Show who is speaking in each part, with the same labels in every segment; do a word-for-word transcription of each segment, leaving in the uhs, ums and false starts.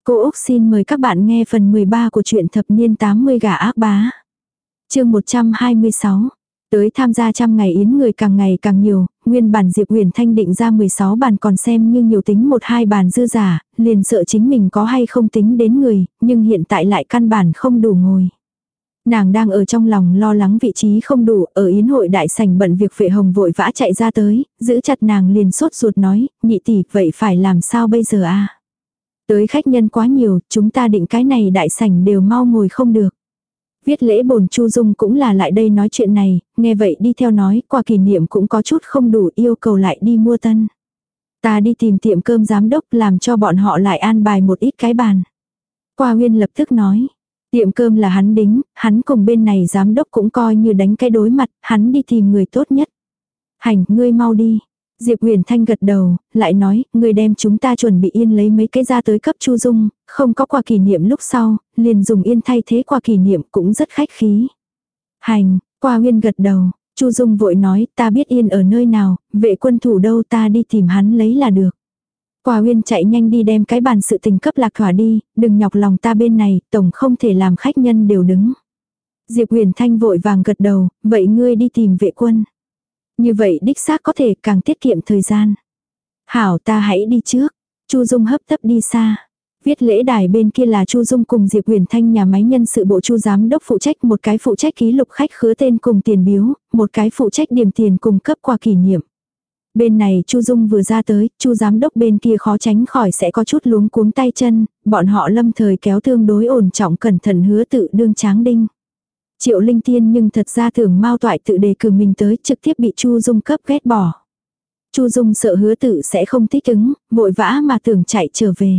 Speaker 1: Cô Úc xin mời các bạn nghe phần mười ba của truyện thập niên tám mươi gả ác bá. Chương một trăm hai mươi sáu. Tới tham gia trăm ngày yến người càng ngày càng nhiều, nguyên bản Diệp Huyền Thanh định ra mười sáu bàn còn xem như nhiều tính một hai bàn dư giả, liền sợ chính mình có hay không tính đến người, nhưng hiện tại lại căn bản không đủ ngồi. Nàng đang ở trong lòng lo lắng vị trí không đủ, ở yến hội đại sảnh bận việc Vệ Hồng vội vã chạy ra tới, giữ chặt nàng liền sốt ruột nói, nhị tỷ, vậy phải làm sao bây giờ a? Tới khách nhân quá nhiều, chúng ta định cái này đại sảnh đều mau ngồi không được. Viết lễ bổn Chu Dung cũng là lại đây nói chuyện này, nghe vậy đi theo nói, qua kỷ niệm cũng có chút không đủ, yêu cầu lại đi mua tân. Ta đi tìm tiệm cơm giám đốc làm cho bọn họ lại an bài một ít cái bàn. Qua Huyên lập tức nói, tiệm cơm là hắn đính, hắn cùng bên này giám đốc cũng coi như đánh cái đối mặt, hắn đi tìm người tốt nhất. Hành, ngươi mau đi. Diệp Huyền Thanh gật đầu, lại nói, người đem chúng ta chuẩn bị yên lấy mấy cái ra tới cấp Chu Dung, không có quà kỷ niệm lúc sau, liền dùng yên thay thế quà kỷ niệm cũng rất khách khí. Hành, Qua Huyên gật đầu, Chu Dung vội nói, ta biết yên ở nơi nào, vệ quân thủ đâu ta đi tìm hắn lấy là được. Qua Huyên chạy nhanh đi đem cái bàn sự tình cấp lạc thỏa đi, đừng nhọc lòng ta bên này, tổng không thể làm khách nhân đều đứng. Diệp Huyền Thanh vội vàng gật đầu, vậy ngươi đi tìm vệ quân. Như vậy đích xác có thể càng tiết kiệm thời gian. Hảo, ta hãy đi trước. Chu Dung hấp tấp đi xa. Viết lễ đài bên kia là Chu Dung cùng Diệp Huyền Thanh nhà máy nhân sự bộ Chu giám đốc phụ trách, một cái phụ trách ký lục khách khứa tên cùng tiền biếu, một cái phụ trách điểm tiền cùng cấp quà kỷ niệm. Bên này Chu Dung vừa ra tới, Chu giám đốc bên kia khó tránh khỏi sẽ có chút luống cuống tay chân, bọn họ lâm thời kéo tương đối ổn trọng cẩn thận hứa tự đương tráng đinh. Triệu Linh Tiên nhưng thật ra tưởng Mao Toại tự đề cử mình tới, trực tiếp bị Chu Dung cấp ghét bỏ. Chu Dung sợ hứa tự sẽ không thích ứng, vội vã mà tưởng chạy trở về.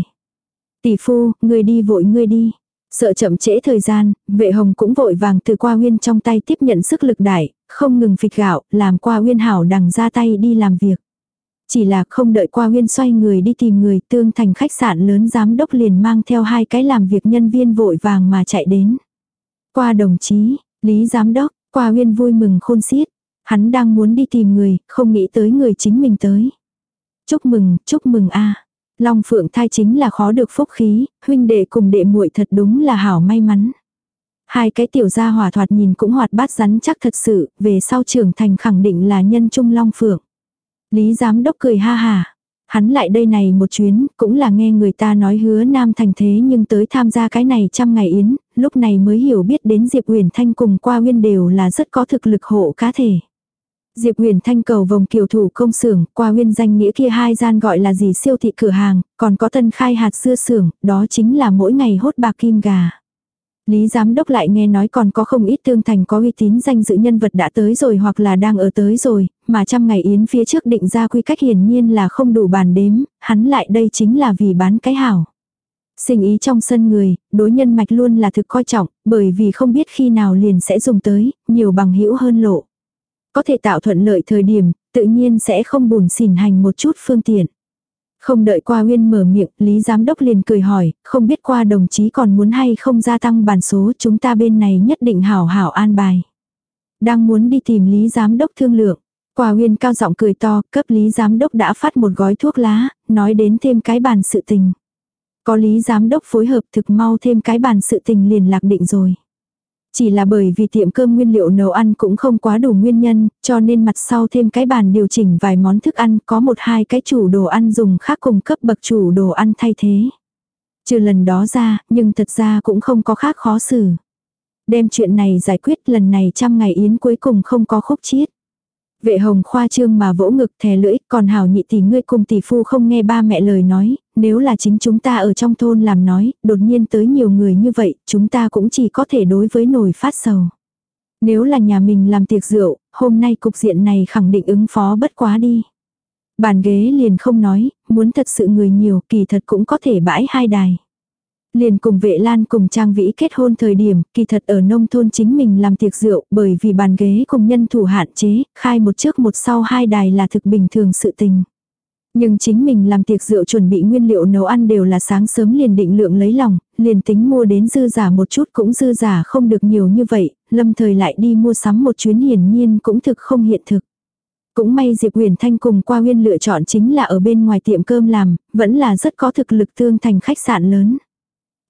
Speaker 1: Tỷ phu, ngươi đi vội ngươi đi. Sợ chậm trễ thời gian, Vệ Hồng cũng vội vàng từ Qua Huyên trong tay tiếp nhận sức lực đại, không ngừng phịch gạo, làm Qua Huyên hảo đằng ra tay đi làm việc. Chỉ là không đợi Qua Huyên xoay người đi tìm người, Tương Thành khách sạn lớn giám đốc liền mang theo hai cái làm việc nhân viên vội vàng mà chạy đến. Qua đồng chí, Lý giám đốc, Qua Huyên vui mừng khôn xiết. Hắn đang muốn đi tìm người, không nghĩ tới người chính mình tới. Chúc mừng, chúc mừng a. Long Phượng thai chính là khó được phúc khí, huynh đệ cùng đệ muội thật đúng là hảo may mắn. Hai cái tiểu gia hỏa thoạt nhìn cũng hoạt bát rắn chắc thật sự, về sau trưởng thành khẳng định là nhân trung Long Phượng. Lý giám đốc cười ha hà. Hắn lại đây này một chuyến, cũng là nghe người ta nói hứa nam thành thế nhưng tới tham gia cái này trăm ngày yến, lúc này mới hiểu biết đến Diệp Huyền Thanh cùng Qua Huyên đều là rất có thực lực hộ cá thể. Diệp Huyền Thanh cầu vòng kiều thủ công xưởng, Qua Huyên danh nghĩa kia hai gian gọi là gì siêu thị cửa hàng, còn có tân khai hạt dưa xưởng, đó chính là mỗi ngày hốt bạc kim gà. Lý giám đốc lại nghe nói còn có không ít Tương Thành có uy tín danh dự nhân vật đã tới rồi hoặc là đang ở tới rồi, mà trăm ngày yến phía trước định ra quy cách hiển nhiên là không đủ bàn đếm, hắn lại đây chính là vì bán cái hảo. Sinh ý trong sân người, đối nhân mạch luôn là thực coi trọng, bởi vì không biết khi nào liền sẽ dùng tới, nhiều bằng hữu hơn lộ. Có thể tạo thuận lợi thời điểm, tự nhiên sẽ không bùn xỉn hành một chút phương tiện. Không đợi Qua Huyên mở miệng, Lý giám đốc liền cười hỏi, không biết Qua đồng chí còn muốn hay không gia tăng bàn số, chúng ta bên này nhất định hảo hảo an bài. Đang muốn đi tìm Lý giám đốc thương lượng, Qua Huyên cao giọng cười to, cấp Lý giám đốc đã phát một gói thuốc lá, nói đến thêm cái bàn sự tình. Có Lý giám đốc phối hợp thực mau thêm cái bàn sự tình liền lạc định rồi. Chỉ là bởi vì tiệm cơm nguyên liệu nấu ăn cũng không quá đủ nguyên nhân, cho nên mặt sau thêm cái bàn điều chỉnh vài món thức ăn, có một hai cái chủ đồ ăn dùng khác cùng cấp bậc chủ đồ ăn thay thế. Trừ lần đó ra, nhưng thật ra cũng không có khác khó xử. Đem chuyện này giải quyết, lần này trăm ngày yến cuối cùng không có khúc chiết. Vệ Hồng khoa trương mà vỗ ngực thè lưỡi, còn hảo nhị tỷ ngươi cùng tỷ phu không nghe ba mẹ lời nói, nếu là chính chúng ta ở trong thôn làm nói, đột nhiên tới nhiều người như vậy, chúng ta cũng chỉ có thể đối với nổi phát sầu. Nếu là nhà mình làm tiệc rượu, hôm nay cục diện này khẳng định ứng phó bất quá đi. Bàn ghế liền không nói, muốn thật sự người nhiều, kỳ thật cũng có thể bãi hai đài. Liền cùng Vệ Lan cùng Trang Vĩ kết hôn thời điểm, kỳ thật ở nông thôn chính mình làm tiệc rượu, bởi vì bàn ghế cùng nhân thủ hạn chế, khai một trước một sau hai đài là thực bình thường sự tình. Nhưng chính mình làm tiệc rượu chuẩn bị nguyên liệu nấu ăn đều là sáng sớm liền định lượng lấy lòng, liền tính mua đến dư giả một chút cũng dư giả không được nhiều như vậy, lâm thời lại đi mua sắm một chuyến hiển nhiên cũng thực không hiện thực. Cũng may Diệp Huyền Thanh cùng Qua Huyên lựa chọn chính là ở bên ngoài tiệm cơm làm, vẫn là rất có thực lực Tương Thành khách sạn lớn.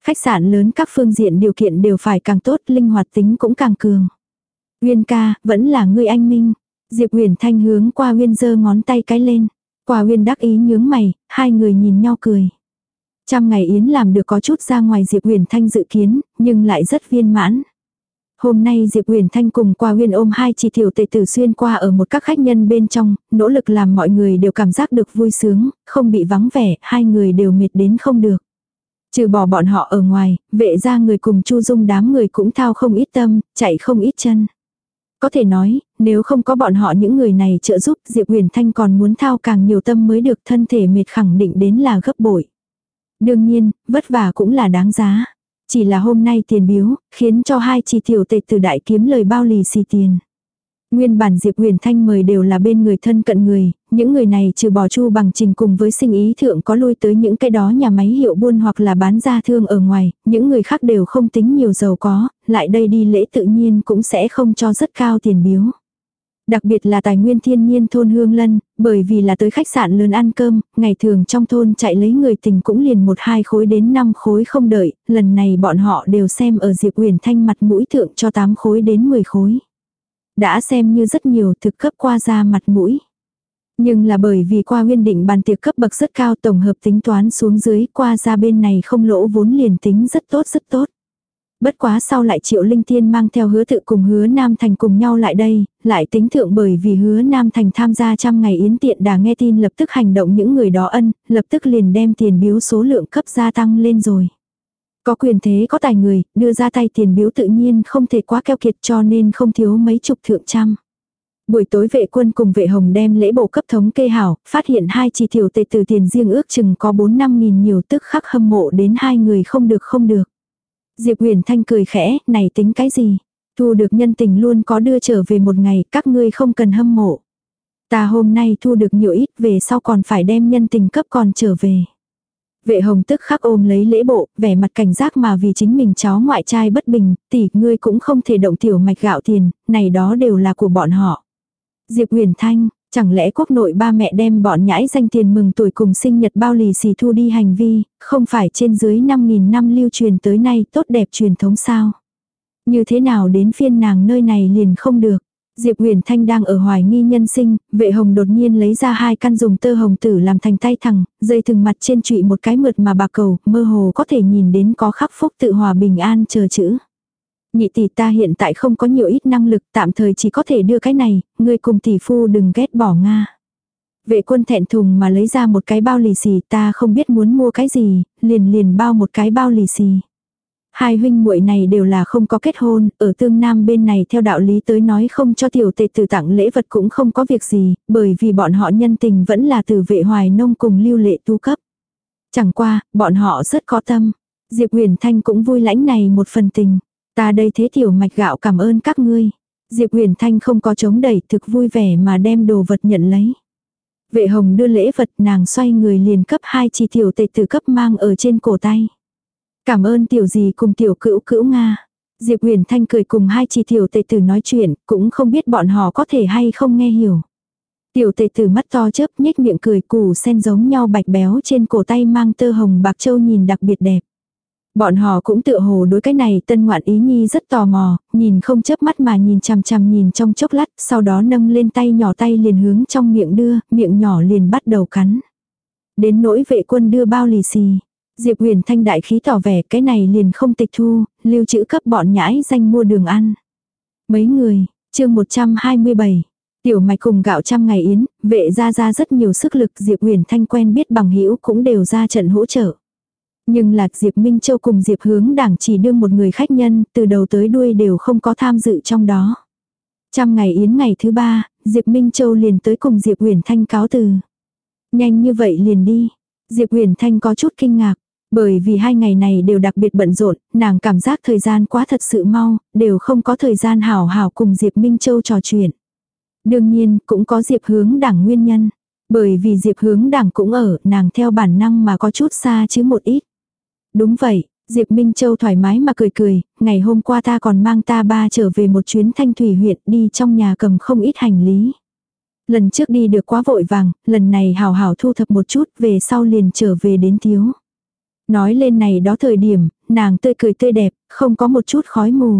Speaker 1: Khách sạn lớn các phương diện điều kiện đều phải càng tốt, linh hoạt tính cũng càng cường. Uyên ca, vẫn là ngươi anh minh. Diệp Uyển Thanh hướng qua Uyên giơ ngón tay cái lên. Qua Uyên đắc ý nhướng mày, hai người nhìn nhau cười. Trăm ngày yến làm được có chút ra ngoài Diệp Uyển Thanh dự kiến, nhưng lại rất viên mãn. Hôm nay Diệp Uyển Thanh cùng Qua Uyên ôm hai chỉ tiểu tệ tử xuyên qua ở một các khách nhân bên trong, nỗ lực làm mọi người đều cảm giác được vui sướng, không bị vắng vẻ, hai người đều mệt đến không được. Trừ bỏ bọn họ ở ngoài, vệ ra người cùng Chu Dung đám người cũng thao không ít tâm, chạy không ít chân. Có thể nói, nếu không có bọn họ những người này trợ giúp, Diệp Uyển Thanh còn muốn thao càng nhiều tâm mới được, thân thể mệt khẳng định đến là gấp bội. Đương nhiên, vất vả cũng là đáng giá. Chỉ là hôm nay tiền biếu, khiến cho hai chỉ tiểu tệ từ đại kiếm lời bao lì xì tiền. Nguyên bản Diệp Uyển Thanh mời đều là bên người thân cận người, những người này trừ bỏ Chu Bằng Trình cùng với Sinh Ý Thượng có lui tới những cái đó nhà máy hiệu buôn hoặc là bán gia thương ở ngoài, những người khác đều không tính nhiều giàu có, lại đây đi lễ tự nhiên cũng sẽ không cho rất cao tiền biếu. Đặc biệt là tài nguyên thiên nhiên thôn Hương Lân, bởi vì là tới khách sạn lớn ăn cơm, ngày thường trong thôn chạy lấy người tình cũng liền một hai khối đến năm khối không đợi, lần này bọn họ đều xem ở Diệp Uyển Thanh mặt mũi thượng cho tám khối đến mười khối. Đã xem như rất nhiều, thực cấp qua ra mặt mũi. Nhưng là bởi vì Qua Uyên định bàn tiệc cấp bậc rất cao, tổng hợp tính toán xuống dưới, qua ra bên này không lỗ vốn liền tính rất tốt rất tốt. Bất quá sau lại Triệu Linh Tiên mang theo Hứa Tự cùng Hứa Nam Thành cùng nhau lại đây, lại tính thượng bởi vì Hứa Nam Thành tham gia trăm ngày yến tiện đà nghe tin lập tức hành động những người đó ân, lập tức liền đem tiền biếu số lượng cấp gia tăng lên rồi. Có quyền thế có tài người, đưa ra tay tiền biếu tự nhiên không thể quá keo kiệt cho nên không thiếu mấy chục thượng trăm. Buổi tối Vệ Quân cùng Vệ Hồng đem lễ bộ cấp thống kê hảo, phát hiện hai chỉ tiểu tệ từ tiền riêng ước chừng có bốn năm nghìn nhiều, tức khắc hâm mộ đến hai người không được không được. Diệp Uyển Thanh cười khẽ, này tính cái gì? Thu được nhân tình luôn có đưa trở về một ngày, các ngươi không cần hâm mộ. Ta hôm nay thu được nhiều ít, về sau còn phải đem nhân tình cấp còn trở về. Vệ Hồng tức khắc ôm lấy lễ bộ, vẻ mặt cảnh giác mà vì chính mình cháu ngoại trai bất bình, tỷ ngươi cũng không thể động tiểu mạch gạo tiền, này đó đều là của bọn họ. Diệp Uyển Thanh, chẳng lẽ quốc nội ba mẹ đem bọn nhãi danh tiền mừng tuổi cùng sinh nhật bao lì xì thu đi hành vi, không phải trên dưới năm nghìn năm lưu truyền tới nay tốt đẹp truyền thống sao? Như thế nào đến phiên nàng nơi này liền không được? Diệp Uyển Thanh đang ở hoài nghi nhân sinh, Vệ Hồng đột nhiên lấy ra hai căn dùng tơ hồng tử làm thành tay thẳng, dây thừng mặt trên trụy một cái mượt mà bạc cầu, mơ hồ có thể nhìn đến có khắc phúc tự hòa bình an chờ chữ. Nhị tỷ ta hiện tại không có nhiều ít năng lực, tạm thời chỉ có thể đưa cái này, ngươi cùng tỷ phu đừng ghét bỏ Nga. Vệ Quân thẹn thùng mà lấy ra một cái bao lì xì, ta không biết muốn mua cái gì, liền liền bao một cái bao lì xì. Hai huynh muội này đều là không có kết hôn, ở Tương Nam bên này theo đạo lý tới nói không cho tiểu tệ tử tặng lễ vật cũng không có việc gì, bởi vì bọn họ nhân tình vẫn là từ Vệ Hoài Nông cùng Lưu Lệ tu cấp. Chẳng qua, bọn họ rất có tâm. Diệp Uyển Thanh cũng vui lãnh này một phần tình. Ta đây thế tiểu mạch gạo cảm ơn các ngươi. Diệp Uyển Thanh không có chống đẩy, thực vui vẻ mà đem đồ vật nhận lấy. Vệ Hồng đưa lễ vật, nàng xoay người liền cấp hai chỉ tiểu tệ tử cấp mang ở trên cổ tay. Cảm ơn tiểu gì cùng tiểu cữu cữu Nga. Diệp Uyển Thanh cười cùng hai chỉ tiểu tệ tử nói chuyện, cũng không biết bọn họ có thể hay không nghe hiểu. Tiểu tệ tử mắt to chớp nhếch miệng cười, củ sen giống nhau bạch béo trên cổ tay mang tơ hồng bạc châu nhìn đặc biệt đẹp. Bọn họ cũng tựa hồ đối cái này tân ngoạn ý nhi rất tò mò, nhìn không chớp mắt mà nhìn chằm chằm nhìn trong chốc lát, sau đó nâng lên tay nhỏ tay liền hướng trong miệng đưa, miệng nhỏ liền bắt đầu cắn. Đến nỗi Vệ Quân đưa bao lì xì. Diệp Uyển Thanh đại khí tỏ vẻ cái này liền không tịch thu, lưu trữ cấp bọn nhãi danh mua đường ăn. Mấy người, chương một trăm hai mươi bảy. Tiểu mạch cùng gạo trăm ngày yến, Vệ ra ra rất nhiều sức lực, Diệp Uyển Thanh quen biết bằng hữu cũng đều ra trận hỗ trợ. Nhưng là Diệp Minh Châu cùng Diệp Hướng Đảng chỉ đương một người khách nhân, từ đầu tới đuôi đều không có tham dự trong đó. Trăm ngày yến ngày thứ ba, Diệp Minh Châu liền tới cùng Diệp Uyển Thanh cáo từ. Nhanh như vậy liền đi. Diệp Uyển Thanh có chút kinh ngạc, bởi vì hai ngày này đều đặc biệt bận rộn, nàng cảm giác thời gian quá thật sự mau, đều không có thời gian hảo hảo cùng Diệp Minh Châu trò chuyện. Đương nhiên, cũng có Diệp Hướng Đảng nguyên nhân. Bởi vì Diệp Hướng Đảng cũng ở, nàng theo bản năng mà có chút xa chứ một ít. Đúng vậy, Diệp Minh Châu thoải mái mà cười cười, ngày hôm qua ta còn mang ta ba trở về một chuyến Thanh Thủy huyện, đi trong nhà cầm không ít hành lý. Lần trước đi được quá vội vàng, lần này hào hào thu thập một chút, về sau liền trở về đến thiếu. Nói lên này đó thời điểm, nàng tươi cười tươi đẹp, không có một chút khói mù.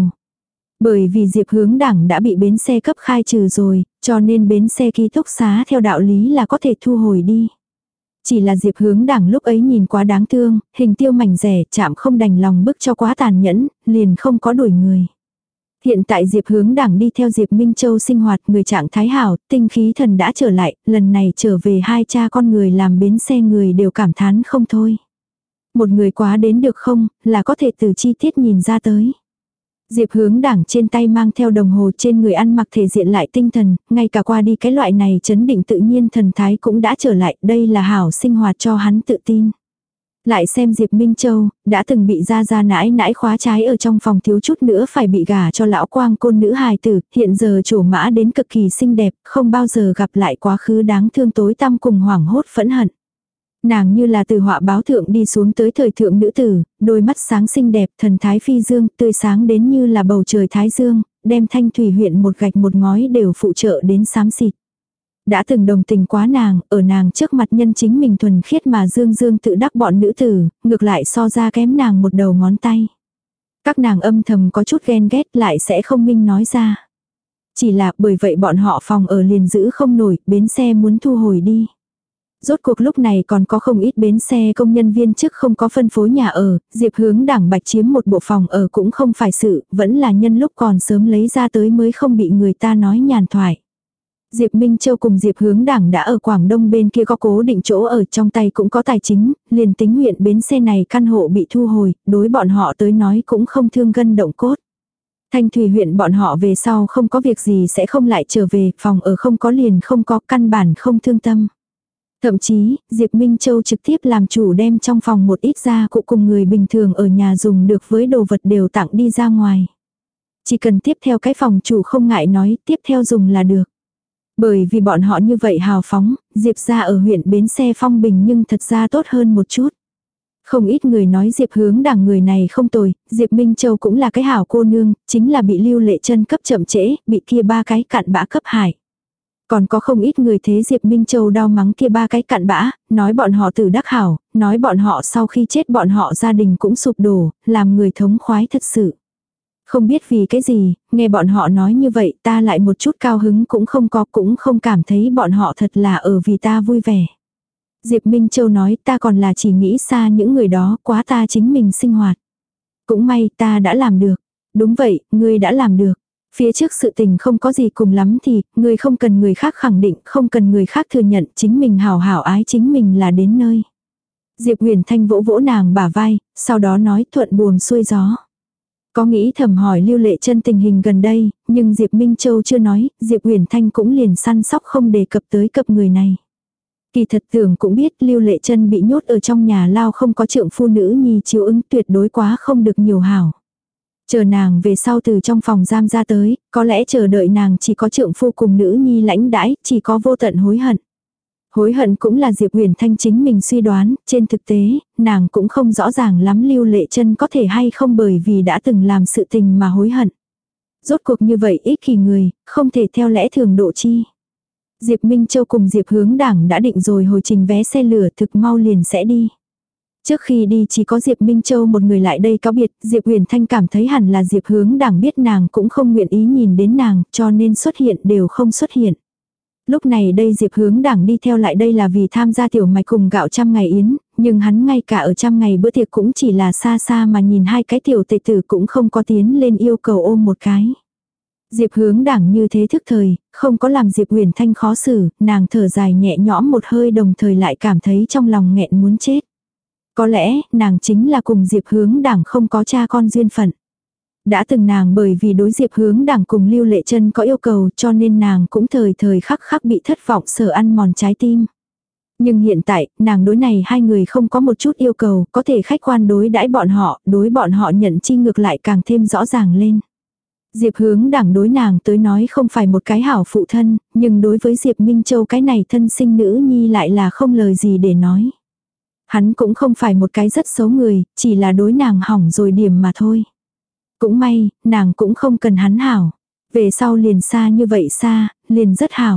Speaker 1: Bởi vì Diệp Hướng Đảng đã bị bến xe cấp khai trừ rồi, cho nên bến xe ký túc xá theo đạo lý là có thể thu hồi đi. Chỉ là Diệp Hướng Đảng lúc ấy nhìn quá đáng thương, hình tiêu mảnh rẻ, chạm không đành lòng bức cho quá tàn nhẫn, liền không có đuổi người. Hiện tại Diệp Hướng Đảng đi theo Diệp Minh Châu sinh hoạt, người trạng thái hảo, tinh khí thần đã trở lại, lần này trở về hai cha con người làm bến xe người đều cảm thán không thôi. Một người quá đến được không, là có thể từ chi tiết nhìn ra tới. Diệp Hướng Đảng trên tay mang theo đồng hồ, trên người ăn mặc thể diện lại tinh thần, ngay cả qua đi cái loại này chấn định tự nhiên thần thái cũng đã trở lại, đây là hảo sinh hoạt cho hắn tự tin. Lại xem Diệp Minh Châu, đã từng bị ra ra nãi nãi khóa trái ở trong phòng, thiếu chút nữa phải bị gả cho lão quang côn nữ hài tử, hiện giờ trổ mã đến cực kỳ xinh đẹp, không bao giờ gặp lại quá khứ đáng thương tối tăm cùng hoảng hốt phẫn hận. Nàng như là từ họa báo thượng đi xuống tới thời thượng nữ tử, đôi mắt sáng xinh đẹp, thần thái phi dương, tươi sáng đến như là bầu trời thái dương, đem Thanh Thủy huyện một gạch một ngói đều phụ trợ đến xám xịt. Đã từng đồng tình quá nàng, ở nàng trước mặt nhân chính mình thuần khiết mà dương dương tự đắc bọn nữ tử, ngược lại so ra kém nàng một đầu ngón tay. Các nàng âm thầm có chút ghen ghét lại sẽ không minh nói ra. Chỉ là bởi vậy bọn họ phòng ở liền giữ không nổi, bến xe muốn thu hồi đi. Rốt cuộc lúc này còn có không ít bến xe công nhân viên chức không có phân phối nhà ở, Diệp Hướng Đảng bạch chiếm một bộ phòng ở cũng không phải sự, vẫn là nhân lúc còn sớm lấy ra tới mới không bị người ta nói nhàn thoại. Diệp Minh Châu cùng Diệp Hướng Đảng đã ở Quảng Đông bên kia có cố định chỗ ở, trong tay cũng có tài chính, liền tính huyện bến xe này căn hộ bị thu hồi, đối bọn họ tới nói cũng không thương gân động cốt. Thanh Thủy huyện bọn họ về sau không có việc gì sẽ không lại trở về, phòng ở không có liền không có, căn bản không thương tâm. Thậm chí, Diệp Minh Châu trực tiếp làm chủ đem trong phòng một ít gia cụ cùng người bình thường ở nhà dùng được với đồ vật đều tặng đi ra ngoài. Chỉ cần tiếp theo cái phòng chủ không ngại nói, tiếp theo dùng là được. Bởi vì bọn họ như vậy hào phóng, Diệp ra ở huyện bến xe Phong Bình nhưng thật ra tốt hơn một chút. Không ít người nói Diệp Hướng Đảng người này không tồi, Diệp Minh Châu cũng là cái hảo cô nương, chính là bị Lưu Lệ Chân cấp chậm trễ, bị kia ba cái cặn bã cấp hại. Còn có không ít người thế Diệp Minh Châu đau mắng kia ba cái cặn bã, nói bọn họ tử đắc hảo, nói bọn họ sau khi chết bọn họ gia đình cũng sụp đổ, làm người thống khoái thật sự. Không biết vì cái gì, nghe bọn họ nói như vậy ta lại một chút cao hứng cũng không có, cũng không cảm thấy bọn họ thật là ở vì ta vui vẻ. Diệp Minh Châu nói ta còn là chỉ nghĩ xa những người đó, quá ta chính mình sinh hoạt. Cũng may ta đã làm được. Đúng vậy, ngươi đã làm được. Phía trước sự tình không có gì cùng lắm thì, ngươi không cần người khác khẳng định, không cần người khác thừa nhận, chính mình hảo hảo ái chính mình là đến nơi. Diệp Huyền Thanh vỗ vỗ nàng bả vai, sau đó nói thuận buồm xuôi gió. Có nghĩ thầm hỏi Lưu Lệ Chân tình hình gần đây, nhưng Diệp Minh Châu chưa nói, Diệp Huyền Thanh cũng liền săn sóc không đề cập tới cập người này. Kỳ thật tưởng cũng biết Lưu Lệ Chân bị nhốt ở trong nhà lao không có trượng phu nữ nhi chiếu ứng tuyệt đối quá không được nhiều hảo. Chờ nàng về sau từ trong phòng giam ra tới, có lẽ chờ đợi nàng chỉ có trượng phu cùng nữ nhi lãnh đãi, chỉ có vô tận hối hận. Hối hận cũng là Diệp Huyền Thanh chính mình suy đoán, trên thực tế, nàng cũng không rõ ràng lắm Lưu Lệ Chân có thể hay không bởi vì đã từng làm sự tình mà hối hận. Rốt cuộc như vậy ích kỷ người, không thể theo lẽ thường độ chi. Diệp Minh Châu cùng Diệp Hướng Đảng đã định rồi hồi trình vé xe lửa thực mau liền sẽ đi. Trước khi đi chỉ có Diệp Minh Châu một người lại đây cáo biệt, Diệp Huyền Thanh cảm thấy hẳn là Diệp Hướng Đảng biết nàng cũng không nguyện ý nhìn đến nàng, cho nên xuất hiện đều không xuất hiện. Lúc này đây Diệp Hướng Đảng đi theo lại đây là vì tham gia tiểu mạch cùng gạo trăm ngày yến, nhưng hắn ngay cả ở trăm ngày bữa tiệc cũng chỉ là xa xa mà nhìn hai cái tiểu tệ tử cũng không có tiến lên yêu cầu ôm một cái. Diệp Hướng Đảng như thế thức thời, không có làm Diệp Huyền Thanh khó xử, nàng thở dài nhẹ nhõm một hơi đồng thời lại cảm thấy trong lòng nghẹn muốn chết. Có lẽ, nàng chính là cùng Diệp Hướng Đảng không có cha con duyên phận. Đã từng nàng bởi vì đối Diệp Hướng Đảng cùng Lưu Lệ Chân có yêu cầu cho nên nàng cũng thời thời khắc khắc bị thất vọng sợ ăn mòn trái tim. Nhưng hiện tại, nàng đối này hai người không có một chút yêu cầu, có thể khách quan đối đãi bọn họ, đối bọn họ nhận chi ngược lại càng thêm rõ ràng lên. Diệp Hướng Đảng đối nàng tới nói không phải một cái hảo phụ thân, nhưng đối với Diệp Minh Châu cái này thân sinh nữ nhi lại là không lời gì để nói. Hắn cũng không phải một cái rất xấu người, chỉ là đối nàng hỏng rồi điểm mà thôi. Cũng may, nàng cũng không cần hắn hảo. Về sau liền xa như vậy xa, liền rất hảo.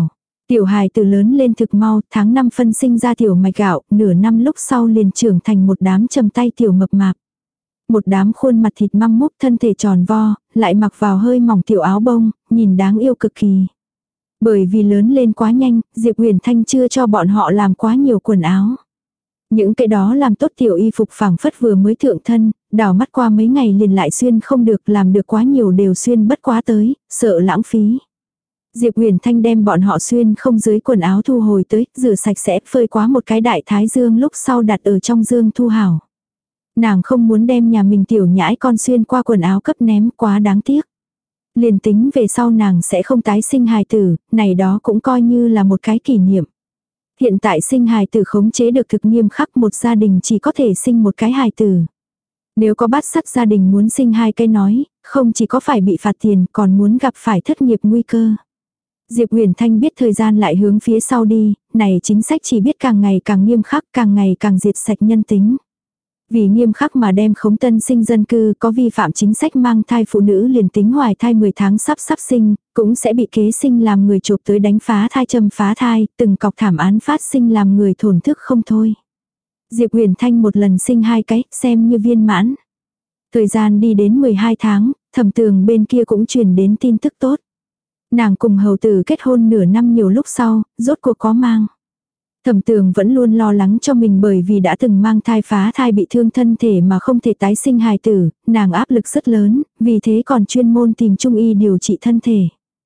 Speaker 1: Tiểu hài từ lớn lên thực mau, tháng năm phân sinh ra tiểu mạch gạo, nửa năm lúc sau liền trưởng thành một đám chầm tay tiểu mập mạp. Một đám khuôn mặt thịt măm múc, thân thể tròn vo, lại mặc vào hơi mỏng tiểu áo bông, nhìn đáng yêu cực kỳ. Bởi vì lớn lên quá nhanh, Diệp Huyền Thanh chưa cho bọn họ làm quá nhiều quần áo. Những cái đó làm tốt tiểu y phục phảng phất vừa mới thượng thân, đảo mắt qua mấy ngày liền lại xuyên không được, làm được quá nhiều đều xuyên bất quá tới, sợ lãng phí. Diệp Huyền Thanh đem bọn họ xuyên không dưới quần áo thu hồi tới, rửa sạch sẽ, phơi quá một cái đại thái dương lúc sau đặt ở trong dương thu hảo. Nàng không muốn đem nhà mình tiểu nhãi con xuyên qua quần áo cấp ném, quá đáng tiếc. Liền tính về sau nàng sẽ không tái sinh hài tử, này đó cũng coi như là một cái kỷ niệm. Hiện tại sinh hài tử khống chế được thực nghiêm khắc, một gia đình chỉ có thể sinh một cái hài tử. Nếu có bát sắt gia đình muốn sinh hai cái nói, không chỉ có phải bị phạt tiền còn muốn gặp phải thất nghiệp nguy cơ. Diệp Huyền Thanh biết thời gian lại hướng phía sau đi, này chính sách chỉ biết càng ngày càng nghiêm khắc, càng ngày càng diệt sạch nhân tính. Vì nghiêm khắc mà đem khống tân sinh dân cư, có vi phạm chính sách mang thai phụ nữ liền tính hoài thai mười tháng sắp sắp sinh, cũng sẽ bị kế sinh làm người chụp tới đánh phá thai châm phá thai, từng cọc thảm án phát sinh làm người thổn thức không thôi. Diệp Huyền Thanh một lần sinh hai cái, xem như viên mãn. Thời gian đi đến mười hai tháng, Thẩm Tường bên kia cũng truyền đến tin tức tốt. Nàng cùng hầu tử kết hôn nửa năm nhiều lúc sau, rốt cuộc có mang. Thẩm Tường vẫn luôn lo lắng cho mình bởi vì đã từng mang thai phá thai bị thương thân thể mà không thể tái sinh hài tử, nàng áp lực rất lớn, vì thế còn chuyên môn tìm trung y điều trị thân thể.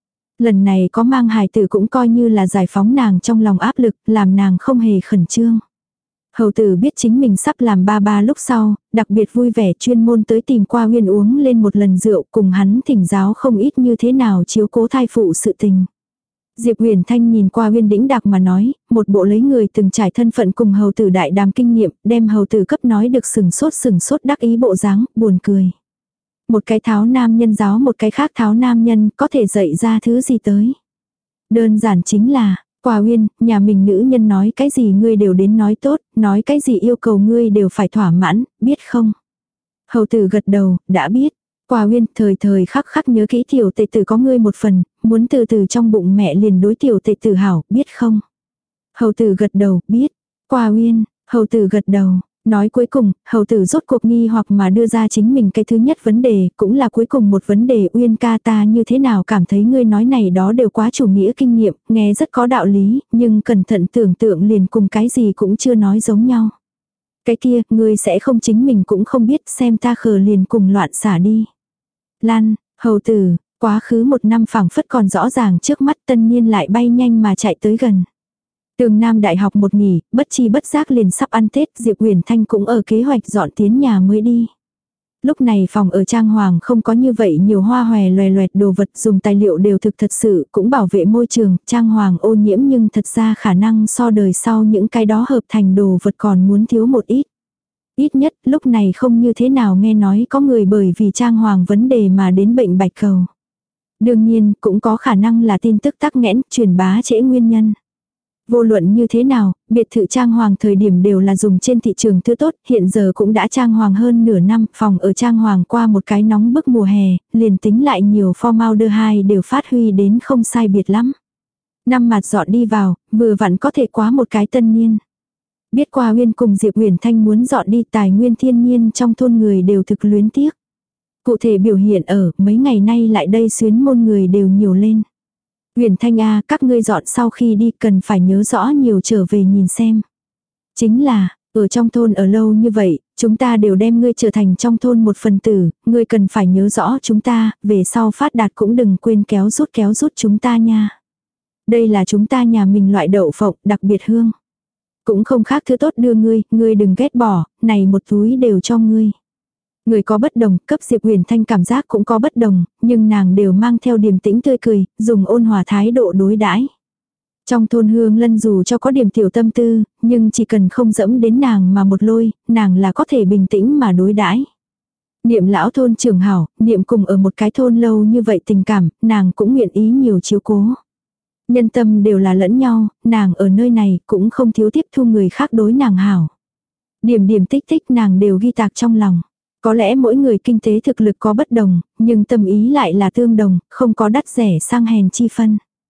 Speaker 1: Lần này có mang hài tử cũng coi như là giải phóng nàng trong lòng áp lực, làm nàng không hề khẩn trương. Hầu tử biết chính mình sắp làm ba ba lúc sau, đặc biệt vui vẻ chuyên môn tới tìm qua Uyên uống lên một lần rượu, cùng hắn thỉnh giáo không ít như thế nào chiếu cố thai phụ sự tình. Diệp Huyền Thanh nhìn qua Uyên đĩnh đạc mà nói, một bộ lấy người từng trải thân phận cùng hầu tử đại đàm kinh nghiệm, đem hầu tử cấp nói được sừng sốt sừng sốt đắc ý bộ dáng, buồn cười. Một cái tháo nam nhân giáo một cái khác tháo nam nhân, có thể dạy ra thứ gì tới. Đơn giản chính là, Qua Uyên, nhà mình nữ nhân nói cái gì ngươi đều đến nói tốt, nói cái gì yêu cầu ngươi đều phải thỏa mãn, biết không? Hầu tử gật đầu, đã biết. Qua Uyên, thời thời khắc khắc nhớ kỹ tiểu tệ tử có ngươi một phần, muốn từ từ trong bụng mẹ liền đối tiểu tệ tử hảo, biết không? Hầu tử gật đầu, biết. Qua Uyên, hầu tử gật đầu. Nói cuối cùng, hầu tử rốt cuộc nghi hoặc mà đưa ra chính mình cái thứ nhất vấn đề, cũng là cuối cùng một vấn đề. Uyên ca, ta như thế nào cảm thấy ngươi nói này đó đều quá chủ nghĩa kinh nghiệm, nghe rất có đạo lý, nhưng cẩn thận tưởng tượng liền cùng cái gì cũng chưa nói giống nhau. Cái kia, ngươi sẽ không chính mình cũng không biết, xem ta khờ liền cùng loạn xả đi. Lan, hầu tử, quá khứ một năm phảng phất còn rõ ràng trước mắt, tân niên lại bay nhanh mà chạy tới gần. Tường Nam đại học một nghỉ, bất chi bất giác liền sắp ăn Tết, Diệp Huyền Thanh cũng ở kế hoạch dọn tiến nhà mới đi. Lúc này phòng ở trang hoàng không có như vậy nhiều hoa hòe loè loẹt đồ vật, dùng tài liệu đều thực thật sự, cũng bảo vệ môi trường, trang hoàng ô nhiễm, nhưng thật ra khả năng so đời sau những cái đó hợp thành đồ vật còn muốn thiếu một ít. Ít nhất lúc này không như thế nào nghe nói có người bởi vì trang hoàng vấn đề mà đến bệnh bạch cầu. Đương nhiên cũng có khả năng là tin tức tắc nghẽn, truyền bá trễ nguyên nhân. Vô luận như thế nào, biệt thự trang hoàng thời điểm đều là dùng trên thị trường thứ tốt, hiện giờ cũng đã trang hoàng hơn nửa năm, phòng ở trang hoàng qua một cái nóng bức mùa hè, liền tính lại nhiều formaldehyde đều phát huy đến không sai biệt lắm. Năm mặt dọn đi vào, vừa vặn có thể quá một cái tân niên. Biết Qua Uyên cùng Diệp Huyền Thanh muốn dọn đi, tài nguyên thiên nhiên trong thôn người đều thực luyến tiếc. Cụ thể biểu hiện ở mấy ngày nay lại đây xuyến môn người đều nhiều lên. Huyền Thanh a, các ngươi dọn sau khi đi cần phải nhớ rõ nhiều trở về nhìn xem. Chính là, ở trong thôn ở lâu như vậy, chúng ta đều đem ngươi trở thành trong thôn một phần tử, ngươi cần phải nhớ rõ chúng ta, về sau phát đạt cũng đừng quên kéo rút kéo rút chúng ta nha. Đây là chúng ta nhà mình loại đậu phộng, đặc biệt hương. Cũng không khác thứ tốt đưa ngươi, ngươi đừng ghét bỏ, này một túi đều cho ngươi. Người có bất đồng, cấp Diệp Huyền Thanh cảm giác cũng có bất đồng, nhưng nàng đều mang theo điềm tĩnh tươi cười, dùng ôn hòa thái độ đối đãi. Trong thôn Hương Lân dù cho có điểm tiểu tâm tư, nhưng chỉ cần không dẫm đến nàng mà một lôi, nàng là có thể bình tĩnh mà đối đãi. Niệm lão thôn trưởng hảo, niệm cùng ở một cái thôn lâu như vậy tình cảm, nàng cũng nguyện ý nhiều chiếu cố. Nhân tâm đều là lẫn nhau, nàng ở nơi này cũng không thiếu tiếp thu người khác đối nàng hảo. Điểm điểm tích tích nàng đều ghi tạc trong lòng. Có lẽ mỗi người kinh tế thực lực có bất đồng, nhưng tâm ý lại là tương đồng, không có đắt rẻ sang hèn chi phân.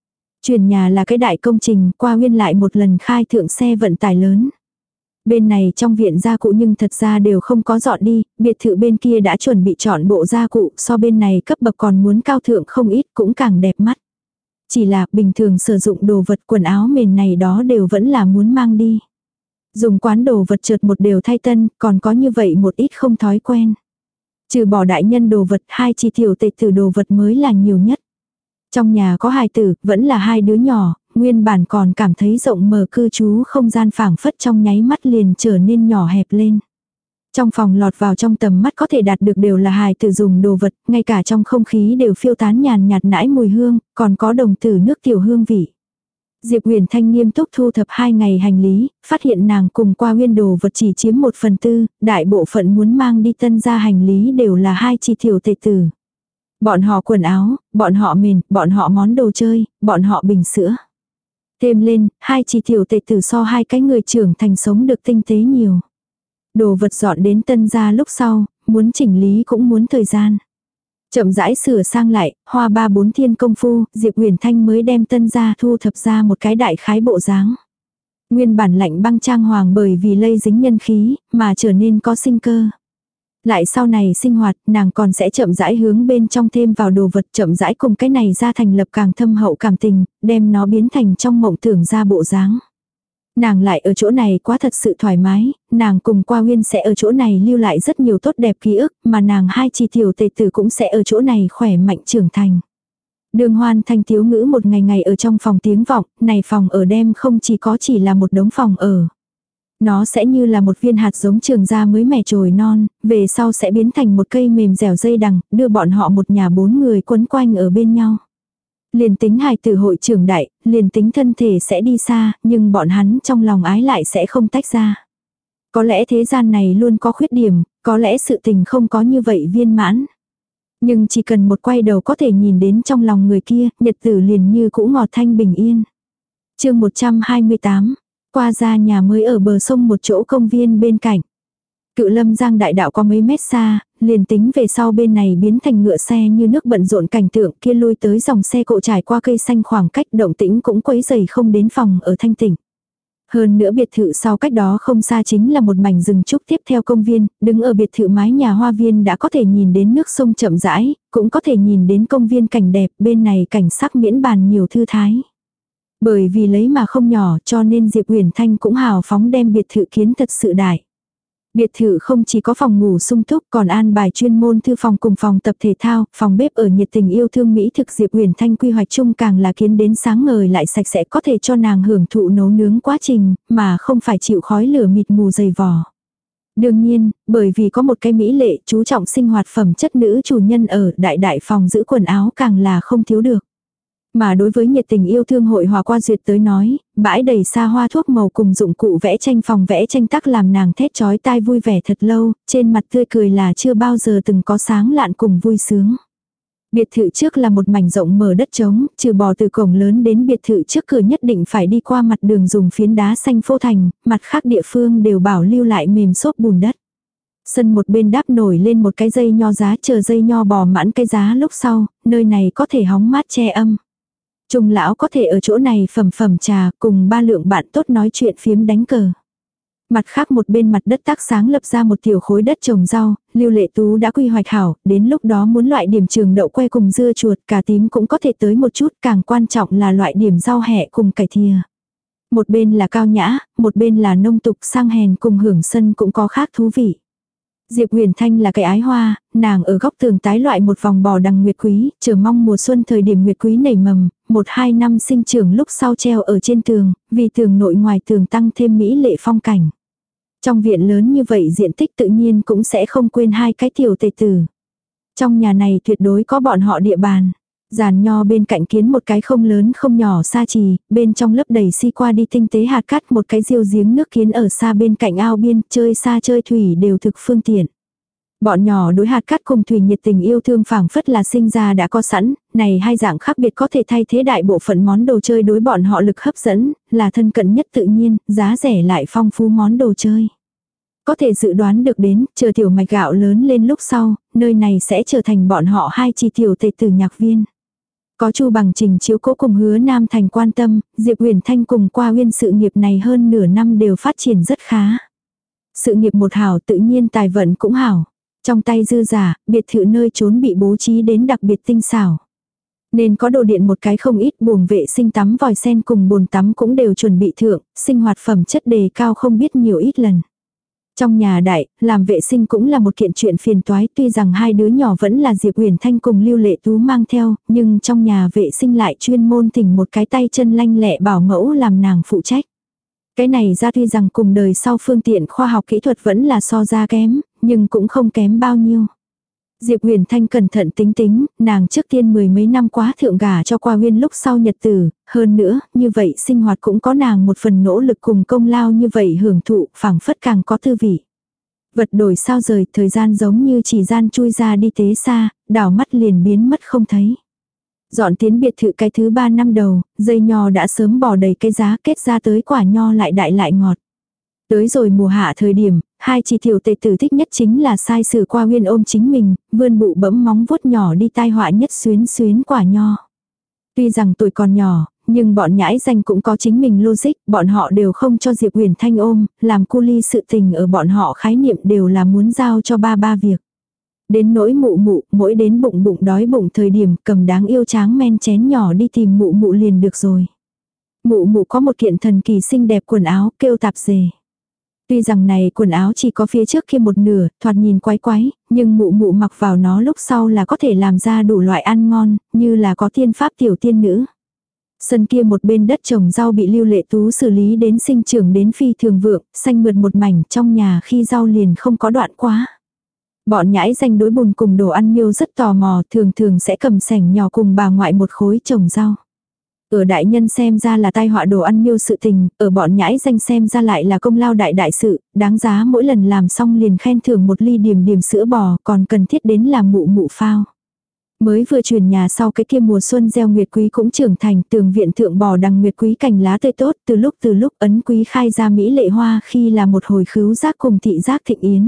Speaker 1: Chuyển nhà là cái đại công trình, qua Uyên lại một lần khai thượng xe vận tải lớn. Bên này trong viện gia cụ nhưng thật ra đều không có dọn đi, biệt thự bên kia đã chuẩn bị chọn bộ gia cụ, so bên này cấp bậc còn muốn cao thượng không ít, cũng càng đẹp mắt. Chỉ là bình thường sử dụng đồ vật quần áo mền này đó đều vẫn là muốn mang đi. Dùng quán đồ vật chợt một đều thay tân, còn có như vậy một ít không thói quen. Trừ bỏ đại nhân đồ vật, hai chi tiểu tệ tử đồ vật mới là nhiều nhất. Trong nhà có hài tử, vẫn là hai đứa nhỏ, nguyên bản còn cảm thấy rộng mở cư trú không gian phảng phất trong nháy mắt liền trở nên nhỏ hẹp lên. Trong phòng lọt vào trong tầm mắt có thể đạt được đều là hài tử dùng đồ vật, ngay cả trong không khí đều phiêu tán nhàn nhạt nãi mùi hương, còn có đồng tử nước tiểu hương vị. Diệp Huyền Thanh nghiêm túc thu thập hai ngày hành lý, phát hiện nàng cùng qua Uyên đồ vật chỉ chiếm một phần tư, đại bộ phận muốn mang đi tân gia hành lý đều là hai chi tiểu tệ tử. Bọn họ quần áo, bọn họ mền, bọn họ món đồ chơi, bọn họ bình sữa. Thêm lên, hai chi tiểu tệ tử so hai cái người trưởng thành sống được tinh tế nhiều. Đồ vật dọn đến tân gia lúc sau, muốn chỉnh lý cũng muốn thời gian. Chậm rãi sửa sang lại, hoa ba bốn thiên công phu, Diệp Huyền Thanh mới đem tân gia thu thập ra một cái đại khái bộ dáng. Nguyên bản lạnh băng trang hoàng bởi vì lây dính nhân khí, mà trở nên có sinh cơ. Lại sau này sinh hoạt, nàng còn sẽ chậm rãi hướng bên trong thêm vào đồ vật, chậm rãi cùng cái này ra thành lập càng thâm hậu cảm tình, đem nó biến thành trong mộng tưởng ra bộ dáng. Nàng lại ở chỗ này quá thật sự thoải mái, nàng cùng qua Uyên sẽ ở chỗ này lưu lại rất nhiều tốt đẹp ký ức, mà nàng hai chi tiểu tệ tử cũng sẽ ở chỗ này khỏe mạnh trưởng thành. Đường Hoan Thanh tiếu ngữ một ngày ngày ở trong phòng tiếng vọng, này phòng ở đem không chỉ có chỉ là một đống phòng ở. Nó sẽ như là một viên hạt giống trường ra mới mẻ chồi non, về sau sẽ biến thành một cây mềm dẻo dây đằng, đưa bọn họ một nhà bốn người quấn quanh ở bên nhau. Liền tính hài tử hội trưởng đại, liền tính thân thể sẽ đi xa, nhưng bọn hắn trong lòng ái lại sẽ không tách ra. Có lẽ thế gian này luôn có khuyết điểm, có lẽ sự tình không có như vậy viên mãn. Nhưng chỉ cần một quay đầu có thể nhìn đến trong lòng người kia, nhật tử liền như cũ ngọt thanh bình yên. Chương một trăm hai mươi tám, qua ra nhà mới ở bờ sông một chỗ công viên bên cạnh. Cự Lâm Giang đại đạo có mấy mét xa, liền tính về sau bên này biến thành ngựa xe như nước bận rộn cảnh tượng kia lui tới dòng xe cộ trải qua cây xanh khoảng cách động tĩnh cũng quấy dày không đến phòng ở thanh tỉnh. Hơn nữa biệt thự sau cách đó không xa chính là một mảnh rừng trúc tiếp theo công viên, đứng ở biệt thự mái nhà hoa viên đã có thể nhìn đến nước sông chậm rãi, cũng có thể nhìn đến công viên cảnh đẹp, bên này cảnh sắc miễn bàn nhiều thư thái. Bởi vì lấy mà không nhỏ cho nên Diệp Huyền Thanh cũng hào phóng đem biệt thự kiến thật sự đại. Biệt thự không chỉ có phòng ngủ sung túc còn an bài chuyên môn thư phòng cùng phòng tập thể thao, phòng bếp ở nhiệt tình yêu thương Mỹ thực Diệp Huyền Thanh quy hoạch chung càng là kiến đến sáng ngời lại sạch sẽ có thể cho nàng hưởng thụ nấu nướng quá trình, mà không phải chịu khói lửa mịt mù dày vò. Đương nhiên, bởi vì có một cái mỹ lệ chú trọng sinh hoạt phẩm chất nữ chủ nhân ở đại đại phòng giữ quần áo càng là không thiếu được. Mà đối với nhiệt tình yêu thương hội hòa qua duyệt tới nói, bãi đầy xa hoa thuốc màu cùng dụng cụ vẽ tranh phòng vẽ tranh tắc làm nàng thét chói tai vui vẻ thật lâu, trên mặt tươi cười là chưa bao giờ từng có sáng lạn cùng vui sướng. Biệt thự trước là một mảnh rộng mở đất trống, trừ bỏ từ cổng lớn đến biệt thự trước cửa nhất định phải đi qua mặt đường dùng phiến đá xanh phô thành, mặt khác địa phương đều bảo lưu lại mềm xốp bùn đất. Sân một bên đáp nổi lên một cái dây nho giá chờ dây nho bò mãn cái giá lúc sau, nơi này có thể hóng mát che âm. Trung lão có thể ở chỗ này phẩm phẩm trà cùng ba lượng bạn tốt nói chuyện phiếm đánh cờ. Mặt khác một bên mặt đất tác sáng lập ra một tiểu khối đất trồng rau, Lưu Lệ Tú đã quy hoạch hảo, đến lúc đó muốn loại điểm trường đậu que cùng dưa chuột, cà tím cũng có thể tới một chút, càng quan trọng là loại điểm rau hẹ cùng cải thìa. Một bên là cao nhã, một bên là nông tục sang hèn cùng hưởng sân cũng có khác thú vị. Diệp Huyền Thanh là cái ái hoa, nàng ở góc tường tái loại một vòng bò đằng nguyệt quý, chờ mong mùa xuân thời điểm nguyệt quý nảy mầm, một hai năm sinh trưởng lúc sau treo ở trên tường, vì tường nội ngoài tường tăng thêm mỹ lệ phong cảnh. Trong viện lớn như vậy diện tích tự nhiên cũng sẽ không quên hai cái tiểu tề tử. Trong nhà này tuyệt đối có bọn họ địa bàn. Giàn nho bên cạnh kiến một cái không lớn không nhỏ sa trì, bên trong lấp đầy si qua đi tinh tế hạt cát, một cái diêu giếng nước kiến ở xa bên cạnh ao biên, chơi xa chơi thủy đều thực phương tiện. Bọn nhỏ đối hạt cát cùng thủy nhiệt tình yêu thương phảng phất là sinh ra đã có sẵn, này hai dạng khác biệt có thể thay thế đại bộ phận món đồ chơi đối bọn họ lực hấp dẫn, là thân cận nhất tự nhiên, giá rẻ lại phong phú món đồ chơi. Có thể dự đoán được đến, chờ tiểu mạch gạo lớn lên lúc sau, nơi này sẽ trở thành bọn họ hai chi tiểu tề tử nhạc viên. Có Chu Bằng Trình chiếu cố cùng Hứa Nam Thành quan tâm, Diệp Uyển Thanh cùng Qua Uyên sự nghiệp này hơn nửa năm đều phát triển rất khá. Sự nghiệp một hảo tự nhiên tài vận cũng hảo. Trong tay dư giả, biệt thự nơi trốn bị bố trí đến đặc biệt tinh xảo. Nên có đồ điện một cái không ít, buồng vệ sinh tắm vòi sen cùng bồn tắm cũng đều chuẩn bị thượng, sinh hoạt phẩm chất đề cao không biết nhiều ít lần. Trong nhà đại, làm vệ sinh cũng là một kiện chuyện phiền toái, tuy rằng hai đứa nhỏ vẫn là Diệp Uyển Thanh cùng Lưu Lệ Tú mang theo, nhưng trong nhà vệ sinh lại chuyên môn thỉnh một cái tay chân lanh lẹ bảo mẫu làm nàng phụ trách. Cái này ra tuy rằng cùng đời sau phương tiện khoa học kỹ thuật vẫn là so ra kém, nhưng cũng không kém bao nhiêu. Diệp Uyển Thanh cẩn thận tính tính, nàng trước tiên mười mấy năm quá thượng gả cho Qua Uyên lúc sau nhật tử, hơn nữa, như vậy sinh hoạt cũng có nàng một phần nỗ lực cùng công lao như vậy hưởng thụ, phảng phất càng có thư vị. Vật đổi sao rời, thời gian giống như chỉ gian chui ra đi tế xa, đảo mắt liền biến mất không thấy. Dọn tiến biệt thự cái thứ ba năm đầu, dây nho đã sớm bỏ đầy cây giá, kết ra tới quả nho lại đại lại ngọt. Tới rồi mùa hạ thời điểm, hai chị tiểu tề tử thích nhất chính là sai sử Qua Uyên ôm chính mình, vươn bụ bẫm móng vuốt nhỏ đi tai họa nhất xuyến xuyến quả nho. Tuy rằng tuổi còn nhỏ, nhưng bọn nhãi danh cũng có chính mình logic, bọn họ đều không cho Diệp Uyển Thanh ôm, làm cu ly sự tình ở bọn họ khái niệm đều là muốn giao cho ba ba việc. Đến nỗi mụ mụ, mỗi đến bụng bụng đói bụng thời điểm cầm đáng yêu tráng men chén nhỏ đi tìm mụ mụ liền được rồi. Mụ mụ có một kiện thần kỳ xinh đẹp quần áo kêu tạp dề. Tuy rằng này quần áo chỉ có phía trước kia một nửa, thoạt nhìn quái quái, nhưng mụ mụ mặc vào nó lúc sau là có thể làm ra đủ loại ăn ngon, như là có tiên pháp tiểu tiên nữ. Sân kia một bên đất trồng rau bị Lưu Lệ Tú xử lý đến sinh trưởng đến phi thường vượng, xanh mượt một mảnh, trong nhà khi rau liền không có đoạn quá. Bọn nhãi danh đối bùn cùng đồ ăn miêu rất tò mò, thường thường sẽ cầm sẻng nhỏ cùng bà ngoại một khối trồng rau. Ở đại nhân xem ra là tai họa đồ ăn miêu sự tình, ở bọn nhãi danh xem ra lại là công lao đại đại sự, đáng giá mỗi lần làm xong liền khen thưởng một ly điểm điểm sữa bò, còn cần thiết đến là mụ mụ phao. Mới vừa chuyển nhà sau cái kia mùa xuân gieo nguyệt quý cũng trưởng thành, tường viện thượng bò đằng nguyệt quý cành lá tươi tốt, từ lúc từ lúc ấn quý khai ra mỹ lệ hoa khi là một hồi khứu giác cùng thị giác thịnh yến.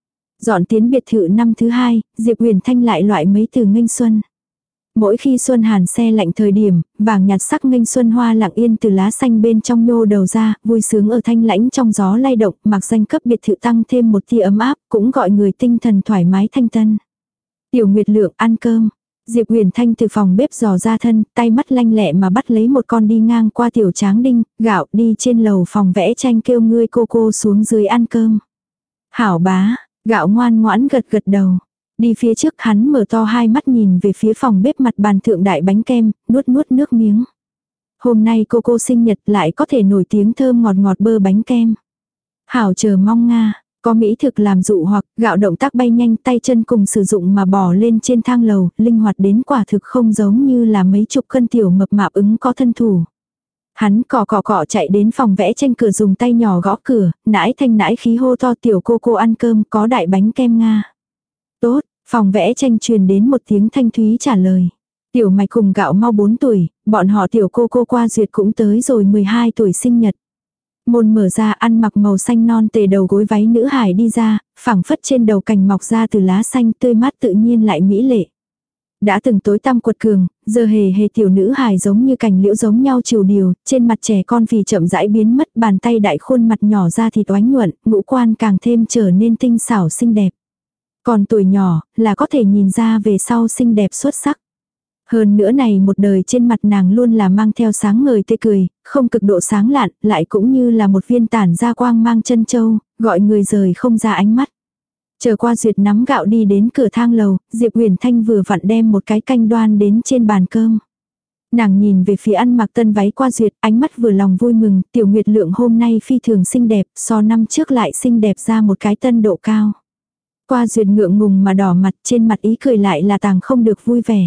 Speaker 1: Dọn tiến biệt thự năm thứ hai, Diệp Uyển Thanh lại loại mấy từ nghênh xuân. Mỗi khi xuân hàn se lạnh thời điểm, vàng nhạt sắc nghênh xuân hoa lặng yên từ lá xanh bên trong nhô đầu ra, vui sướng ở thanh lãnh trong gió lay động, mặc danh cấp biệt thự tăng thêm một tia ấm áp, cũng gọi người tinh thần thoải mái thanh tân. Tiểu Nguyệt Lượng ăn cơm. Diệp Uyển Thanh từ phòng bếp dò ra thân, tay mắt lanh lẹ mà bắt lấy một con đi ngang qua tiểu tráng đinh, gạo đi trên lầu phòng vẽ tranh kêu ngươi cô cô xuống dưới ăn cơm. Hảo bá, gạo ngoan ngoãn gật gật đầu. Đi phía trước hắn mở to hai mắt nhìn về phía phòng bếp mặt bàn thượng đại bánh kem, nuốt nuốt nước miếng. Hôm nay cô cô sinh nhật lại có thể nổi tiếng thơm ngọt ngọt bơ bánh kem. Hảo chờ mong nga, có mỹ thực làm dụ hoặc gạo động tác bay nhanh tay chân cùng sử dụng mà bỏ lên trên thang lầu, linh hoạt đến quả thực không giống như là mấy chục cân tiểu mập mạp ứng có thân thủ. Hắn cọ cọ cọ chạy đến phòng vẽ tranh cửa dùng tay nhỏ gõ cửa, nãi thanh nãi khí hô to tiểu cô cô ăn cơm có đại bánh kem nga. Tốt, phòng vẽ tranh truyền đến một tiếng thanh thúy trả lời. Tiểu Mạch cùng Gạo mau bốn tuổi, bọn họ tiểu cô cô Qua Duyệt cũng tới rồi mười hai tuổi sinh nhật. Môn mở ra ăn mặc màu xanh non tề đầu gối váy nữ hải đi ra, phẳng phất trên đầu cành mọc ra từ lá xanh tươi mát tự nhiên lại mỹ lệ. Đã từng tối tăm quật cường, giờ hề hề tiểu nữ hài giống như cành liễu giống nhau chiều điều, trên mặt trẻ con vì chậm rãi biến mất, bàn tay đại khuôn mặt nhỏ ra thịt oánh nhuận, ngũ quan càng thêm trở nên tinh xảo xinh đẹp. Còn tuổi nhỏ, là có thể nhìn ra về sau xinh đẹp xuất sắc. Hơn nữa này một đời trên mặt nàng luôn là mang theo sáng ngời tươi cười, không cực độ sáng lạn, lại cũng như là một viên tản ra quang mang chân châu, gọi người rời không ra ánh mắt. Chờ Qua Duyệt nắm gạo đi đến cửa thang lầu, Diệp Uyển Thanh vừa vặn đem một cái canh đoan đến trên bàn cơm. Nàng nhìn về phía ăn mặc tân váy Qua Duyệt, ánh mắt vừa lòng vui mừng, tiểu Nguyệt Lượng hôm nay phi thường xinh đẹp, so năm trước lại xinh đẹp ra một cái tân độ cao. Qua Duyệt ngượng ngùng mà đỏ mặt, trên mặt ý cười lại là tàng không được vui vẻ.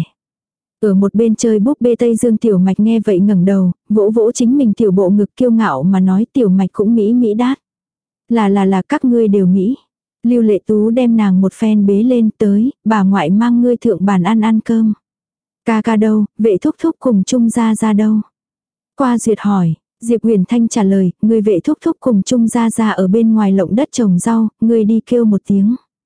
Speaker 1: Ở một bên chơi búp bê Tây Dương Tiểu Mạch nghe vậy ngẩng đầu, vỗ vỗ chính mình tiểu bộ ngực kiêu ngạo mà nói Tiểu Mạch cũng mỹ mỹ đát. Là là là các ngươi đều mỹ. Lưu Lệ Tú đem nàng một phen bế lên tới, bà ngoại mang ngươi thượng bàn ăn ăn cơm. Ca ca đâu, vệ thúc thúc cùng chung ra ra đâu. Qua Duyệt hỏi, Diệp Uyển Thanh trả lời, người vệ thúc thúc cùng chung ra ra ở bên ngoài lộng đất trồng rau, ngươi đi kêu một tiếng.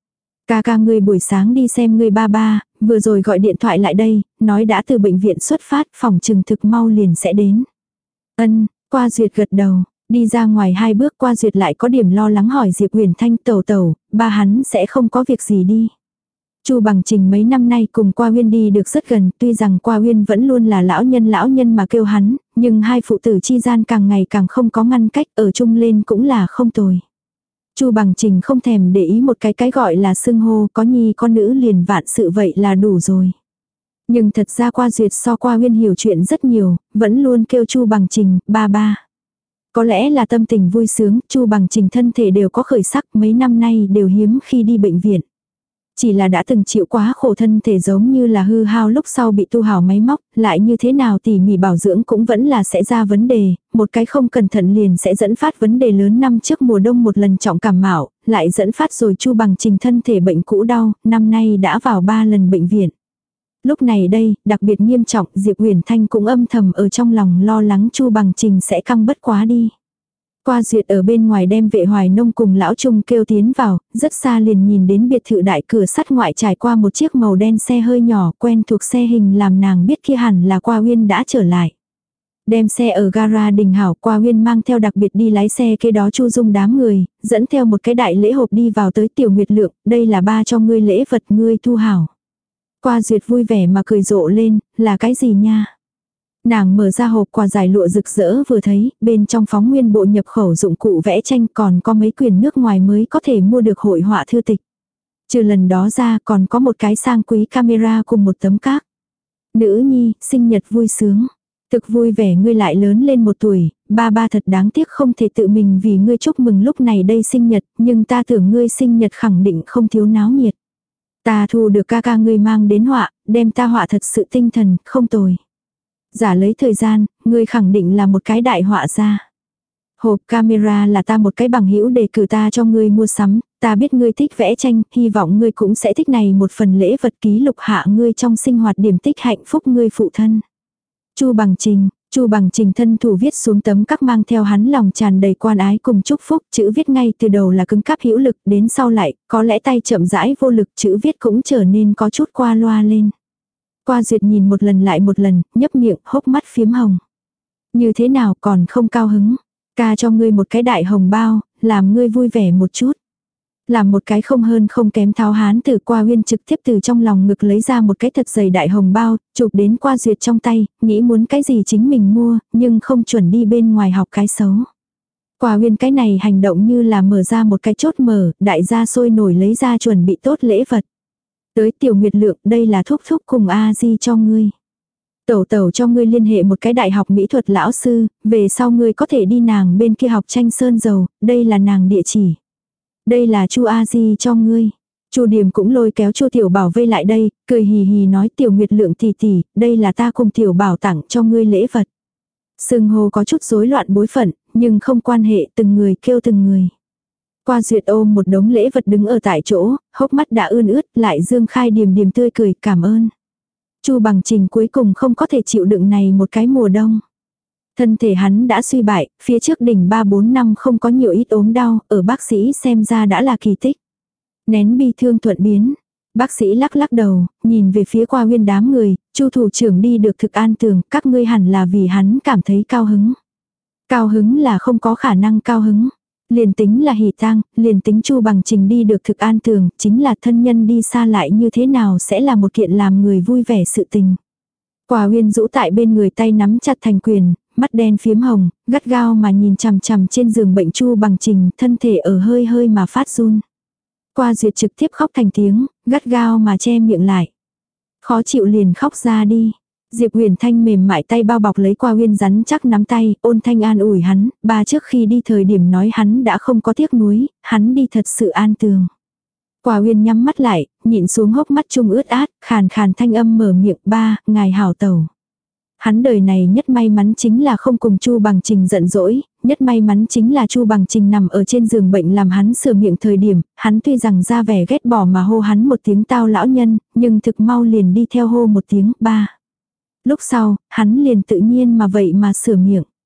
Speaker 1: Ca ca ngươi buổi sáng đi xem ngươi ba ba, vừa rồi gọi điện thoại lại đây, nói đã từ bệnh viện xuất phát, phòng trừng thực mau liền sẽ đến. Ân, Qua Duyệt gật đầu, đi ra ngoài hai bước Qua Duyệt lại có điểm lo lắng hỏi Diệp Huyền Thanh tẩu tẩu, ba hắn sẽ không có việc gì đi. Chu Bằng Trình mấy năm nay cùng Qua Uyên đi được rất gần, tuy rằng Qua Uyên vẫn luôn là lão nhân lão nhân mà kêu hắn, nhưng hai phụ tử chi gian càng ngày càng không có ngăn cách, ở chung lên cũng là không tồi. Chu Bằng Trình không thèm để ý một cái cái gọi là xưng hô, có nhi có nữ liền vạn sự vậy là đủ rồi. Nhưng thật ra Qua Duyệt so Qua Uyên hiểu chuyện rất nhiều, vẫn luôn kêu Chu Bằng Trình, ba ba. Có lẽ là tâm tình vui sướng, Chu Bằng Trình thân thể đều có khởi sắc, mấy năm nay đều hiếm khi đi bệnh viện. Chỉ là đã từng chịu quá khổ, thân thể giống như là hư hao lúc sau bị tu hào máy móc, lại như thế nào tỉ mỉ bảo dưỡng cũng vẫn là sẽ ra vấn đề, một cái không cẩn thận liền sẽ dẫn phát vấn đề lớn. Năm trước mùa đông một lần trọng cảm mạo, lại dẫn phát rồi Chu Bằng Trình thân thể bệnh cũ đau, năm nay đã vào ba lần bệnh viện. Lúc này đây, đặc biệt nghiêm trọng, Diệp Huyền Thanh cũng âm thầm ở trong lòng lo lắng Chu Bằng Trình sẽ căng bất quá đi. Qua Duyệt ở bên ngoài đem Vệ Hoài Nông cùng lão Trung kêu tiến vào, rất xa liền nhìn đến biệt thự đại cửa sắt ngoại trải qua một chiếc màu đen xe hơi nhỏ, quen thuộc xe hình làm nàng biết kia hẳn là Qua Uyên đã trở lại. Đem xe ở gara đình hảo, Qua Uyên mang theo đặc biệt đi lái xe kế đó Chu Dung đám người, dẫn theo một cái đại lễ hộp đi vào tới Tiểu Nguyệt Lượng, đây là ba cho ngươi lễ vật ngươi thu hảo. Qua Duyệt vui vẻ mà cười rộ lên, là cái gì nha? Nàng mở ra hộp quà giải lụa rực rỡ vừa thấy, bên trong phóng nguyên bộ nhập khẩu dụng cụ vẽ tranh, còn có mấy quyển nước ngoài mới có thể mua được hội họa thư tịch. Trừ lần đó ra còn có một cái sang quý camera cùng một tấm các. Nữ nhi, sinh nhật vui sướng. Thực vui vẻ ngươi lại lớn lên một tuổi, ba ba thật đáng tiếc không thể tự mình vì ngươi chúc mừng lúc này đây sinh nhật, nhưng ta tưởng ngươi sinh nhật khẳng định không thiếu náo nhiệt. Ta thu được ca ca ngươi mang đến họa, đem ta họa thật sự tinh thần, không tồi. Giả lấy thời gian, ngươi khẳng định là một cái đại họa gia. Hộp camera là ta một cái bằng hữu để cử ta cho ngươi mua sắm, ta biết ngươi thích vẽ tranh, hy vọng ngươi cũng sẽ thích này một phần lễ vật ký lục hạ ngươi trong sinh hoạt điểm tích hạnh phúc ngươi phụ thân. Chu Bằng Trình, Chu Bằng Trình thân thủ viết xuống tấm các mang theo hắn lòng tràn đầy quan ái cùng chúc phúc, chữ viết ngay từ đầu là cứng cáp hữu lực, đến sau lại, có lẽ tay chậm rãi vô lực, chữ viết cũng trở nên có chút qua loa lên. Qua Duyệt nhìn một lần lại một lần, nhấp miệng, hốc mắt phiếm hồng. Như thế nào còn không cao hứng? Ca cho ngươi một cái đại hồng bao, làm ngươi vui vẻ một chút. Làm một cái không hơn không kém tháo hán từ Qua Uyên trực tiếp từ trong lòng ngực lấy ra một cái thật dày đại hồng bao, chụp đến Qua Duyệt trong tay, nghĩ muốn cái gì chính mình mua, nhưng không chuẩn đi bên ngoài học cái xấu. Qua Uyên cái này hành động như là mở ra một cái chốt mở, đại gia sôi nổi lấy ra chuẩn bị tốt lễ vật. Tới Tiểu Nguyệt Lượng, đây là thúc thúc cùng A Di cho ngươi. Tẩu tẩu cho ngươi liên hệ một cái đại học mỹ thuật lão sư, về sau ngươi có thể đi nàng bên kia học tranh sơn dầu, đây là nàng địa chỉ. Đây là Chu A Di cho ngươi. Chu Điểm cũng lôi kéo Chu Tiểu Bảo vây lại đây, cười hì hì nói Tiểu Nguyệt Lượng tỷ tỷ, đây là ta cùng Tiểu Bảo tặng cho ngươi lễ vật. Sưng hô có chút rối loạn bối phận, nhưng không quan hệ, từng người kêu từng người. Qua Duyệt ôm một đống lễ vật đứng ở tại chỗ, hốc mắt đã ươn ướt, lại dương khai điềm điềm tươi cười cảm ơn. Chu Bằng Trình cuối cùng không có thể chịu đựng này một cái mùa đông. Thân thể hắn đã suy bại, phía trước đỉnh ba bốn năm không có nhiều ít ốm đau, ở bác sĩ xem ra đã là kỳ tích. Nén bi thương thuận biến. Bác sĩ lắc lắc đầu, nhìn về phía Qua Uyên đám người, Chu thủ trưởng đi được thực an tường, các ngươi hẳn là vì hắn cảm thấy cao hứng. Cao hứng là không có khả năng cao hứng. Liền tính là hỉ tang, liền tính Chu Bằng Trình đi được thực an tường, chính là thân nhân đi xa lại như thế nào sẽ là một kiện làm người vui vẻ sự tình. Qua Uyên rũ tại bên người tay nắm chặt thành quyền, mắt đen phiếm hồng, gắt gao mà nhìn chằm chằm trên giường bệnh Chu Bằng Trình, thân thể ở hơi hơi mà phát run. Qua Duyệt trực tiếp khóc thành tiếng, gắt gao mà che miệng lại. Khó chịu liền khóc ra đi. Diệp Huyền Thanh mềm mại tay bao bọc lấy Qua Uyên rắn chắc nắm tay, ôn thanh an ủi hắn, ba trước khi đi thời điểm nói hắn đã không có tiếc nuối, hắn đi thật sự an tường. Qua Uyên nhắm mắt lại, nhịn xuống hốc mắt trung ướt át, khàn khàn thanh âm mở miệng, ba, ngài hảo tẩu. Hắn đời này nhất may mắn chính là không cùng Chu Bằng Trình giận dỗi, nhất may mắn chính là Chu Bằng Trình nằm ở trên giường bệnh làm hắn sửa miệng thời điểm, hắn tuy rằng ra vẻ ghét bỏ mà hô hắn một tiếng tao lão nhân, nhưng thực mau liền đi theo hô một tiếng ba. Lúc sau, hắn liền tự nhiên mà vậy mà sửa miệng.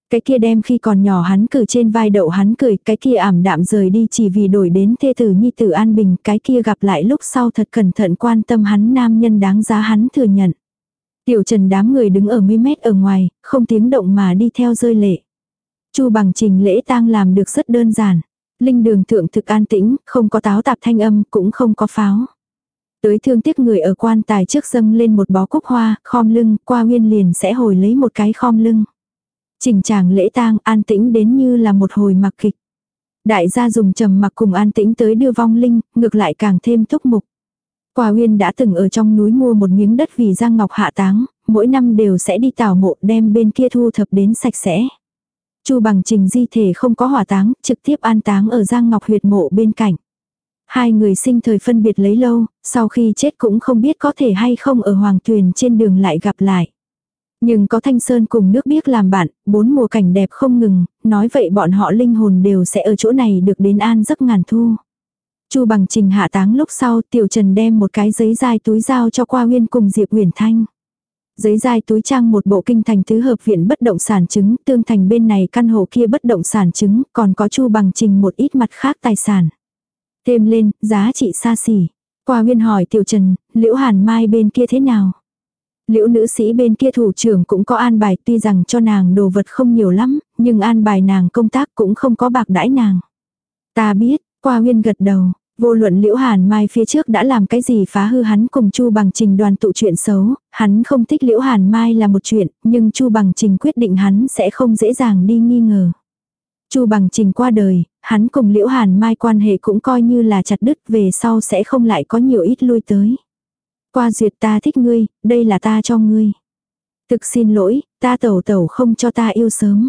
Speaker 1: Cái kia đem khi còn nhỏ hắn cử trên vai đậu hắn cười, cái kia ảm đạm rời đi chỉ vì đổi đến thê tử nhi tử an bình, cái kia gặp lại lúc sau thật cẩn thận quan tâm hắn nam nhân đáng giá hắn thừa nhận. Tiểu Trần đám người đứng ở mấy mét ở ngoài, không tiếng động mà đi theo rơi lệ. Chu Bằng Trình lễ tang làm được rất đơn giản. Linh đường thượng thực an tĩnh, không có táo tạp thanh âm, cũng không có pháo. Tới thương tiếc người ở quan tài trước dâng lên một bó cúc hoa, khom lưng, qua Uyên liền sẽ hồi lấy một cái khom lưng. Chỉnh chàng lễ tang an tĩnh đến như là một hồi mặc kịch. Đại gia dùng trầm mặc cùng an tĩnh tới đưa vong linh, ngược lại càng thêm túc mục. Qua Uyên đã từng ở trong núi mua một miếng đất vì Giang Ngọc hạ táng, mỗi năm đều sẽ đi tảo mộ đem bên kia thu thập đến sạch sẽ. Chu Bằng Trình di thể không có hỏa táng, trực tiếp an táng ở Giang Ngọc huyệt mộ bên cạnh. Hai người sinh thời phân biệt lấy lâu, sau khi chết cũng không biết có thể hay không ở Hoàng Tuyền trên đường lại gặp lại. Nhưng có Thanh Sơn cùng nước biếc làm bạn, bốn mùa cảnh đẹp không ngừng, nói vậy bọn họ linh hồn đều sẽ ở chỗ này được đến an giấc ngàn thu. Chu Bằng Trình hạ táng lúc sau, Tiểu Trần đem một cái giấy dai túi giao cho Qua Uyên cùng Diệp Uyển Thanh. Giấy dai túi trang một bộ kinh thành tứ hợp viện bất động sản chứng, tương thành bên này căn hộ kia bất động sản chứng, còn có Chu Bằng Trình một ít mặt khác tài sản. Thêm lên, giá trị xa xỉ. Qua Uyên hỏi Tiểu Trần, Liễu Hàn Mai bên kia thế nào? Liễu nữ sĩ bên kia thủ trưởng cũng có an bài, tuy rằng cho nàng đồ vật không nhiều lắm, nhưng an bài nàng công tác cũng không có bạc đãi nàng. Ta biết, Qua Uyên gật đầu, vô luận Liễu Hàn Mai phía trước đã làm cái gì phá hư hắn cùng Chu Bằng Trình đoàn tụ chuyện xấu, hắn không thích Liễu Hàn Mai là một chuyện, nhưng Chu Bằng Trình quyết định hắn sẽ không dễ dàng đi nghi ngờ. Chu Bằng Trình qua đời, hắn cùng Liễu Hàn Mai quan hệ cũng coi như là chặt đứt, về sau sẽ không lại có nhiều ít lui tới. Qua Duyệt, ta thích ngươi, đây là ta cho ngươi. Thực xin lỗi, ta tẩu tẩu không cho ta yêu sớm.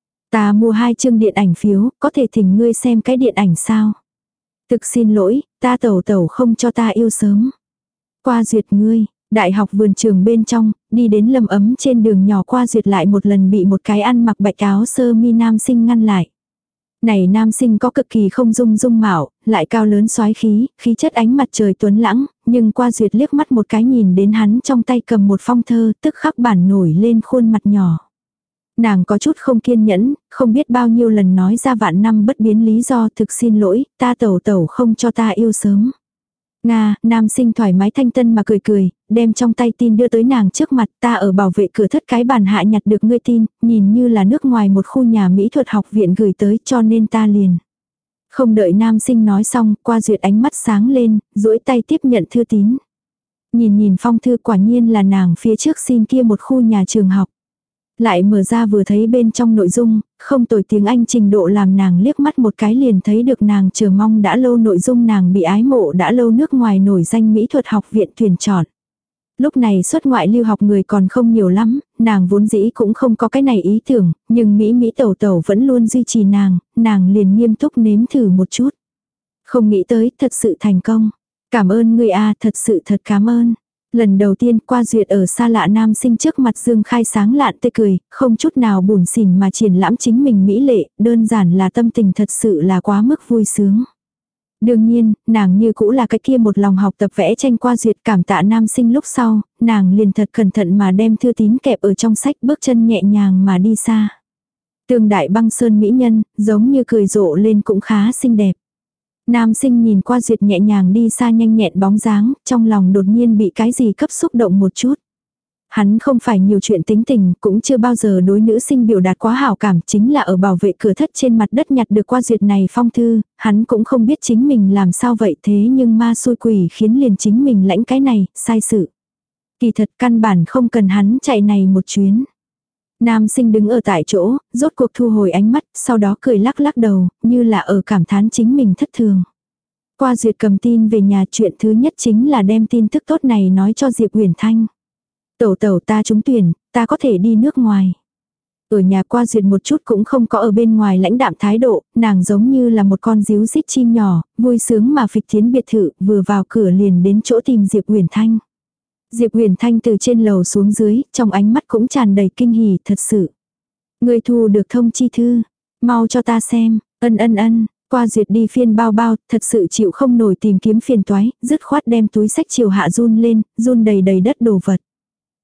Speaker 1: Ta mua hai chương điện ảnh phiếu, có thể thỉnh ngươi xem cái điện ảnh sao? Thực xin lỗi, ta tẩu tẩu không cho ta yêu sớm. Qua Duyệt ngươi, đại học vườn trường bên trong, đi đến Lâm Ấm trên đường nhỏ, Qua Duyệt lại một lần bị một cái ăn mặc bạch áo sơ mi nam sinh ngăn lại. Này nam sinh có cực kỳ không dung dung mạo, lại cao lớn soái khí, khí chất ánh mặt trời tuấn lãng, nhưng Qua Duyệt liếc mắt một cái nhìn đến hắn trong tay cầm một phong thơ, tức khắc bản nổi lên khuôn mặt nhỏ. Nàng có chút không kiên nhẫn, không biết bao nhiêu lần nói ra vạn năm bất biến lý do, thực xin lỗi, ta tẩu tẩu không cho ta yêu sớm. Nga, nam sinh thoải mái thanh tân mà cười cười, đem trong tay tin đưa tới nàng trước mặt, ta ở bảo vệ cửa thất cái bàn hạ nhặt được ngươi tin, nhìn như là nước ngoài một khu nhà mỹ thuật học viện gửi tới, cho nên ta liền. Không đợi nam sinh nói xong, Qua Duyệt ánh mắt sáng lên, duỗi tay tiếp nhận thư tín. Nhìn nhìn phong thư, quả nhiên là nàng phía trước xin kia một khu nhà trường học. Lại mở ra vừa thấy bên trong nội dung, không tồi tiếng Anh trình độ làm nàng liếc mắt một cái liền thấy được nàng chờ mong đã lâu nội dung nàng bị ái mộ đã lâu nước ngoài nổi danh mỹ thuật học viện tuyển chọn. Lúc này xuất ngoại lưu học người còn không nhiều lắm, nàng vốn dĩ cũng không có cái này ý tưởng, nhưng Mỹ Mỹ tẩu tẩu vẫn luôn duy trì nàng, nàng liền nghiêm túc nếm thử một chút. Không nghĩ tới, thật sự thành công. Cảm ơn người a, thật sự thật cảm ơn. Lần đầu tiên Qua Duyệt ở xa lạ nam sinh trước mặt dương khai sáng lạn tươi cười, không chút nào buồn xỉn mà triển lãm chính mình mỹ lệ, đơn giản là tâm tình thật sự là quá mức vui sướng. Đương nhiên, nàng như cũ là cái kia một lòng học tập vẽ tranh. Qua Duyệt cảm tạ nam sinh lúc sau, nàng liền thật cẩn thận mà đem thư tín kẹp ở trong sách, bước chân nhẹ nhàng mà đi xa. Tương đại băng sơn mỹ nhân, giống như cười rộ lên cũng khá xinh đẹp. Nam sinh nhìn Qua Duyệt nhẹ nhàng đi xa nhanh nhẹn bóng dáng, trong lòng đột nhiên bị cái gì cấp xúc động một chút. Hắn không phải nhiều chuyện tính tình, cũng chưa bao giờ đối nữ sinh biểu đạt quá hảo cảm, chính là ở bảo vệ cửa thất trên mặt đất nhặt được Qua Duyệt này phong thư, hắn cũng không biết chính mình làm sao vậy, thế nhưng ma xui quỷ khiến liền chính mình lãnh cái này, sai sự. Kỳ thật căn bản không cần hắn chạy này một chuyến. Nam sinh đứng ở tại chỗ, rốt cuộc thu hồi ánh mắt, sau đó cười lắc lắc đầu, như là ở cảm thán chính mình thất thường. Qua Duyệt cầm tin về nhà, chuyện thứ nhất chính là đem tin tức tốt này nói cho Diệp Uyển Thanh. Tẩu tẩu, ta trúng tuyển, ta có thể đi nước ngoài. Ở nhà Qua Duyệt một chút cũng không có ở bên ngoài lãnh đạm thái độ, nàng giống như là một con ríu rít chim nhỏ, vui sướng mà phịch tiến biệt thự, vừa vào cửa liền đến chỗ tìm Diệp Uyển Thanh. Diệp Uyển Thanh từ trên lầu xuống dưới, trong ánh mắt cũng tràn đầy kinh hỉ, thật sự. Người thu được thông chi thư, mau cho ta xem, ân ân ân. Qua Duyệt đi phiên bao bao, thật sự chịu không nổi tìm kiếm phiền toái, dứt khoát đem túi sách chiều hạ run lên, run đầy đầy đất đồ vật.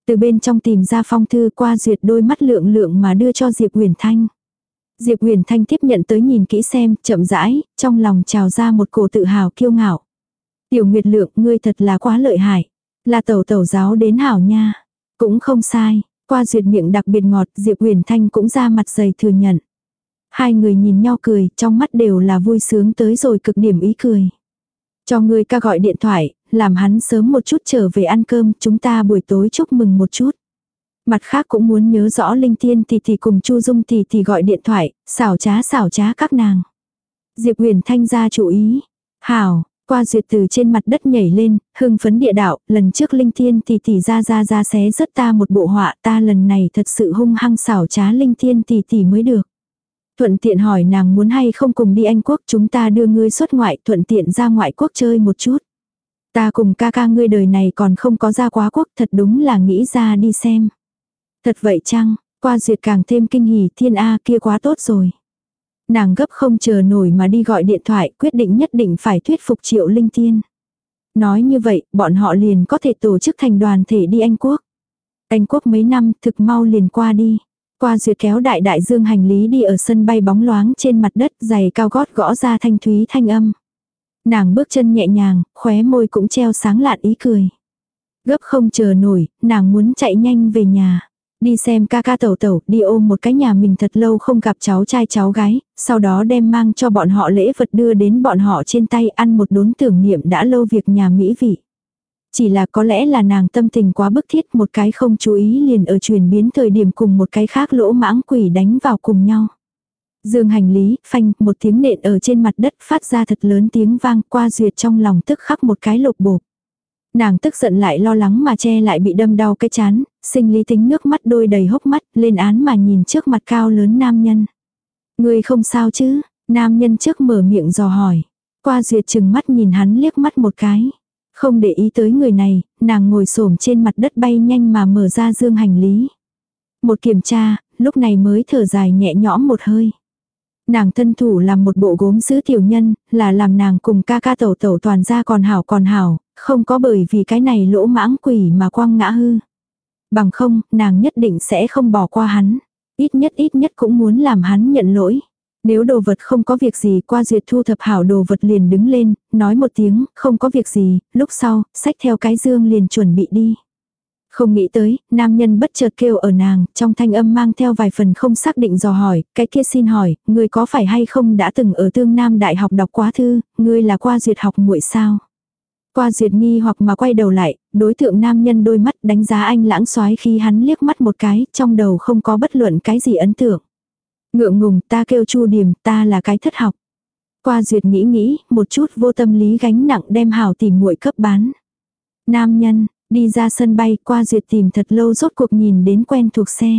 Speaker 1: Từ bên trong tìm ra phong thư, qua duyệt đôi mắt lượng lượng mà đưa cho Diệp Uyển Thanh. Diệp Uyển Thanh tiếp nhận tới nhìn kỹ xem, chậm rãi, trong lòng trào ra một cổ tự hào kiêu ngạo. Tiểu Nguyệt Lượng, ngươi thật là quá lợi hại. Là tẩu tẩu giáo đến hảo nha. Cũng không sai, qua duyệt miệng đặc biệt ngọt, Diệp Uyển Thanh cũng ra mặt dày thừa nhận. Hai người nhìn nhau cười, trong mắt đều là vui sướng tới rồi cực điểm ý cười. Cho ngươi ca gọi điện thoại, làm hắn sớm một chút trở về ăn cơm, chúng ta buổi tối chúc mừng một chút. Mặt khác cũng muốn nhớ rõ Linh Tiên tỷ tỷ cùng Chu Dung tỷ tỷ gọi điện thoại, xảo trá xảo trá các nàng. Diệp Uyển Thanh ra chủ ý. Hảo, qua duyệt từ trên mặt đất nhảy lên, hưng phấn địa đạo, lần trước Linh Tiên tỷ tỷ ra ra ra xé rớt ta một bộ họa, ta lần này thật sự hung hăng xảo trá Linh Tiên tỷ tỷ mới được. Thuận tiện hỏi nàng muốn hay không cùng đi Anh Quốc, chúng ta đưa ngươi xuất ngoại, thuận tiện ra ngoại quốc chơi một chút. Ta cùng ca ca ngươi đời này còn không có ra quá quốc, thật đúng là nghĩ ra đi xem. Thật vậy chăng, qua duyệt càng thêm kinh hỉ, thiên A kia quá tốt rồi. Nàng gấp không chờ nổi mà đi gọi điện thoại, quyết định nhất định phải thuyết phục Triệu Linh Tiên. Nói như vậy, bọn họ liền có thể tổ chức thành đoàn thể đi Anh Quốc. Anh Quốc mấy năm, thực mau liền qua đi. Qua duyệt kéo đại đại dương hành lý đi ở sân bay bóng loáng trên mặt đất, giày cao gót gõ ra thanh thúy thanh âm. Nàng bước chân nhẹ nhàng, khóe môi cũng treo sáng lạn ý cười. Gấp không chờ nổi, nàng muốn chạy nhanh về nhà. Đi xem ca ca tẩu tẩu, đi ôm một cái nhà mình thật lâu không gặp cháu trai cháu gái, sau đó đem mang cho bọn họ lễ vật đưa đến bọn họ trên tay, ăn một đốn tưởng niệm đã lâu việc nhà mỹ vị. Chỉ là có lẽ là nàng tâm tình quá bức thiết, một cái không chú ý liền ở chuyển biến thời điểm cùng một cái khác lỗ mãng quỷ đánh vào cùng nhau. Dương hành lý, phanh, một tiếng nện ở trên mặt đất phát ra thật lớn tiếng vang, qua duyệt trong lòng tức khắc một cái lục bộp. Nàng tức giận lại lo lắng mà che lại bị đâm đau cái chán, sinh lý tính nước mắt đôi đầy hốc mắt, lên án mà nhìn trước mặt cao lớn nam nhân. Người không sao chứ, nam nhân trước mở miệng dò hỏi. Qua duyệt chừng mắt nhìn hắn liếc mắt một cái. Không để ý tới người này, nàng ngồi xổm trên mặt đất bay nhanh mà mở ra dương hành lý. Một kiểm tra, lúc này mới thở dài nhẹ nhõm một hơi. Nàng thân thủ làm một bộ gốm sứ tiểu nhân, là làm nàng cùng ca ca tẩu tẩu toàn ra còn hảo còn hảo, không có bởi vì cái này lỗ mãng quỷ mà quăng ngã hư. Bằng không, nàng nhất định sẽ không bỏ qua hắn. Ít nhất ít nhất cũng muốn làm hắn nhận lỗi. Nếu đồ vật không có việc gì, qua duyệt thu thập hảo đồ vật liền đứng lên, nói một tiếng, không có việc gì, lúc sau, xách theo cái dương liền chuẩn bị đi. Không nghĩ tới, nam nhân bất chợt kêu ở nàng, trong thanh âm mang theo vài phần không xác định dò hỏi, cái kia xin hỏi, ngươi có phải hay không đã từng ở Tương Nam Đại học đọc quá thư, ngươi là qua duyệt học muội sao? Qua duyệt nghi hoặc mà quay đầu lại, đối tượng nam nhân đôi mắt đánh giá anh lãng xoái khi hắn liếc mắt một cái, trong đầu không có bất luận cái gì ấn tượng. Ngượng ngùng, ta kêu Chu Điềm, ta là cái thất học. Qua duyệt nghĩ nghĩ, một chút vô tâm lý gánh nặng đem hảo tìm muội cấp bán. Nam nhân, đi ra sân bay, qua duyệt tìm thật lâu rốt cuộc nhìn đến quen thuộc xe.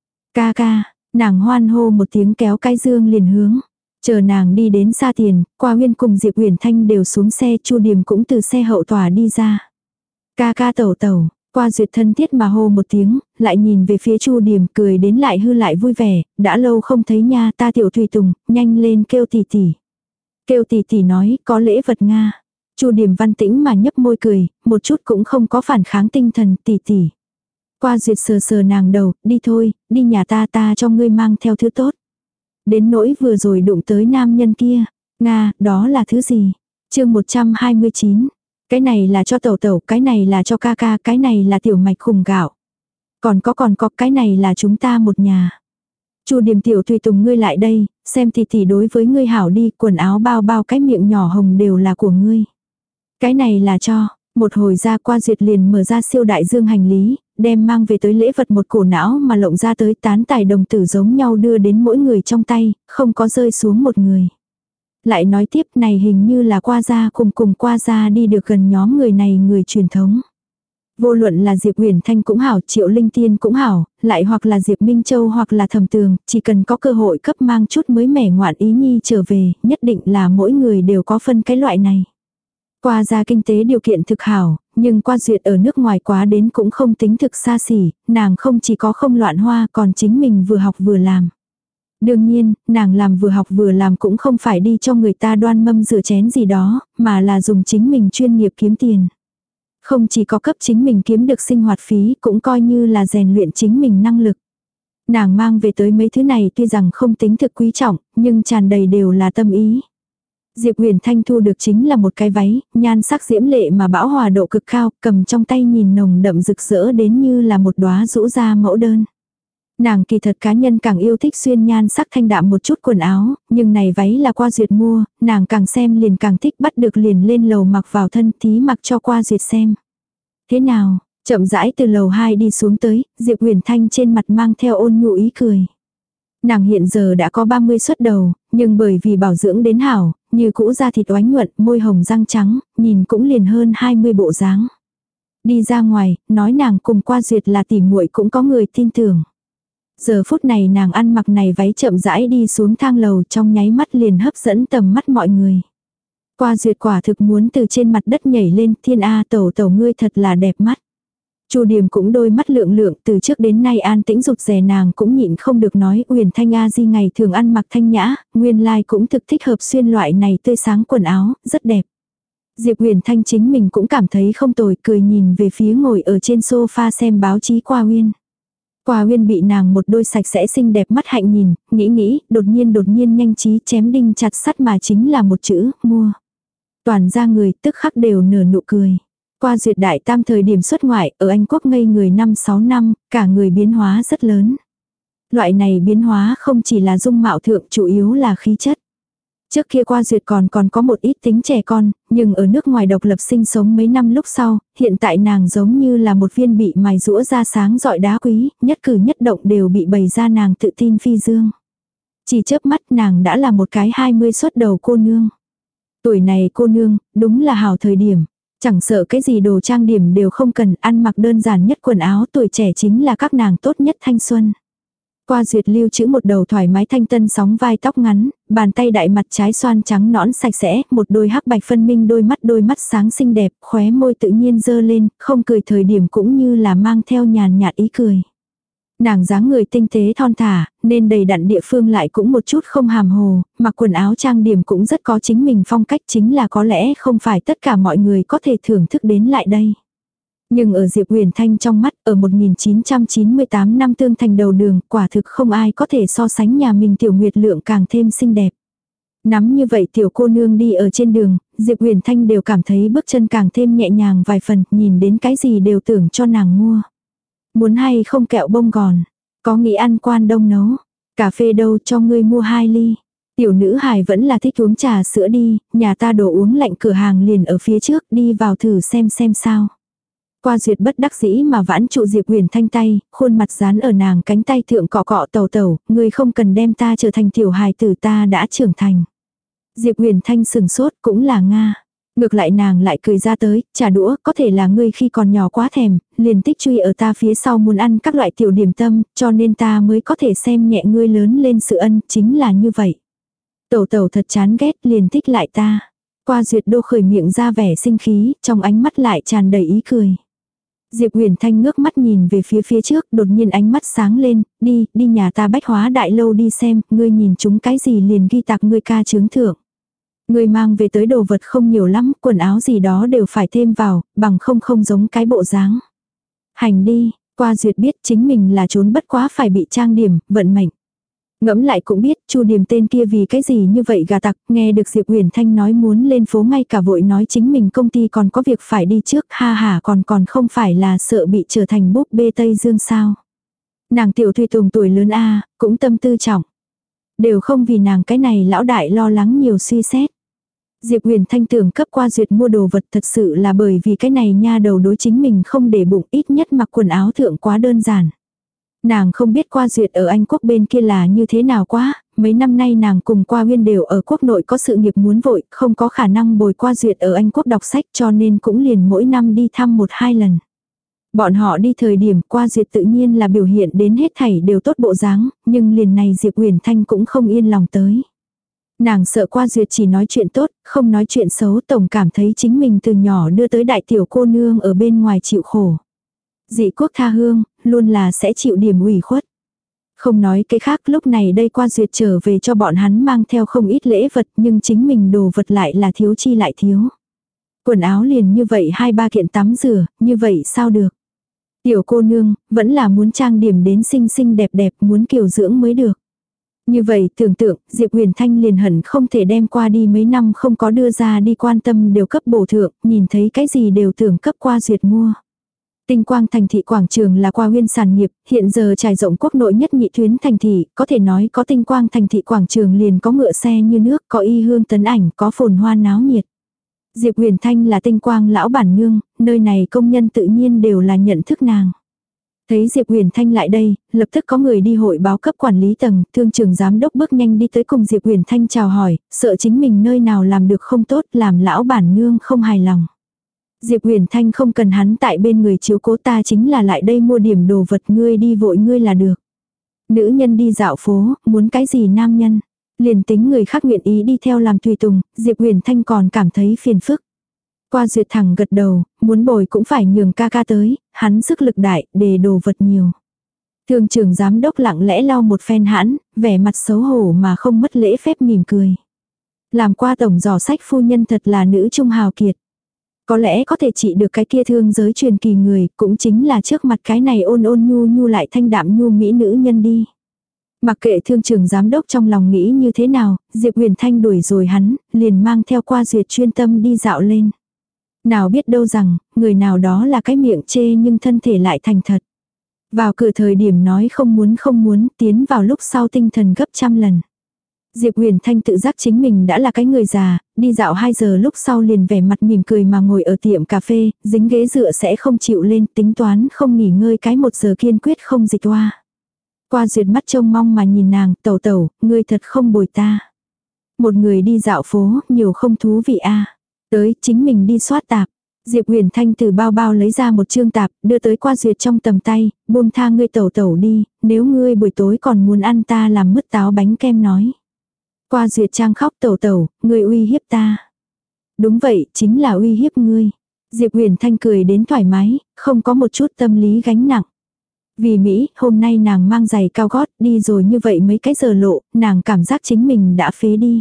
Speaker 1: Ca ca, nàng hoan hô một tiếng kéo cái dương liền hướng. Chờ nàng đi đến xa tiền, qua Huyên cùng Diệp Uyển Thanh đều xuống xe, Chu Điềm cũng từ xe hậu tòa đi ra. Ca ca tẩu tẩu, qua duyệt thân thiết mà hô một tiếng, lại nhìn về phía Chu Điềm cười đến lại hư lại vui vẻ, đã lâu không thấy nha, ta tiểu tùy tùng, nhanh lên kêu tỷ tỷ. Kêu tỷ tỷ nói, có lễ vật Nga. Chu Điềm văn tĩnh mà nhấp môi cười, một chút cũng không có phản kháng tinh thần, tỷ tỷ. Qua duyệt sờ sờ nàng đầu, đi thôi, đi nhà ta ta cho ngươi mang theo thứ tốt. Đến nỗi vừa rồi đụng tới nam nhân kia, Nga, đó là thứ gì? Chương một trăm hai mươi chín. Cái này là cho tẩu tẩu, cái này là cho ca ca, cái này là tiểu mạch khủng gạo. Còn có còn có, cái này là chúng ta một nhà. Chu Điềm tiểu tùy tùng ngươi lại đây, xem tỷ tỷ đối với ngươi hảo đi, quần áo bao bao cái miệng nhỏ hồng đều là của ngươi. Cái này là cho, một hồi ra qua duyệt liền mở ra siêu đại dương hành lý, đem mang về tới lễ vật một cổ não mà lộng ra tới tán tài đồng tử giống nhau đưa đến mỗi người trong tay, không có rơi xuống một người. Lại nói tiếp này hình như là qua gia cùng cùng qua gia đi được gần nhóm người này người truyền thống. Vô luận là Diệp Uyển Thanh cũng hảo, Triệu Linh Tiên cũng hảo, lại hoặc là Diệp Minh Châu hoặc là Thẩm Tường, chỉ cần có cơ hội cấp mang chút mới mẻ ngoạn ý nhi trở về, nhất định là mỗi người đều có phân cái loại này. Qua gia kinh tế điều kiện thực hảo, nhưng qua duyệt ở nước ngoài quá đến cũng không tính thực xa xỉ, nàng không chỉ có không loạn hoa còn chính mình vừa học vừa làm. Đương nhiên, nàng làm vừa học vừa làm cũng không phải đi cho người ta đoan mâm rửa chén gì đó, mà là dùng chính mình chuyên nghiệp kiếm tiền. Không chỉ có cấp chính mình kiếm được sinh hoạt phí, cũng coi như là rèn luyện chính mình năng lực. Nàng mang về tới mấy thứ này tuy rằng không tính thực quý trọng, nhưng tràn đầy đều là tâm ý. Diệp Huyền Thanh thu được chính là một cái váy, nhan sắc diễm lệ mà bão hòa độ cực cao, cầm trong tay nhìn nồng đậm rực rỡ đến như là một đóa rũ ra mẫu đơn. Nàng kỳ thật cá nhân càng yêu thích xuyên nhan sắc thanh đạm một chút quần áo, nhưng này váy là Qua Duyệt mua, nàng càng xem liền càng thích, bắt được liền lên lầu mặc vào thân, thí mặc cho Qua Duyệt xem. Thế nào? Chậm rãi từ lầu hai đi xuống tới, Diệp Huyền Thanh trên mặt mang theo ôn nhu ý cười. Nàng hiện giờ đã có ba mươi xuất đầu, nhưng bởi vì bảo dưỡng đến hảo, như cũ da thịt oánh nhuận, môi hồng răng trắng, nhìn cũng liền hơn hai mươi bộ dáng. Đi ra ngoài, nói nàng cùng Qua Duyệt là tỉ muội cũng có người tin tưởng. Giờ phút này nàng ăn mặc này váy chậm rãi đi xuống thang lầu, trong nháy mắt liền hấp dẫn tầm mắt mọi người. Qua Duyệt quả thực muốn từ trên mặt đất nhảy lên, thiên a tẩu tẩu ngươi thật là đẹp mắt. Chu Điềm cũng đôi mắt lượng lượng, từ trước đến nay an tĩnh rụt rè, nàng cũng nhịn không được nói Uyển Thanh a di ngày thường ăn mặc thanh nhã, nguyên lai cũng thực thích hợp xuyên loại này tươi sáng quần áo, rất đẹp. Diệp Uyển Thanh chính mình cũng cảm thấy không tồi, cười nhìn về phía ngồi ở trên sofa xem báo chí Qua Uyên. Qua Uyên bị nàng một đôi sạch sẽ xinh đẹp mắt hạnh nhìn, nghĩ nghĩ, đột nhiên đột nhiên nhanh trí chém đinh chặt sắt mà chính là một chữ, mua. Toàn ra người tức khắc đều nở nụ cười. Qua Duyệt đại tam thời điểm xuất ngoại, ở Anh Quốc ngây người năm sáu năm, cả người biến hóa rất lớn. Loại này biến hóa không chỉ là dung mạo thượng, chủ yếu là khí chất. Trước kia Qua Duyệt còn còn có một ít tính trẻ con, nhưng ở nước ngoài độc lập sinh sống mấy năm lúc sau, hiện tại nàng giống như là một viên bị mài rũa ra sáng rọi đá quý, nhất cử nhất động đều bị bày ra nàng tự tin phi dương. Chỉ chớp mắt nàng đã là một cái hai mươi xuất đầu cô nương. Tuổi này cô nương, đúng là hảo thời điểm. Chẳng sợ cái gì đồ trang điểm đều không cần, ăn mặc đơn giản nhất quần áo, tuổi trẻ chính là các nàng tốt nhất thanh xuân. Qua Duyệt lưu trữ một đầu thoải mái thanh tân sóng vai tóc ngắn, bàn tay đại mặt trái xoan trắng nõn sạch sẽ, một đôi hắc bạch phân minh đôi mắt đôi mắt sáng xinh đẹp, khóe môi tự nhiên dơ lên, không cười thời điểm cũng như là mang theo nhàn nhạt ý cười. Nàng dáng người tinh tế thon thả, nên đầy đặn địa phương lại cũng một chút không hàm hồ, mặc quần áo trang điểm cũng rất có chính mình phong cách, chính là có lẽ không phải tất cả mọi người có thể thưởng thức đến lại đây. Nhưng ở Diệp Huyền Thanh trong mắt, ở một nghìn chín trăm chín mươi tám năm tương thành đầu đường, quả thực không ai có thể so sánh nhà mình Tiểu Nguyệt Lượng càng thêm xinh đẹp. Nắm như vậy tiểu cô nương đi ở trên đường, Diệp Huyền Thanh đều cảm thấy bước chân càng thêm nhẹ nhàng vài phần, nhìn đến cái gì đều tưởng cho nàng mua. Muốn hay không kẹo bông gòn, có nghĩ ăn quan đông nấu, cà phê đâu cho ngươi mua hai ly. Tiểu nữ hài vẫn là thích uống trà sữa đi, nhà ta đồ uống lạnh cửa hàng liền ở phía trước, đi vào thử xem xem sao. Qua Duyệt bất đắc dĩ mà vãn trụ Diệp Huyền Thanh tay, khuôn mặt dán ở nàng cánh tay thượng cọ cọ tàu tàu, ngươi không cần đem ta trở thành tiểu hài tử, ta đã trưởng thành. Diệp Huyền Thanh sừng sốt, cũng là Nga. Ngược lại nàng lại cười ra tới, trả đũa, có thể là ngươi khi còn nhỏ quá thèm, liền tích truy ở ta phía sau muốn ăn các loại tiểu điểm tâm, cho nên ta mới có thể xem nhẹ ngươi lớn lên sự ân, chính là như vậy. Tẩu tẩu thật chán ghét, liền thích lại ta. Qua Duyệt đô khởi miệng ra vẻ sinh khí, trong ánh mắt lại tràn đầy ý cười. Diệp Huyền Thanh ngước mắt nhìn về phía phía trước, đột nhiên ánh mắt sáng lên, đi, đi nhà ta bách hóa đại lâu đi xem, ngươi nhìn chúng cái gì liền ghi tạc ngươi ca chướng thưởng. Ngươi mang về tới đồ vật không nhiều lắm, quần áo gì đó đều phải thêm vào, bằng không không giống cái bộ dáng. Hành đi, Qua Duyệt biết chính mình là trốn bất quá phải bị trang điểm, vận mệnh. Ngẫm lại cũng biết, Chu Điềm tên kia vì cái gì như vậy gà tặc, nghe được Diệp Huyền Thanh nói muốn lên phố ngay cả vội nói chính mình công ty còn có việc phải đi trước, ha ha còn còn không phải là sợ bị trở thành búp bê Tây Dương sao. Nàng tiểu Thùy Tùng tuổi lớn a cũng tâm tư trọng. Đều không vì nàng cái này lão đại lo lắng nhiều suy xét. Diệp Huyền Thanh tưởng cấp Qua Duyệt mua đồ vật thật sự là bởi vì cái này nha đầu đối chính mình không để bụng, ít nhất mặc quần áo thượng quá đơn giản. Nàng không biết Qua Duyệt ở Anh Quốc bên kia là như thế nào quá, mấy năm nay nàng cùng Qua Uyên đều ở quốc nội có sự nghiệp muốn vội, không có khả năng bồi Qua Duyệt ở Anh Quốc đọc sách cho nên cũng liền mỗi năm đi thăm một hai lần. Bọn họ đi thời điểm Qua Duyệt tự nhiên là biểu hiện đến hết thảy đều tốt bộ dáng, nhưng liền này Diệp Huyền Thanh cũng không yên lòng tới. Nàng sợ Qua Duyệt chỉ nói chuyện tốt, không nói chuyện xấu, tổng cảm thấy chính mình từ nhỏ đưa tới đại tiểu cô nương ở bên ngoài chịu khổ. Dị quốc tha hương, luôn là sẽ chịu điểm ủy khuất. Không nói cái khác, lúc này đây Qua Duyệt trở về cho bọn hắn mang theo không ít lễ vật, nhưng chính mình đồ vật lại là thiếu chi lại thiếu. Quần áo liền như vậy hai ba kiện tắm rửa, như vậy sao được. Tiểu cô nương, vẫn là muốn trang điểm đến xinh xinh đẹp đẹp, muốn kiều dưỡng mới được. Như vậy tưởng tượng, Diệp Huyền Thanh liền hẳn không thể đem qua đi mấy năm không có đưa ra đi quan tâm đều cấp bổ thượng, nhìn thấy cái gì đều tưởng cấp qua duyệt mua. Tinh quang thành thị quảng trường là qua Huyên sản nghiệp, hiện giờ trải rộng quốc nội nhất nhị tuyến thành thị, có thể nói có tinh quang thành thị quảng trường liền có ngựa xe như nước, có y hương tấn ảnh, có phồn hoa náo nhiệt. Diệp Huyền Thanh là tinh quang lão bản nương, nơi này công nhân tự nhiên đều là nhận thức nàng. Thấy Diệp Huyền Thanh lại đây, lập tức có người đi hội báo cấp quản lý tầng, thương trường giám đốc bước nhanh đi tới cùng Diệp Huyền Thanh chào hỏi, sợ chính mình nơi nào làm được không tốt, làm lão bản nương không hài lòng. Diệp Huyền Thanh không cần hắn tại bên người chiếu cố, ta chính là lại đây mua điểm đồ vật, ngươi đi vội ngươi là được. Nữ nhân đi dạo phố, muốn cái gì nam nhân. Liền tính người khác nguyện ý đi theo làm tùy tùng, Diệp Huyền Thanh còn cảm thấy phiền phức. Qua duyệt thẳng gật đầu, muốn bồi cũng phải nhường ca ca tới, hắn sức lực đại, để đồ vật nhiều. Thương trưởng giám đốc lặng lẽ lau một phen hãn, vẻ mặt xấu hổ mà không mất lễ phép mỉm cười. Làm qua tổng giỏ sách phu nhân thật là nữ trung hào kiệt. Có lẽ có thể trị được cái kia thương giới truyền kỳ người, cũng chính là trước mặt cái này ôn ôn nhu nhu lại thanh đạm nhu mỹ nữ nhân đi. Mặc kệ thương trưởng giám đốc trong lòng nghĩ như thế nào, Diệp Huyền Thanh đuổi rồi hắn, liền mang theo qua duyệt chuyên tâm đi dạo lên. Nào biết đâu rằng, người nào đó là cái miệng chê nhưng thân thể lại thành thật. Vào cửa thời điểm nói không muốn không muốn, tiến vào lúc sau tinh thần gấp trăm lần. Diệp Huyền Thanh tự giác chính mình đã là cái người già, đi dạo hai giờ lúc sau liền vẻ mặt mỉm cười mà ngồi ở tiệm cà phê, dính ghế dựa sẽ không chịu lên, tính toán không nghỉ ngơi cái một giờ kiên quyết không dịch hoa. Qua duyệt mắt trông mong mà nhìn nàng, tẩu tẩu, ngươi thật không bồi ta. Một người đi dạo phố, nhiều không thú vị a. Tới, chính mình đi soát tạp. Diệp Huyền Thanh từ bao bao lấy ra một chương tạp, đưa tới qua duyệt trong tầm tay, buông tha ngươi tẩu tẩu đi, nếu ngươi buổi tối còn muốn ăn ta làm mứt táo bánh kem nói. Qua duyệt trang khóc tẩu tẩu, ngươi uy hiếp ta. Đúng vậy, chính là uy hiếp ngươi. Diệp Huyền Thanh cười đến thoải mái, không có một chút tâm lý gánh nặng. Vì Mỹ, hôm nay nàng mang giày cao gót đi rồi như vậy mấy cái giờ lộ, nàng cảm giác chính mình đã phế đi.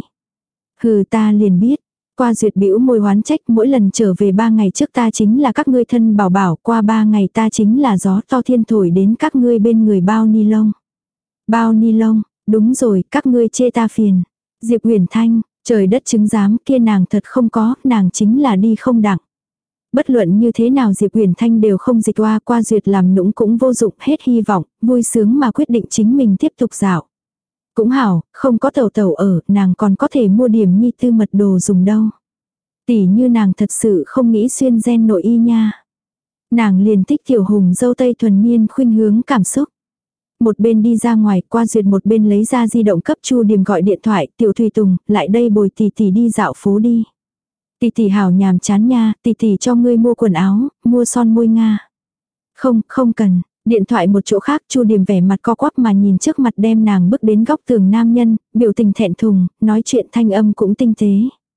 Speaker 1: Hừ ta liền biết. Qua duyệt bĩu môi oán trách, mỗi lần trở về ba ngày trước ta chính là các ngươi thân bảo bảo, qua ba ngày ta chính là gió to thiên thổi đến các ngươi bên người bao ni lông. Bao ni lông, đúng rồi, các ngươi chê ta phiền. Diệp Huyền Thanh, trời đất chứng giám kia nàng thật không có, nàng chính là đi không đặng. Bất luận như thế nào Diệp Huyền Thanh đều không dịch qua, qua duyệt làm nũng cũng vô dụng, hết hy vọng, vui sướng mà quyết định chính mình tiếp tục dạo. Cũng hảo, không có tẩu tẩu ở, nàng còn có thể mua điểm nhi tư mật đồ dùng đâu. Tỉ như nàng thật sự không nghĩ xuyên gen nội y nha. Nàng liền thích tiểu hùng dâu tây thuần miên khuynh hướng cảm xúc. Một bên đi ra ngoài, qua duyệt một bên lấy ra di động cấp Chu Điềm gọi điện thoại, tiểu Thùy Tùng, lại đây bồi tỷ tỷ đi dạo phố đi. Tỷ tỷ hảo nhàm chán nha, tỷ tỷ cho ngươi mua quần áo, mua son môi Nga. Không, không cần. Điện thoại một chỗ khác, Chu Điềm vẻ mặt co quắp mà nhìn trước mặt đem nàng bước đến góc tường nam nhân, biểu tình thẹn thùng, nói chuyện thanh âm cũng tinh tế.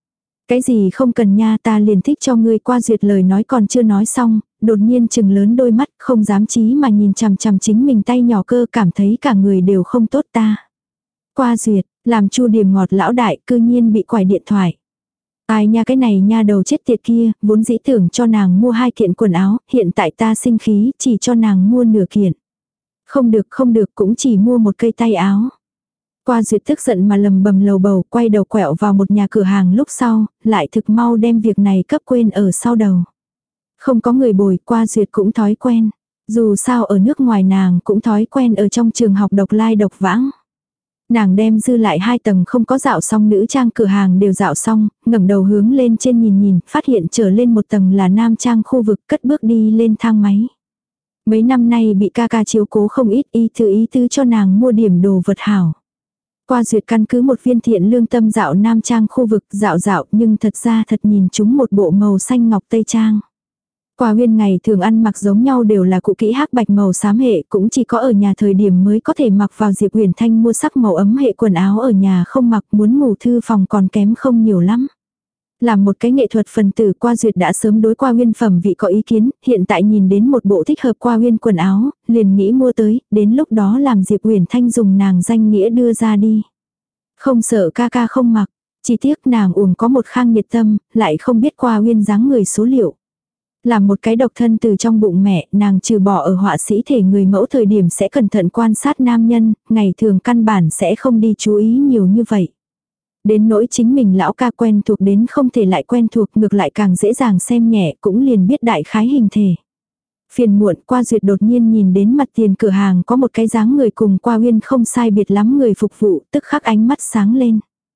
Speaker 1: Cái gì không cần nha, ta liền thích cho ngươi. Qua duyệt lời nói còn chưa nói xong, đột nhiên chừng lớn đôi mắt, không dám chí mà nhìn chằm chằm chính mình tay nhỏ cơ, cảm thấy cả người đều không tốt ta. Qua duyệt, làm Chu Điềm ngọt lão đại, cư nhiên bị quải điện thoại. Ai nha, cái này nha đầu chết tiệt kia, vốn dĩ tưởng cho nàng mua hai kiện quần áo, hiện tại ta sinh khí, chỉ cho nàng mua nửa kiện. Không được không được, cũng chỉ mua một cây tay áo. Qua duyệt tức giận mà lầm bầm lầu bầu, quay đầu quẹo vào một nhà cửa hàng lúc sau, lại thực mau đem việc này cấp quên ở sau đầu. Không có người bồi, qua duyệt cũng thói quen. Dù sao ở nước ngoài nàng cũng thói quen ở trong trường học độc lai độc vãng. Nàng đem dư lại hai tầng không có dạo xong nữ trang cửa hàng đều dạo xong, ngẩng đầu hướng lên trên nhìn nhìn, phát hiện trở lên một tầng là nam trang khu vực, cất bước đi lên thang máy. Mấy năm nay bị ca ca chiếu cố không ít, ý thứ ý tứ cho nàng mua điểm đồ vật hảo. Qua duyệt căn cứ một viên thiện lương tâm dạo nam trang khu vực dạo dạo, nhưng thật ra thật nhìn chúng một bộ màu xanh ngọc tây trang. Qua Huyên ngày thường ăn mặc giống nhau đều là cũ kỹ hắc bạch màu xám hệ, cũng chỉ có ở nhà thời điểm mới có thể mặc vào. Diệp Huyền Thanh mua sắc màu ấm hệ quần áo ở nhà không mặc, muốn ngủ thư phòng còn kém không nhiều lắm. Làm một cái nghệ thuật phần tử, Qua duyệt đã sớm đối Qua Huyên phẩm vị có ý kiến, hiện tại nhìn đến một bộ thích hợp Qua Huyên quần áo, liền nghĩ mua tới, đến lúc đó làm Diệp Huyền Thanh dùng nàng danh nghĩa đưa ra đi. Không sợ ca ca không mặc. Chỉ tiếc nàng uổng có một khang nhiệt tâm, lại không biết qua Uyên dáng người số liệu. Làm một cái độc thân từ trong bụng mẹ, nàng trừ bỏ ở họa sĩ thể người mẫu thời điểm sẽ cẩn thận quan sát nam nhân, ngày thường căn bản sẽ không đi chú ý nhiều như vậy. Đến nỗi chính mình lão ca quen thuộc đến không thể lại quen thuộc, ngược lại càng dễ dàng xem nhẹ, cũng liền biết đại khái hình thể. Phiền muộn, Qua Duyệt đột nhiên nhìn đến mặt tiền cửa hàng có một cái dáng người cùng Qua Uyên không sai biệt lắm người phục vụ, tức khắc ánh mắt sáng lên.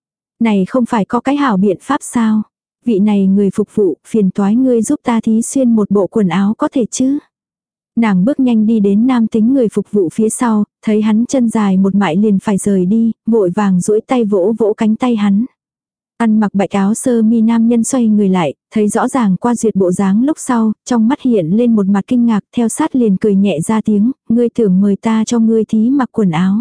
Speaker 1: Này không phải có cái hảo biện pháp sao? Vị này người phục vụ, phiền toái ngươi giúp ta thí xuyên một bộ quần áo có thể chứ? Nàng bước nhanh đi đến nam tính người phục vụ phía sau, thấy hắn chân dài một mại liền phải rời đi, vội vàng duỗi tay vỗ vỗ cánh tay hắn. Ăn mặc bạch áo sơ mi nam nhân xoay người lại, thấy rõ ràng Qua Duyệt bộ dáng lúc sau, trong mắt hiện lên một mặt kinh ngạc, theo sát liền cười nhẹ ra tiếng, ngươi tưởng mời ta cho ngươi thí mặc quần áo.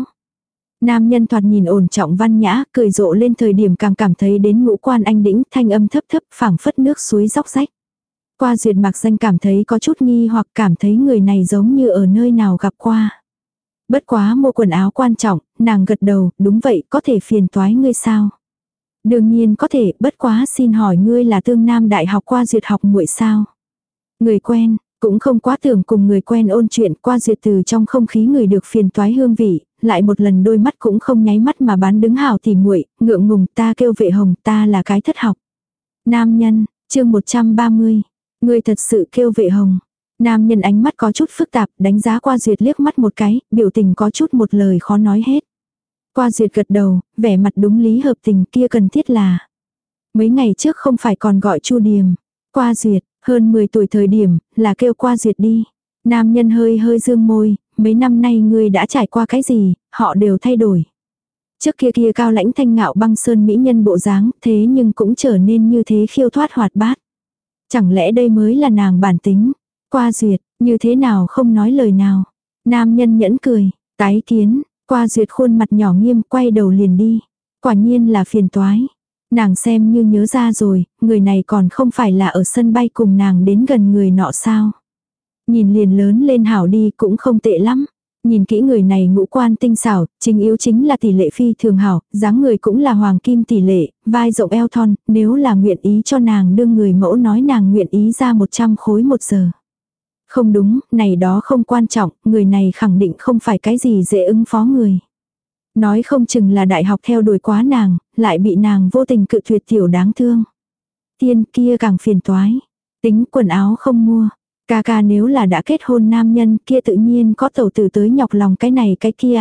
Speaker 1: Nam nhân thoạt nhìn ổn trọng văn nhã, cười rộ lên thời điểm càng cảm thấy đến ngũ quan anh đĩnh, thanh âm thấp thấp phảng phất nước suối róc rách. Qua Duyệt mặc danh cảm thấy có chút nghi hoặc cảm thấy người này giống như ở nơi nào gặp qua. Bất quá mua quần áo quan trọng, nàng gật đầu, đúng vậy, có thể phiền toái ngươi sao? Đương nhiên có thể, bất quá xin hỏi ngươi là Tương Nam Đại học Qua Duyệt học muội sao? Người quen, cũng không quá tưởng cùng người quen ôn chuyện, Qua Duyệt từ trong không khí người được phiền toái hương vị, lại một lần đôi mắt cũng không nháy mắt mà bán đứng hào tỉ muội, ngượng ngùng, ta kêu Vệ Hồng, ta là cái thất học. Nam nhân, chương một trăm ba mươi. Ngươi thật sự kêu Vệ Hồng. Nam nhân ánh mắt có chút phức tạp, đánh giá Qua Duyệt liếc mắt một cái, biểu tình có chút một lời khó nói hết. Qua Duyệt gật đầu, vẻ mặt đúng lý hợp tình, kia cần thiết là. Mấy ngày trước không phải còn gọi Chu Điềm. Qua Duyệt, hơn mười tuổi thời điểm, là kêu Qua Duyệt đi. Nam nhân hơi hơi dương môi, mấy năm nay ngươi đã trải qua cái gì, họ đều thay đổi. Trước kia kia cao lãnh thanh ngạo băng sơn mỹ nhân bộ dáng, thế nhưng cũng trở nên như thế khiêu thoát hoạt bát. Chẳng lẽ đây mới là nàng bản tính? Qua Duyệt, như thế nào không nói lời nào. Nam nhân nhẫn cười, tái kiến, Qua Duyệt khuôn mặt nhỏ nghiêm, quay đầu liền đi. Quả nhiên là phiền toái. Nàng xem như nhớ ra rồi, người này còn không phải là ở sân bay cùng nàng đến gần người nọ sao. Nhìn liền lớn lên hảo đi cũng không tệ lắm. Nhìn kỹ người này ngũ quan tinh xảo, chính yếu chính là tỷ lệ phi thường hảo, dáng người cũng là hoàng kim tỷ lệ, vai rộng eo thon, nếu là nguyện ý cho nàng đương người mẫu nói nàng nguyện ý ra một trăm khối một giờ. Không đúng, này đó không quan trọng, người này khẳng định không phải cái gì dễ ứng phó người. Nói không chừng là đại học theo đuổi quá nàng, lại bị nàng vô tình cự tuyệt tiểu đáng thương. Tiên kia càng phiền toái. Tính quần áo không mua. Ca ca nếu là đã kết hôn nam nhân kia tự nhiên có tẩu tử tới nhọc lòng cái này cái kia.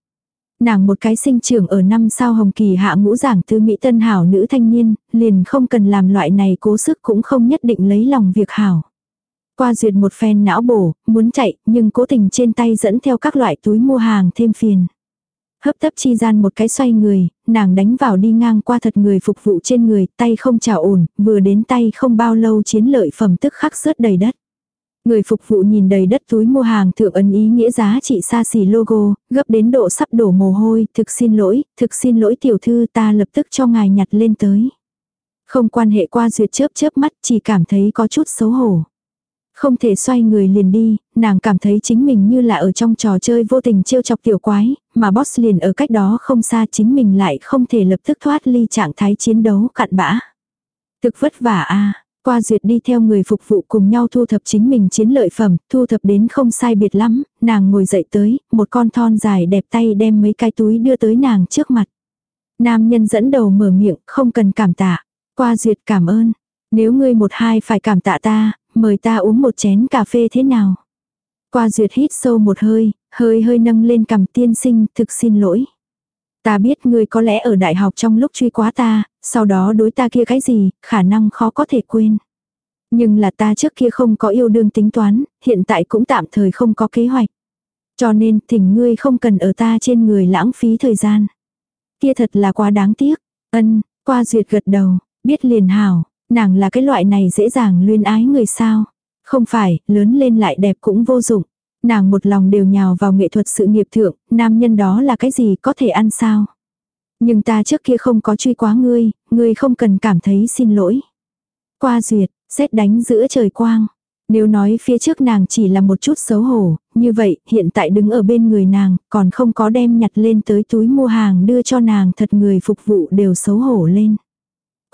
Speaker 1: Nàng một cái sinh trưởng ở năm sao hồng kỳ hạ ngũ giảng tư mỹ tân hảo nữ thanh niên, liền không cần làm loại này cố sức cũng không nhất định lấy lòng việc hảo. Qua Duyệt một phen não bổ, muốn chạy, nhưng cố tình trên tay dẫn theo các loại túi mua hàng thêm phiền. Hấp tấp chi gian một cái xoay người, nàng đánh vào đi ngang qua thật người phục vụ trên người, tay không chào ổn, vừa đến tay không bao lâu chiến lợi phẩm tức khắc rớt đầy đất. Người phục vụ nhìn đầy đất túi mua hàng thượng ấn ý nghĩa giá trị xa xỉ logo, gấp đến độ sắp đổ mồ hôi, thực xin lỗi, thực xin lỗi tiểu thư ta lập tức cho ngài nhặt lên tới. Không quan hệ. Qua Duyệt chớp chớp mắt chỉ cảm thấy có chút xấu hổ. Không thể xoay người liền đi, nàng cảm thấy chính mình như là ở trong trò chơi vô tình trêu chọc tiểu quái, mà boss liền ở cách đó không xa chính mình lại không thể lập tức thoát ly trạng thái chiến đấu cặn bã. Thực vất vả a. Qua Duyệt đi theo người phục vụ cùng nhau thu thập chính mình chiến lợi phẩm, thu thập đến không sai biệt lắm, nàng ngồi dậy tới, một con thon dài đẹp tay đem mấy cái túi đưa tới nàng trước mặt. Nam nhân dẫn đầu mở miệng, không cần cảm tạ. Qua Duyệt cảm ơn. Nếu ngươi một hai phải cảm tạ ta, mời ta uống một chén cà phê thế nào? Qua Duyệt hít sâu một hơi, hơi hơi nâng lên cằm tiên sinh, thực xin lỗi. Ta biết ngươi có lẽ ở đại học trong lúc truy quá ta, sau đó đối ta kia cái gì, khả năng khó có thể quên. Nhưng là ta trước kia không có yêu đương tính toán, hiện tại cũng tạm thời không có kế hoạch. Cho nên thỉnh ngươi không cần ở ta trên người lãng phí thời gian. Kia thật là quá đáng tiếc. Ân, Qua Duyệt gật đầu, biết liền hảo, nàng là cái loại này dễ dàng luyên ái người sao. Không phải, lớn lên lại đẹp cũng vô dụng. Nàng một lòng đều nhào vào nghệ thuật sự nghiệp thượng, nam nhân đó là cái gì có thể ăn sao. Nhưng ta trước kia không có truy quá ngươi, ngươi không cần cảm thấy xin lỗi. Qua Duyệt, sét đánh giữa trời quang. Nếu nói phía trước nàng chỉ là một chút xấu hổ, như vậy hiện tại đứng ở bên người nàng, còn không có đem nhặt lên tới túi mua hàng đưa cho nàng thật người phục vụ đều xấu hổ lên.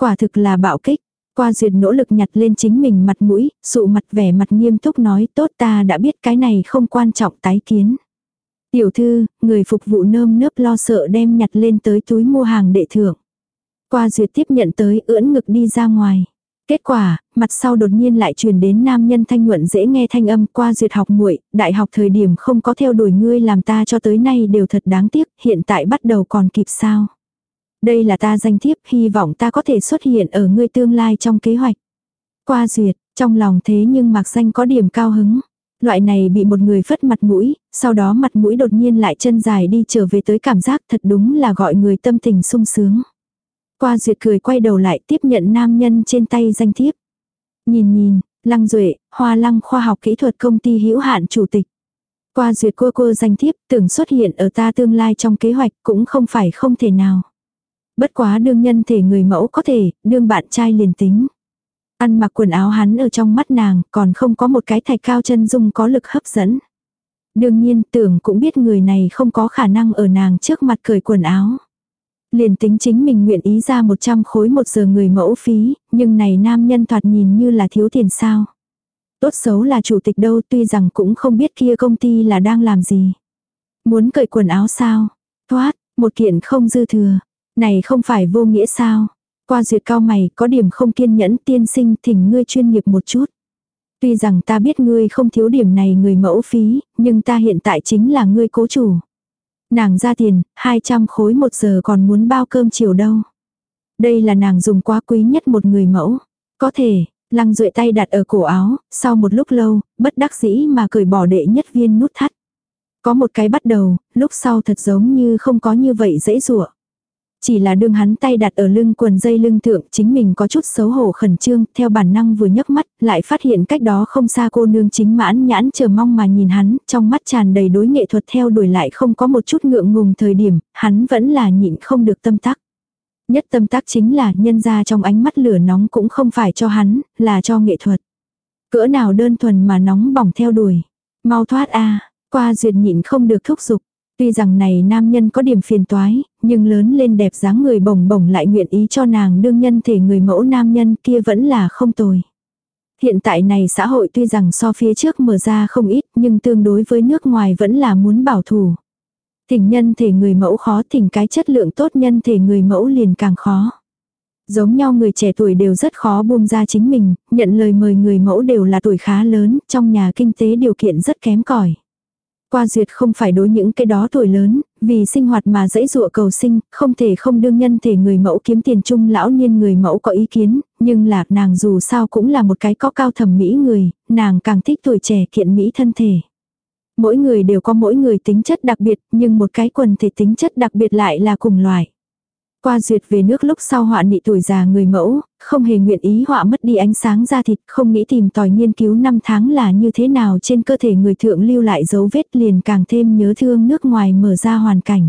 Speaker 1: Quả thực là bạo kích. Qua Duyệt nỗ lực nhặt lên chính mình mặt mũi, sụ mặt vẻ mặt nghiêm túc nói tốt ta đã biết cái này không quan trọng tái kiến. Tiểu thư, người phục vụ nơm nớp lo sợ đem nhặt lên tới túi mua hàng đệ thưởng. Qua Duyệt tiếp nhận tới ưỡn ngực đi ra ngoài. Kết quả, mặt sau đột nhiên lại truyền đến nam nhân thanh nhuận dễ nghe thanh âm. Qua Duyệt học muội, đại học thời điểm không có theo đuổi ngươi làm ta cho tới nay đều thật đáng tiếc, hiện tại bắt đầu còn kịp sao. Đây là ta danh thiếp, hy vọng ta có thể xuất hiện ở ngươi tương lai trong kế hoạch. Qua Duyệt, trong lòng thế nhưng mạc danh có điểm cao hứng. Loại này bị một người phất mặt mũi, sau đó mặt mũi đột nhiên lại chân dài đi trở về tới cảm giác thật đúng là gọi người tâm tình sung sướng. Qua Duyệt cười quay đầu lại tiếp nhận nam nhân trên tay danh thiếp. Nhìn nhìn, Lăng Duệ, Hoa Lăng khoa học kỹ thuật công ty hữu hạn chủ tịch. Qua Duyệt cô cô danh thiếp tưởng xuất hiện ở ta tương lai trong kế hoạch cũng không phải không thể nào. Bất quá đương nhân thể người mẫu có thể, đương bạn trai liền tính. Ăn mặc quần áo hắn ở trong mắt nàng còn không có một cái thạch cao chân dung có lực hấp dẫn. Đương nhiên tưởng cũng biết người này không có khả năng ở nàng trước mặt cởi quần áo. Liền tính chính mình nguyện ý ra một trăm khối một giờ người mẫu phí, nhưng này nam nhân thoạt nhìn như là thiếu tiền sao. Tốt xấu là chủ tịch đâu tuy rằng cũng không biết kia công ty là đang làm gì. Muốn cởi quần áo sao? Thoát, một kiện không dư thừa. Này không phải vô nghĩa sao? Qua Duyệt cao mày có điểm không kiên nhẫn tiên sinh thỉnh ngươi chuyên nghiệp một chút. Tuy rằng ta biết ngươi không thiếu điểm này người mẫu phí, nhưng ta hiện tại chính là ngươi cố chủ. Nàng ra tiền, hai trăm khối một giờ còn muốn bao cơm chiều đâu. Đây là nàng dùng quá quý nhất một người mẫu. Có thể, Lăng Duệ tay đặt ở cổ áo, sau một lúc lâu, bất đắc dĩ mà cởi bỏ đệ nhất viên nút thắt. Có một cái bắt đầu, lúc sau thật giống như không có như vậy dễ dụa. Chỉ là đương hắn tay đặt ở lưng quần dây lưng thượng chính mình có chút xấu hổ khẩn trương, theo bản năng vừa nhấc mắt, lại phát hiện cách đó không xa cô nương chính mãn nhãn chờ mong mà nhìn hắn, trong mắt tràn đầy đối nghệ thuật theo đuổi lại không có một chút ngượng ngùng thời điểm, hắn vẫn là nhịn không được tâm tắc. Nhất tâm tắc chính là nhân ra trong ánh mắt lửa nóng cũng không phải cho hắn, là cho nghệ thuật. Cỡ nào đơn thuần mà nóng bỏng theo đuổi. Mau thoát a. Qua Duyệt nhịn không được thúc giục. Tuy rằng này nam nhân có điểm phiền toái, nhưng lớn lên đẹp dáng người bồng bồng lại nguyện ý cho nàng đương nhân thể người mẫu nam nhân kia vẫn là không tồi. Hiện tại này xã hội tuy rằng so phía trước mở ra không ít nhưng tương đối với nước ngoài vẫn là muốn bảo thủ. Thỉnh nhân thể người mẫu khó thỉnh cái chất lượng tốt nhân thể người mẫu liền càng khó. Giống nhau người trẻ tuổi đều rất khó buông ra chính mình, nhận lời mời người mẫu đều là tuổi khá lớn, trong nhà kinh tế điều kiện rất kém cỏi. Qua Duyệt không phải đối những cái đó tuổi lớn, vì sinh hoạt mà dãy dụa cầu sinh, không thể không đương nhân thể người mẫu kiếm tiền chung lão niên người mẫu có ý kiến, nhưng là nàng dù sao cũng là một cái có cao thẩm mỹ người, nàng càng thích tuổi trẻ kiện mỹ thân thể. Mỗi người đều có mỗi người tính chất đặc biệt, nhưng một cái quần thể tính chất đặc biệt lại là cùng loại. Qua Duyệt về nước lúc sau họa nị tuổi già người mẫu, không hề nguyện ý họa mất đi ánh sáng da thịt, không nghĩ tìm tòi nghiên cứu năm tháng là như thế nào trên cơ thể người thượng lưu lại dấu vết liền càng thêm nhớ thương nước ngoài mở ra hoàn cảnh.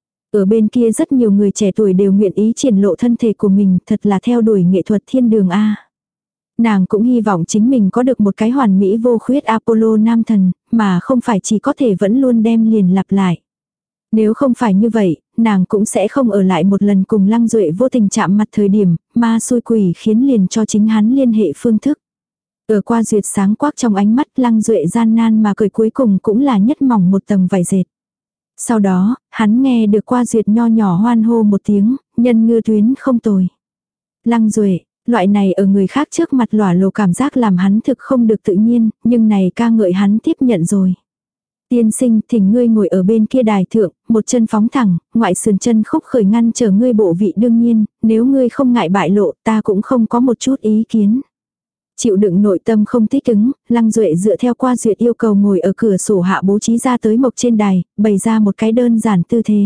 Speaker 1: Ở bên kia rất nhiều người trẻ tuổi đều nguyện ý triển lộ thân thể của mình, thật là theo đuổi nghệ thuật thiên đường A. Nàng cũng hy vọng chính mình có được một cái hoàn mỹ vô khuyết Apollo nam thần, mà không phải chỉ có thể vẫn luôn đem liền lặp lại. Nếu không phải như vậy, nàng cũng sẽ không ở lại một lần cùng Lăng Duệ vô tình chạm mặt thời điểm, ma xui quỷ khiến liền cho chính hắn liên hệ phương thức. Ở Qua Duyệt sáng quắc trong ánh mắt Lăng Duệ gian nan mà cười cuối cùng cũng là nhất mỏng một tầng vải dệt. Sau đó, hắn nghe được Qua Duyệt nho nhỏ hoan hô một tiếng, nhân ngư tuyến không tồi. Lăng Duệ, loại này ở người khác trước mặt lỏa lộ cảm giác làm hắn thực không được tự nhiên, nhưng này ca ngợi hắn tiếp nhận rồi. Tiên sinh thỉnh ngươi ngồi ở bên kia đài thượng, một chân phóng thẳng, ngoại sườn chân khúc khởi ngăn trở ngươi bộ vị đương nhiên, nếu ngươi không ngại bại lộ ta cũng không có một chút ý kiến. Chịu đựng nội tâm không thích ứng, Lăng Duệ dựa theo Qua Duyệt yêu cầu ngồi ở cửa sổ hạ bố trí ra tới mộc trên đài, bày ra một cái đơn giản tư thế.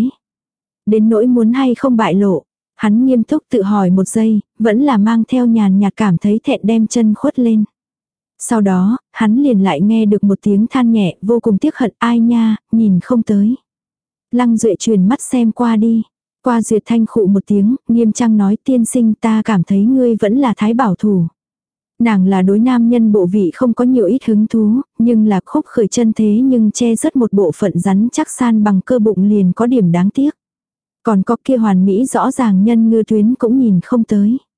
Speaker 1: Đến nỗi muốn hay không bại lộ, hắn nghiêm túc tự hỏi một giây, vẫn là mang theo nhàn nhạt cảm thấy thẹn đem chân khuất lên. Sau đó, hắn liền lại nghe được một tiếng than nhẹ vô cùng tiếc hận ai nha, nhìn không tới. Lăng Duệ truyền mắt xem qua đi. Qua Duyệt thanh khụ một tiếng, nghiêm trang nói tiên sinh ta cảm thấy ngươi vẫn là thái bảo thủ. Nàng là đối nam nhân bộ vị không có nhiều ít hứng thú, nhưng là khúc khởi chân thế nhưng che rất một bộ phận rắn chắc san bằng cơ bụng liền có điểm đáng tiếc. Còn có kia hoàn mỹ rõ ràng nhân ngư tuyến cũng nhìn không tới.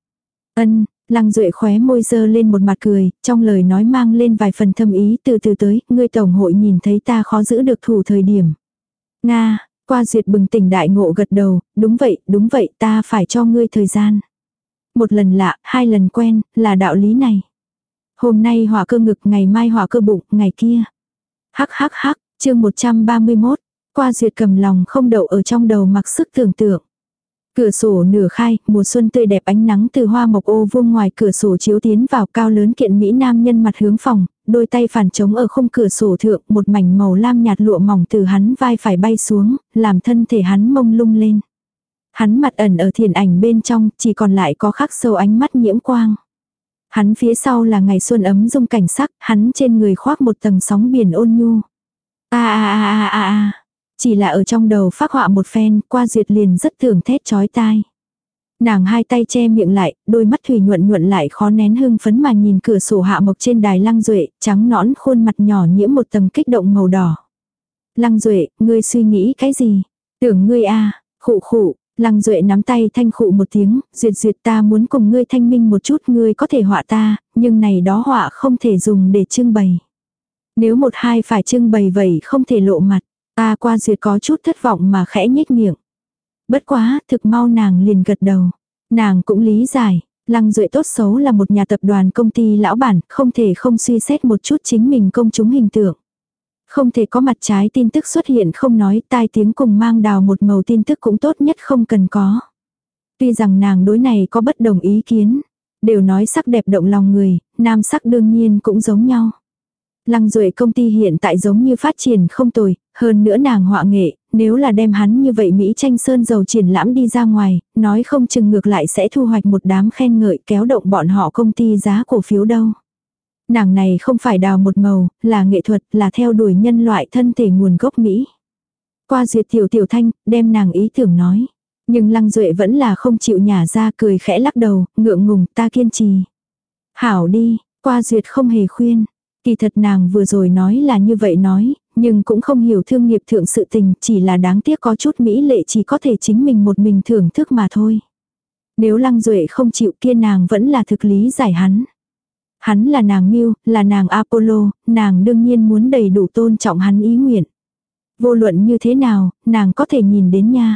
Speaker 1: Ân, Lăng Duệ khóe môi dơ lên một mặt cười, trong lời nói mang lên vài phần thâm ý, từ từ tới, ngươi tổng hội nhìn thấy ta khó giữ được thủ thời điểm. Nga, Qua Duyệt bừng tỉnh đại ngộ gật đầu, đúng vậy, đúng vậy, ta phải cho ngươi thời gian. Một lần lạ, hai lần quen, là đạo lý này. Hôm nay hỏa cơ ngực, ngày mai hỏa cơ bụng, ngày kia. Hắc hắc hắc, chương một trăm ba mươi mốt, Qua Duyệt cầm lòng không đậu ở trong đầu mặc sức tưởng tượng. Cửa sổ nửa khai, mùa xuân tươi đẹp, ánh nắng từ hoa mộc ô vuông ngoài cửa sổ chiếu tiến vào, cao lớn kiện mỹ nam nhân mặt hướng phòng, đôi tay phản trống ở khung cửa sổ thượng, một mảnh màu lam nhạt lụa mỏng từ hắn vai phải bay xuống, làm thân thể hắn mông lung lên. Hắn mặt ẩn ở thiền ảnh bên trong, chỉ còn lại có khắc sâu ánh mắt nhiễm quang. Hắn phía sau là ngày xuân ấm dung cảnh sắc, hắn trên người khoác một tầng sóng biển ôn nhu. A a a a a a. Chỉ là ở trong đầu phác họa một phen, Qua Duyệt liền rất thường thét chói tai. Nàng hai tay che miệng lại, đôi mắt thủy nhuận nhuận lại khó nén hưng phấn mà nhìn cửa sổ hạ mộc trên đài Lăng Duệ, trắng nõn khuôn mặt nhỏ nhiễm một tầng kích động màu đỏ. Lăng Duệ, ngươi suy nghĩ cái gì? Tưởng ngươi a, khụ khụ. Lăng Duệ nắm tay thanh khụ một tiếng, Duyệt Duyệt, ta muốn cùng ngươi thanh minh một chút, ngươi có thể họa ta, nhưng này đó họa không thể dùng để trưng bày. Nếu một hai phải trưng bày vậy không thể lộ mặt. Ta Qua Duyệt có chút thất vọng mà khẽ nhếch miệng. Bất quá, thực mau nàng liền gật đầu. Nàng cũng lý giải, Lăng Duệ tốt xấu là một nhà tập đoàn công ty lão bản, không thể không suy xét một chút chính mình công chúng hình tượng. Không thể có mặt trái tin tức xuất hiện không nói, tai tiếng cùng mang đào một màu tin tức cũng tốt nhất không cần có. Tuy rằng nàng đối này có bất đồng ý kiến, đều nói sắc đẹp động lòng người, nam sắc đương nhiên cũng giống nhau. Lăng Duệ công ty hiện tại giống như phát triển không tồi, hơn nữa nàng họa nghệ, nếu là đem hắn như vậy Mỹ tranh sơn dầu triển lãm đi ra ngoài, nói không chừng ngược lại sẽ thu hoạch một đám khen ngợi kéo động bọn họ công ty giá cổ phiếu đâu. Nàng này không phải đào một màu, là nghệ thuật, là theo đuổi nhân loại thân thể nguồn gốc Mỹ. Qua Duyệt tiểu tiểu thanh, đem nàng ý tưởng nói. Nhưng Lăng Duệ vẫn là không chịu nhả ra, cười khẽ lắc đầu, ngượng ngùng, ta kiên trì. Hảo đi, Qua Duyệt không hề khuyên. Kỳ thật nàng vừa rồi nói là như vậy nói, nhưng cũng không hiểu thương nghiệp thượng sự tình, chỉ là đáng tiếc có chút mỹ lệ chỉ có thể chính mình một mình thưởng thức mà thôi. Nếu Lăng Duệ không chịu kia nàng vẫn là thực lý giải hắn. Hắn là nàng Mưu, là nàng Apollo, nàng đương nhiên muốn đầy đủ tôn trọng hắn ý nguyện. Vô luận như thế nào, nàng có thể nhìn đến nha.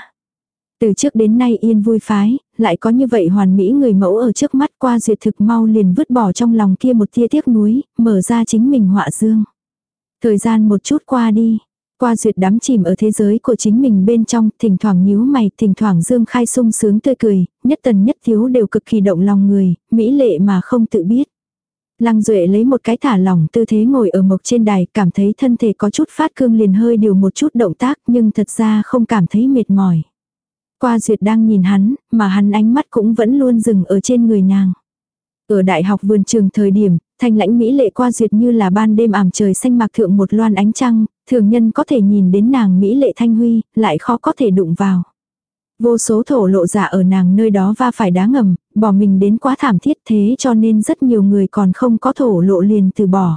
Speaker 1: Từ trước đến nay yên vui phái, lại có như vậy hoàn mỹ người mẫu ở trước mắt, Qua Duyệt thực mau liền vứt bỏ trong lòng kia một tia tiếc nuối, mở ra chính mình họa dương. Thời gian một chút qua đi, Qua Duyệt đắm chìm ở thế giới của chính mình bên trong, thỉnh thoảng nhíu mày, thỉnh thoảng dương khai sung sướng tươi cười, nhất tần nhất thiếu đều cực kỳ động lòng người, mỹ lệ mà không tự biết. Lăng Duệ lấy một cái thả lỏng tư thế ngồi ở mộc trên đài, cảm thấy thân thể có chút phát cương liền hơi điều một chút động tác, nhưng thật ra không cảm thấy mệt mỏi. Qua Duyệt đang nhìn hắn, mà hắn ánh mắt cũng vẫn luôn dừng ở trên người nàng. Ở đại học vườn trường thời điểm, thanh lãnh mỹ lệ Qua Duyệt như là ban đêm ảm trời xanh mạc thượng một loan ánh trăng, thường nhân có thể nhìn đến nàng mỹ lệ thanh huy, lại khó có thể đụng vào. Vô số thổ lộ giả ở nàng nơi đó va phải đá ngầm, bỏ mình đến quá thảm thiết, thế cho nên rất nhiều người còn không có thổ lộ liền từ bỏ.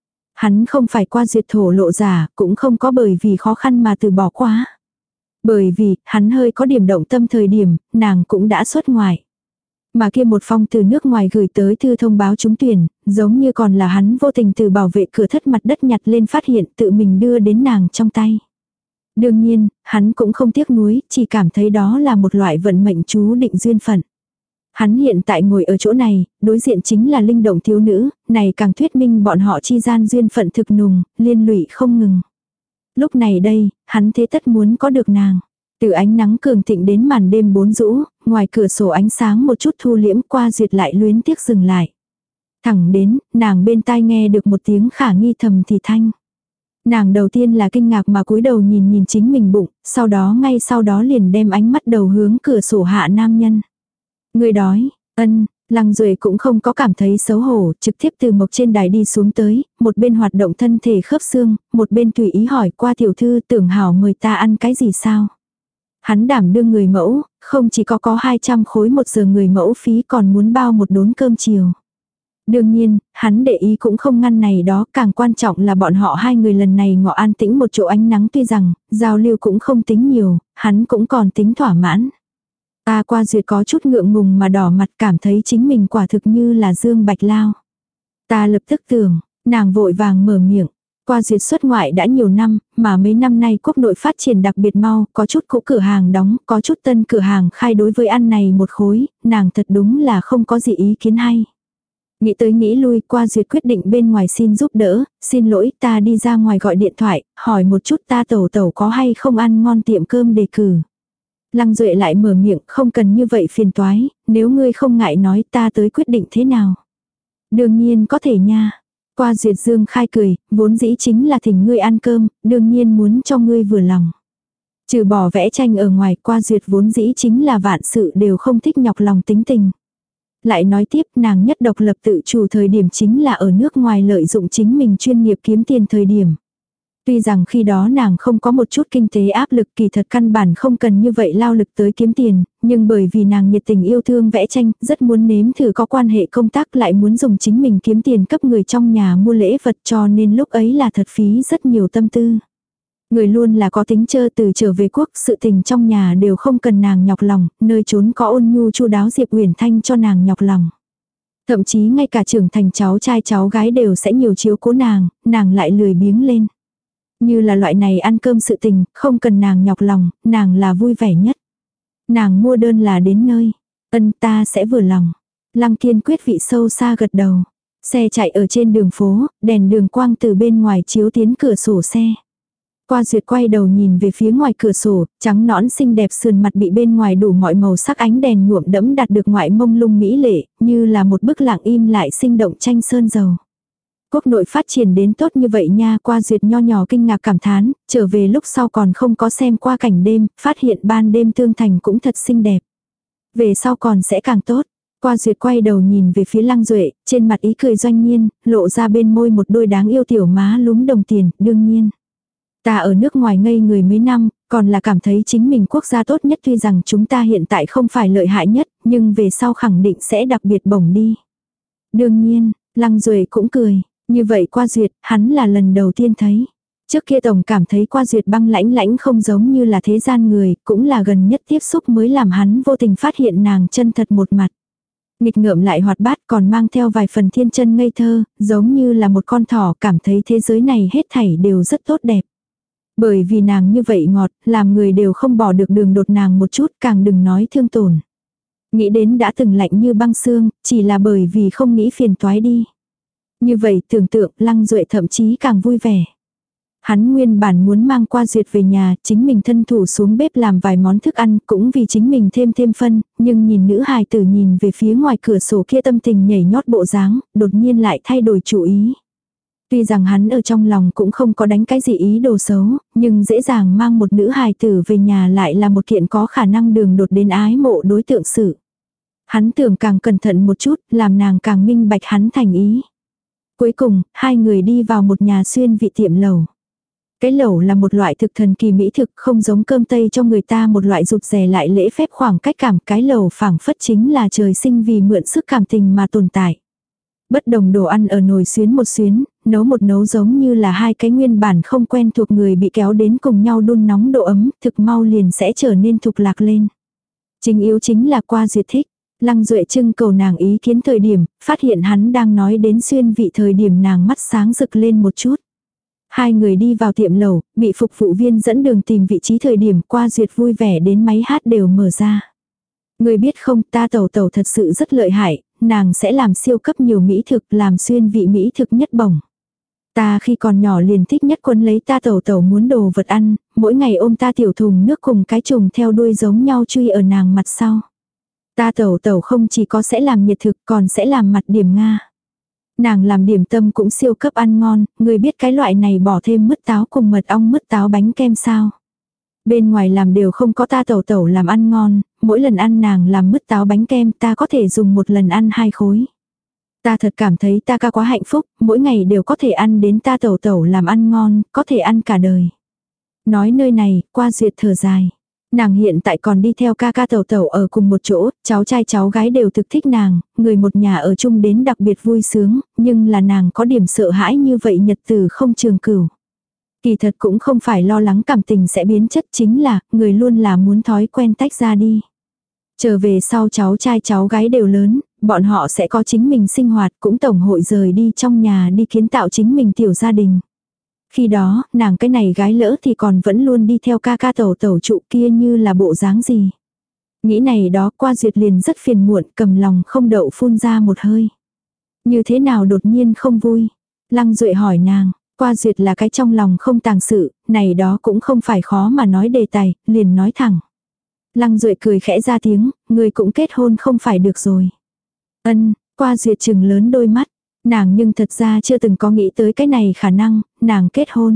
Speaker 1: Hắn không phải Qua Duyệt thổ lộ giả, cũng không có bởi vì khó khăn mà từ bỏ quá. Bởi vì, hắn hơi có điểm động tâm thời điểm, nàng cũng đã xuất ngoại. Mà kia một phong từ nước ngoài gửi tới thư thông báo trúng tuyển, giống như còn là hắn vô tình từ bảo vệ cửa thất mặt đất nhặt lên phát hiện tự mình đưa đến nàng trong tay. Đương nhiên, hắn cũng không tiếc nuối, chỉ cảm thấy đó là một loại vận mệnh chú định duyên phận. Hắn hiện tại ngồi ở chỗ này, đối diện chính là linh động thiếu nữ, này càng thuyết minh bọn họ chi gian duyên phận thực nùng, liên lụy không ngừng. Lúc này đây, hắn thế tất muốn có được nàng. Từ ánh nắng cường thịnh đến màn đêm bốn rũ, ngoài cửa sổ ánh sáng một chút thu liễm, Qua Duyệt lại luyến tiếc dừng lại. Thẳng đến, nàng bên tai nghe được một tiếng khả nghi thầm thì thanh. Nàng đầu tiên là kinh ngạc mà cúi đầu nhìn nhìn chính mình bụng, sau đó ngay sau đó liền đem ánh mắt đầu hướng cửa sổ hạ nam nhân. Người đói, ân, Lăng Duệ cũng không có cảm thấy xấu hổ, trực tiếp từ mộc trên đài đi xuống tới, một bên hoạt động thân thể khớp xương, một bên tùy ý hỏi Qua tiểu thư tưởng hảo mời ta ăn cái gì sao. Hắn đảm đương người mẫu, không chỉ có có hai trăm khối một giờ người mẫu phí còn muốn bao một đốn cơm chiều. Đương nhiên, hắn để ý cũng không ngăn này đó, càng quan trọng là bọn họ hai người lần này ngọ an tĩnh một chỗ ánh nắng, tuy rằng, giao lưu cũng không tính nhiều, hắn cũng còn tính thỏa mãn. Ta Qua Duyệt có chút ngượng ngùng mà đỏ mặt, cảm thấy chính mình quả thực như là Dương Bạch Lao. Ta lập tức tưởng, nàng vội vàng mở miệng. Qua Duyệt xuất ngoại đã nhiều năm, mà mấy năm nay quốc nội phát triển đặc biệt mau, có chút cũ cửa hàng đóng, có chút tân cửa hàng khai, đối với ăn này một khối, nàng thật đúng là không có gì ý kiến hay. Nghĩ tới nghĩ lui, Qua Duyệt quyết định bên ngoài xin giúp đỡ, xin lỗi, ta đi ra ngoài gọi điện thoại, hỏi một chút ta tẩu tẩu có hay không ăn ngon tiệm cơm đề cử. Lăng Duệ lại mở miệng, không cần như vậy phiền toái, nếu ngươi không ngại nói ta tới quyết định thế nào. Đương nhiên có thể nha. Qua Duyệt dương khai cười, vốn dĩ chính là thỉnh ngươi ăn cơm, đương nhiên muốn cho ngươi vừa lòng. Trừ bỏ vẽ tranh ở ngoài, Qua Duyệt vốn dĩ chính là vạn sự đều không thích nhọc lòng tính tình. Lại nói tiếp, nàng nhất độc lập tự chủ thời điểm chính là ở nước ngoài lợi dụng chính mình chuyên nghiệp kiếm tiền thời điểm. Tuy rằng khi đó nàng không có một chút kinh tế áp lực, kỳ thật căn bản không cần như vậy lao lực tới kiếm tiền, nhưng bởi vì nàng nhiệt tình yêu thương vẽ tranh, rất muốn nếm thử có quan hệ công tác, lại muốn dùng chính mình kiếm tiền cấp người trong nhà mua lễ vật, cho nên lúc ấy là thật phí rất nhiều tâm tư. Người luôn là có tính chơ, từ trở về quốc, sự tình trong nhà đều không cần nàng nhọc lòng, nơi trốn có ôn nhu chu đáo Diệp Uyển Thanh cho nàng nhọc lòng. Thậm chí ngay cả trưởng thành cháu trai cháu gái đều sẽ nhiều chiếu cố nàng, nàng lại lười biếng lên. Như là loại này ăn cơm sự tình, không cần nàng nhọc lòng, nàng là vui vẻ nhất. Nàng mua đơn là đến nơi, ân ta sẽ vừa lòng. Lăng Kiên quyết vị sâu xa gật đầu. Xe chạy ở trên đường phố, đèn đường quang từ bên ngoài chiếu tiến cửa sổ xe. Qua Duyệt quay đầu nhìn về phía ngoài cửa sổ, trắng nõn xinh đẹp sườn mặt bị bên ngoài đủ mọi màu sắc ánh đèn nhuộm đẫm đạt được ngoại mông lung mỹ lệ, như là một bức lặng im lại sinh động tranh sơn dầu. Quốc nội phát triển đến tốt như vậy nha. Qua Duyệt nho nhỏ kinh ngạc cảm thán, trở về lúc sau còn không có xem qua cảnh đêm, phát hiện ban đêm Tương Thành cũng thật xinh đẹp. Về sau còn sẽ càng tốt. Qua Duyệt quay đầu nhìn về phía Lăng Duệ, trên mặt ý cười doanh nhiên, lộ ra bên môi một đôi đáng yêu tiểu má lúm đồng tiền, đương nhiên. Ta ở nước ngoài ngây người mấy năm, còn là cảm thấy chính mình quốc gia tốt nhất, tuy rằng chúng ta hiện tại không phải lợi hại nhất, nhưng về sau khẳng định sẽ đặc biệt bổng đi. Đương nhiên, Lăng Duệ cũng cười. Như vậy Qua Duyệt, hắn là lần đầu tiên thấy. Trước kia tổng cảm thấy Qua Duyệt băng lãnh lãnh không giống như là thế gian người, cũng là gần nhất tiếp xúc mới làm hắn vô tình phát hiện nàng chân thật một mặt. Nghịch ngợm lại hoạt bát, còn mang theo vài phần thiên chân ngây thơ, giống như là một con thỏ, cảm thấy thế giới này hết thảy đều rất tốt đẹp. Bởi vì nàng như vậy ngọt, làm người đều không bỏ được đường đột nàng một chút, càng đừng nói thương tổn. Nghĩ đến đã từng lạnh như băng xương, chỉ là bởi vì không nghĩ phiền toái đi. Như vậy tưởng tượng, Lăng Duệ thậm chí càng vui vẻ. Hắn nguyên bản muốn mang Qua Duyệt về nhà, chính mình thân thủ xuống bếp làm vài món thức ăn, cũng vì chính mình thêm thêm phân, nhưng nhìn nữ hài tử nhìn về phía ngoài cửa sổ kia tâm tình nhảy nhót bộ dáng, đột nhiên lại thay đổi chủ ý. Tuy rằng hắn ở trong lòng cũng không có đánh cái gì ý đồ xấu, nhưng dễ dàng mang một nữ hài tử về nhà lại là một kiện có khả năng đường đột đến ái mộ đối tượng sự. Hắn tưởng càng cẩn thận một chút, làm nàng càng minh bạch hắn thành ý. Cuối cùng, hai người đi vào một nhà xuyên vị tiệm lẩu. Cái lẩu là một loại thực thần kỳ mỹ thực, không giống cơm Tây cho người ta một loại rụt rè lại lễ phép khoảng cách cảm. Cái lẩu phảng phất chính là trời sinh vì mượn sức cảm tình mà tồn tại. Bất đồng đồ ăn ở nồi xuyến một xuyến, nấu một nấu giống như là hai cái nguyên bản không quen thuộc người bị kéo đến cùng nhau đun nóng độ ấm, thực mau liền sẽ trở nên thục lạc lên. Chính yếu chính là Qua Duyệt thích. Lăng Duệ trưng cầu nàng ý kiến thời điểm, phát hiện hắn đang nói đến xuyên vị thời điểm nàng mắt sáng rực lên một chút. Hai người đi vào tiệm lẩu, bị phục vụ viên dẫn đường tìm vị trí thời điểm Qua Duyệt vui vẻ đến máy hát đều mở ra. Người biết không, ta tẩu tẩu thật sự rất lợi hại, nàng sẽ làm siêu cấp nhiều mỹ thực, làm xuyên vị mỹ thực nhất bổng. Ta khi còn nhỏ liền thích nhất quấn lấy ta tẩu tẩu muốn đồ vật ăn, mỗi ngày ôm ta tiểu thùng nước cùng cái trùng theo đuôi giống nhau truy ở nàng mặt sau. Ta tẩu tẩu không chỉ có sẽ làm nhiệt thực còn sẽ làm mặt điểm Nga. Nàng làm điểm tâm cũng siêu cấp ăn ngon, người biết cái loại này bỏ thêm mứt táo cùng mật ong mứt táo bánh kem sao. Bên ngoài làm đều không có ta tẩu tẩu làm ăn ngon, mỗi lần ăn nàng làm mứt táo bánh kem ta có thể dùng một lần ăn hai khối. Ta thật cảm thấy ta ca quá hạnh phúc, mỗi ngày đều có thể ăn đến ta tẩu tẩu làm ăn ngon, có thể ăn cả đời. Nói nơi này, Qua Duyệt thở dài. Nàng hiện tại còn đi theo ca ca tẩu tẩu ở cùng một chỗ, cháu trai cháu gái đều thực thích nàng, người một nhà ở chung đến đặc biệt vui sướng, nhưng là nàng có điểm sợ hãi như vậy nhật tử không trường cửu. Kỳ thật cũng không phải lo lắng cảm tình sẽ biến chất, chính là, người luôn là muốn thói quen tách ra đi. Trở về sau cháu trai cháu gái đều lớn, bọn họ sẽ có chính mình sinh hoạt, cũng tổng hội rời đi trong nhà đi kiến tạo chính mình tiểu gia đình. Khi đó, nàng cái này gái lỡ thì còn vẫn luôn đi theo ca ca tẩu tẩu trụ kia như là bộ dáng gì. Nghĩ này đó qua duyệt liền rất phiền muộn, cầm lòng không đậu phun ra một hơi. Như thế nào đột nhiên không vui? Lăng Duệ hỏi nàng, qua duyệt là cái trong lòng không tàng sự, này đó cũng không phải khó mà nói đề tài, liền nói thẳng. Lăng Duệ cười khẽ ra tiếng, người cũng kết hôn không phải được rồi. Ân, qua duyệt trừng lớn đôi mắt, nàng nhưng thật ra chưa từng có nghĩ tới cái này khả năng, nàng kết hôn.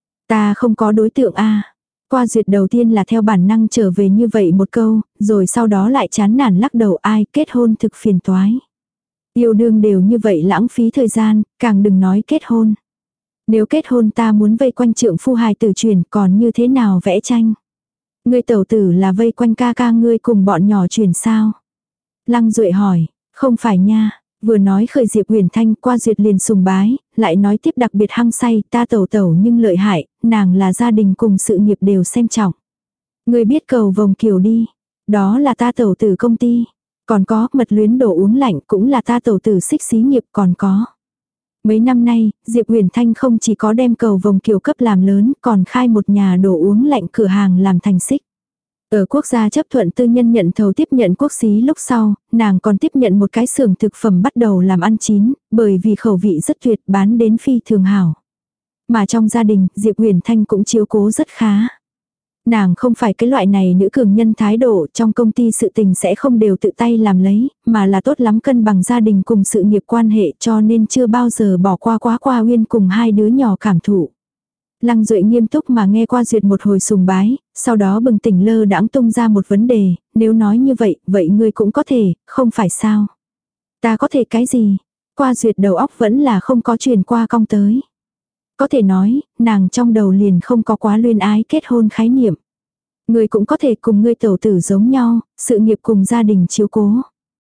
Speaker 1: Ta không có đối tượng a. Qua duyệt đầu tiên là theo bản năng trở về như vậy một câu, rồi sau đó lại chán nản lắc đầu ai kết hôn thực phiền toái. Yêu đương đều như vậy lãng phí thời gian, càng đừng nói kết hôn. Nếu kết hôn ta muốn vây quanh trượng phu hài tử truyền còn như thế nào vẽ tranh. Ngươi tẩu tử là vây quanh ca ca ngươi cùng bọn nhỏ truyền sao? Lăng Duệ hỏi, không phải nha. Vừa nói khởi Diệp Huyền Thanh qua duyệt liền sùng bái, lại nói tiếp đặc biệt hăng say ta tẩu tẩu nhưng lợi hại, nàng là gia đình cùng sự nghiệp đều xem trọng. Ngươi biết cầu vồng kiều đi, đó là ta tẩu tử công ty. Còn có mật luyến đồ uống lạnh cũng là ta tẩu tử xích xí nghiệp còn có. Mấy năm nay, Diệp Huyền Thanh không chỉ có đem cầu vồng kiều cấp làm lớn còn khai một nhà đồ uống lạnh cửa hàng làm thành xích. Ở quốc gia chấp thuận tư nhân nhận thầu tiếp nhận quốc xí lúc sau, nàng còn tiếp nhận một cái xưởng thực phẩm bắt đầu làm ăn chín, bởi vì khẩu vị rất tuyệt bán đến phi thường hảo. Mà trong gia đình, Diệp Huyền Thanh cũng chiếu cố rất khá. Nàng không phải cái loại này nữ cường nhân thái độ trong công ty sự tình sẽ không đều tự tay làm lấy, mà là tốt lắm cân bằng gia đình cùng sự nghiệp quan hệ cho nên chưa bao giờ bỏ qua quá qua uyên cùng hai đứa nhỏ cảm thụ. Lăng Duệ nghiêm túc mà nghe qua duyệt một hồi sùng bái, sau đó bừng tỉnh lơ đãng tung ra một vấn đề, nếu nói như vậy, vậy ngươi cũng có thể, không phải sao? Ta có thể cái gì? Qua duyệt đầu óc vẫn là không có truyền qua cong tới. Có thể nói, nàng trong đầu liền không có quá luyên ái kết hôn khái niệm. Ngươi cũng có thể cùng ngươi tẩu tử giống nhau, sự nghiệp cùng gia đình chiếu cố.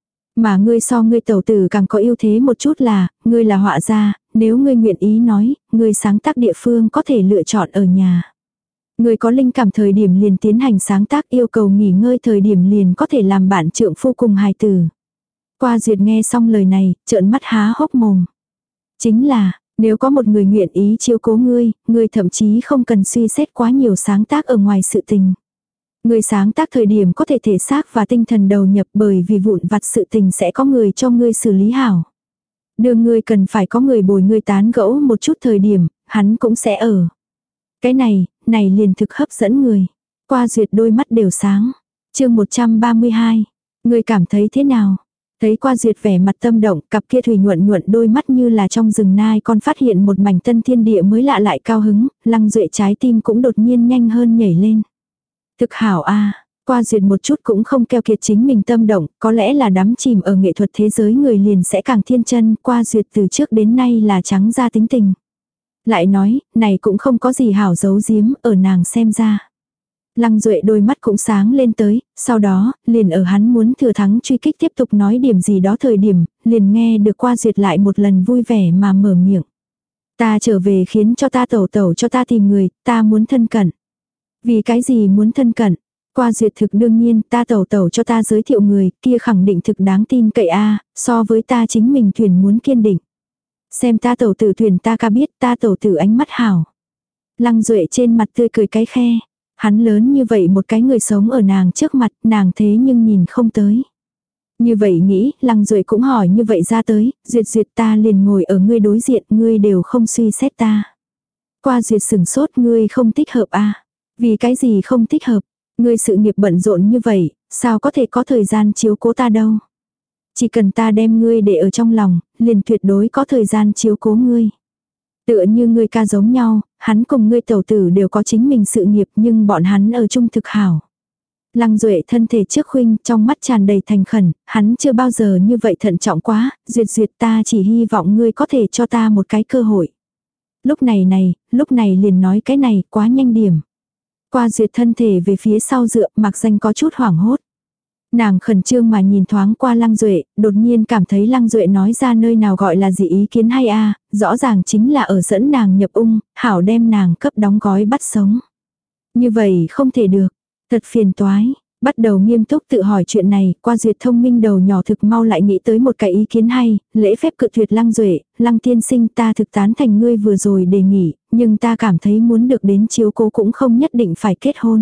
Speaker 1: Mà ngươi so ngươi tẩu tử càng có ưu thế một chút là, ngươi là họa gia, nếu ngươi nguyện ý nói, ngươi sáng tác địa phương có thể lựa chọn ở nhà. Ngươi có linh cảm thời điểm liền tiến hành sáng tác yêu cầu nghỉ ngơi thời điểm liền có thể làm bạn trượng phu cùng hài tử. Qua duyệt nghe xong lời này, trợn mắt há hốc mồm. Chính là, nếu có một người nguyện ý chiếu cố ngươi, ngươi thậm chí không cần suy xét quá nhiều sáng tác ở ngoài sự tình. Ngươi sáng tác thời điểm có thể thể xác và tinh thần đầu nhập bởi vì vụn vặt sự tình sẽ có người cho ngươi xử lý hảo. Đường ngươi cần phải có người bồi ngươi tán gẫu một chút thời điểm, hắn cũng sẽ ở. Cái này, này liền thực hấp dẫn người. Qua duyệt đôi mắt đều sáng. Chương một trăm ba mươi hai. Ngươi cảm thấy thế nào? Thấy qua duyệt vẻ mặt tâm động, cặp kia thủy nhuận nhuận đôi mắt như là trong rừng nai con phát hiện một mảnh tân thiên địa mới lạ lại cao hứng, Lăng Duệ trái tim cũng đột nhiên nhanh hơn nhảy lên. Thực hảo a. Qua duyệt một chút cũng không keo kiệt chính mình tâm động, có lẽ là đắm chìm ở nghệ thuật thế giới người liền sẽ càng thiên chân, qua duyệt từ trước đến nay là trắng ra tính tình. Lại nói, này cũng không có gì hảo giấu giếm ở nàng xem ra. Lăng Duệ đôi mắt cũng sáng lên tới, sau đó, liền ở hắn muốn thừa thắng truy kích tiếp tục nói điểm gì đó thời điểm, liền nghe được qua duyệt lại một lần vui vẻ mà mở miệng. Ta trở về khiến cho ta tẩu tẩu cho ta tìm người, ta muốn thân cận. Vì cái gì muốn thân cận? Qua duyệt thực đương nhiên ta tẩu tẩu cho ta giới thiệu người, kia khẳng định thực đáng tin cậy a, so với ta chính mình thuyền muốn kiên định. Xem ta tẩu tử thuyền ta ca biết ta tẩu tử ánh mắt hảo. Lăng Duệ trên mặt tươi cười cái khe. Hắn lớn như vậy một cái người sống ở nàng trước mặt, nàng thế nhưng nhìn không tới. Như vậy nghĩ, Lăng Duệ cũng hỏi như vậy ra tới, duyệt duyệt ta liền ngồi ở ngươi đối diện, ngươi đều không suy xét ta. Qua duyệt sừng sốt ngươi không thích hợp à? Vì cái gì không thích hợp? Ngươi sự nghiệp bận rộn như vậy, sao có thể có thời gian chiếu cố ta đâu? Chỉ cần ta đem ngươi để ở trong lòng, liền tuyệt đối có thời gian chiếu cố ngươi. Tựa như ngươi ca giống nhau, hắn cùng ngươi tẩu tử đều có chính mình sự nghiệp nhưng bọn hắn ở chung thực hảo. Lăng Duệ thân thể trước khuynh trong mắt tràn đầy thành khẩn, hắn chưa bao giờ như vậy thận trọng quá, duyệt duyệt ta chỉ hy vọng ngươi có thể cho ta một cái cơ hội. Lúc này này, lúc này liền nói cái này quá nhanh điểm. Qua duyệt thân thể về phía sau dựa, mặc danh có chút hoảng hốt. Nàng khẩn trương mà nhìn thoáng qua Lăng Duệ, đột nhiên cảm thấy Lăng Duệ nói ra nơi nào gọi là gì ý kiến hay a, rõ ràng chính là ở dẫn nàng nhập ung, hảo đem nàng cấp đóng gói bắt sống. Như vậy không thể được, thật phiền toái. Bắt đầu nghiêm túc tự hỏi chuyện này, qua duyệt thông minh đầu nhỏ thực mau lại nghĩ tới một cái ý kiến hay, lễ phép cự tuyệt Lăng Duệ, Lăng tiên sinh ta thực tán thành ngươi vừa rồi đề nghị, nhưng ta cảm thấy muốn được đến chiếu cố cũng không nhất định phải kết hôn.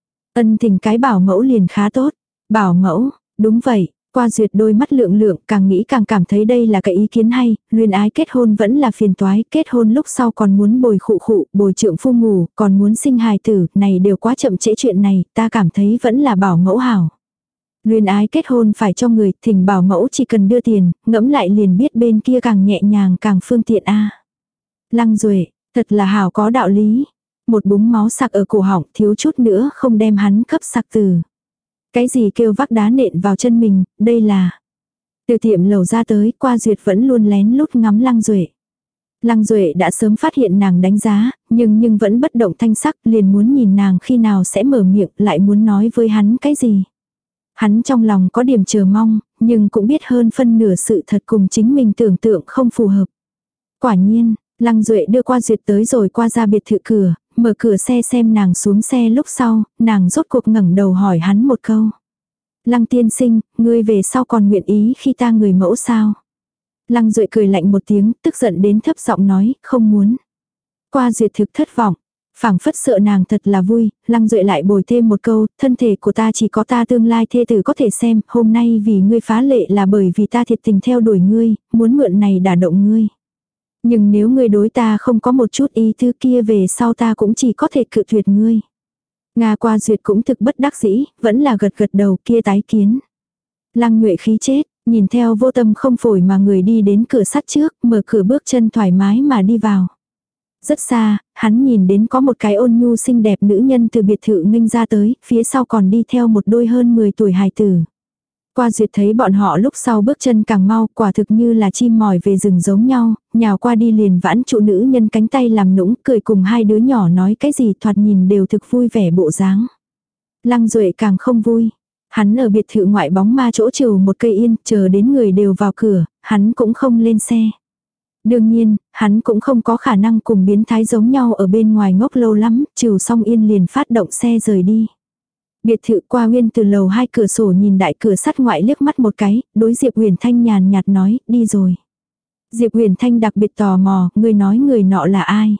Speaker 1: Ân tình cái bảo mẫu liền khá tốt. Bảo mẫu, đúng vậy. Qua duyệt đôi mắt lượng lượng, càng nghĩ càng cảm thấy đây là cái ý kiến hay, luyến ái kết hôn vẫn là phiền toái, kết hôn lúc sau còn muốn bồi khụ khụ, bồi trượng phu ngủ, còn muốn sinh hài tử, này đều quá chậm trễ chuyện này, ta cảm thấy vẫn là bảo mẫu hảo. Luyến ái kết hôn phải cho người, thỉnh bảo mẫu chỉ cần đưa tiền, ngẫm lại liền biết bên kia càng nhẹ nhàng càng phương tiện a. Lăng Duệ, thật là hảo có đạo lý. Một búng máu sặc ở cổ họng, thiếu chút nữa không đem hắn cấp sặc từ. Cái gì kêu vác đá nện vào chân mình, đây là. Từ tiệm lầu ra tới, qua duyệt vẫn luôn lén lút ngắm Lăng Duệ. Lăng Duệ đã sớm phát hiện nàng đánh giá, nhưng nhưng vẫn bất động thanh sắc, liền muốn nhìn nàng khi nào sẽ mở miệng, lại muốn nói với hắn cái gì. Hắn trong lòng có điểm chờ mong, nhưng cũng biết hơn phân nửa sự thật cùng chính mình tưởng tượng không phù hợp. Quả nhiên, Lăng Duệ đưa qua duyệt tới rồi qua ra biệt thự cửa, mở cửa xe xem nàng xuống xe lúc sau, nàng rốt cuộc ngẩng đầu hỏi hắn một câu. Lăng tiên sinh, ngươi về sau còn nguyện ý khi ta người mẫu sao? Lăng Duệ cười lạnh một tiếng, tức giận đến thấp giọng nói, không muốn. Qua duyệt thực thất vọng, phảng phất sợ nàng thật là vui, Lăng Duệ lại bồi thêm một câu, thân thể của ta chỉ có ta tương lai thê tử có thể xem, hôm nay vì ngươi phá lệ là bởi vì ta thiệt tình theo đuổi ngươi, muốn mượn này đả động ngươi. Nhưng nếu ngươi đối ta không có một chút ý tứ kia về sau ta cũng chỉ có thể cự tuyệt ngươi. Nga qua duyệt cũng thực bất đắc dĩ, vẫn là gật gật đầu kia tái kiến. Lăng Nhuệ khí chết, nhìn theo vô tâm không phổi mà người đi đến cửa sắt trước, mở cửa bước chân thoải mái mà đi vào. Rất xa, hắn nhìn đến có một cái ôn nhu xinh đẹp nữ nhân từ biệt thự nghênh ra tới, phía sau còn đi theo một đôi hơn mười tuổi hài tử. Qua duyệt thấy bọn họ lúc sau bước chân càng mau, quả thực như là chim mỏi về rừng giống nhau, nhào qua đi liền vãn trụ nữ nhân cánh tay làm nũng, cười cùng hai đứa nhỏ nói cái gì thoạt nhìn đều thực vui vẻ bộ dáng. Lăng Duệ càng không vui. Hắn ở biệt thự ngoại bóng ma chỗ trừ một cây yên, chờ đến người đều vào cửa, hắn cũng không lên xe. Đương nhiên, hắn cũng không có khả năng cùng biến thái giống nhau ở bên ngoài ngốc lâu lắm, trừ xong yên liền phát động xe rời đi. Biệt thự Qua Uyên từ lầu hai cửa sổ nhìn đại cửa sắt ngoại liếc mắt một cái, đối Diệp Huyền Thanh nhàn nhạt nói, đi rồi. Diệp Huyền Thanh đặc biệt tò mò, ngươi nói người nọ là ai?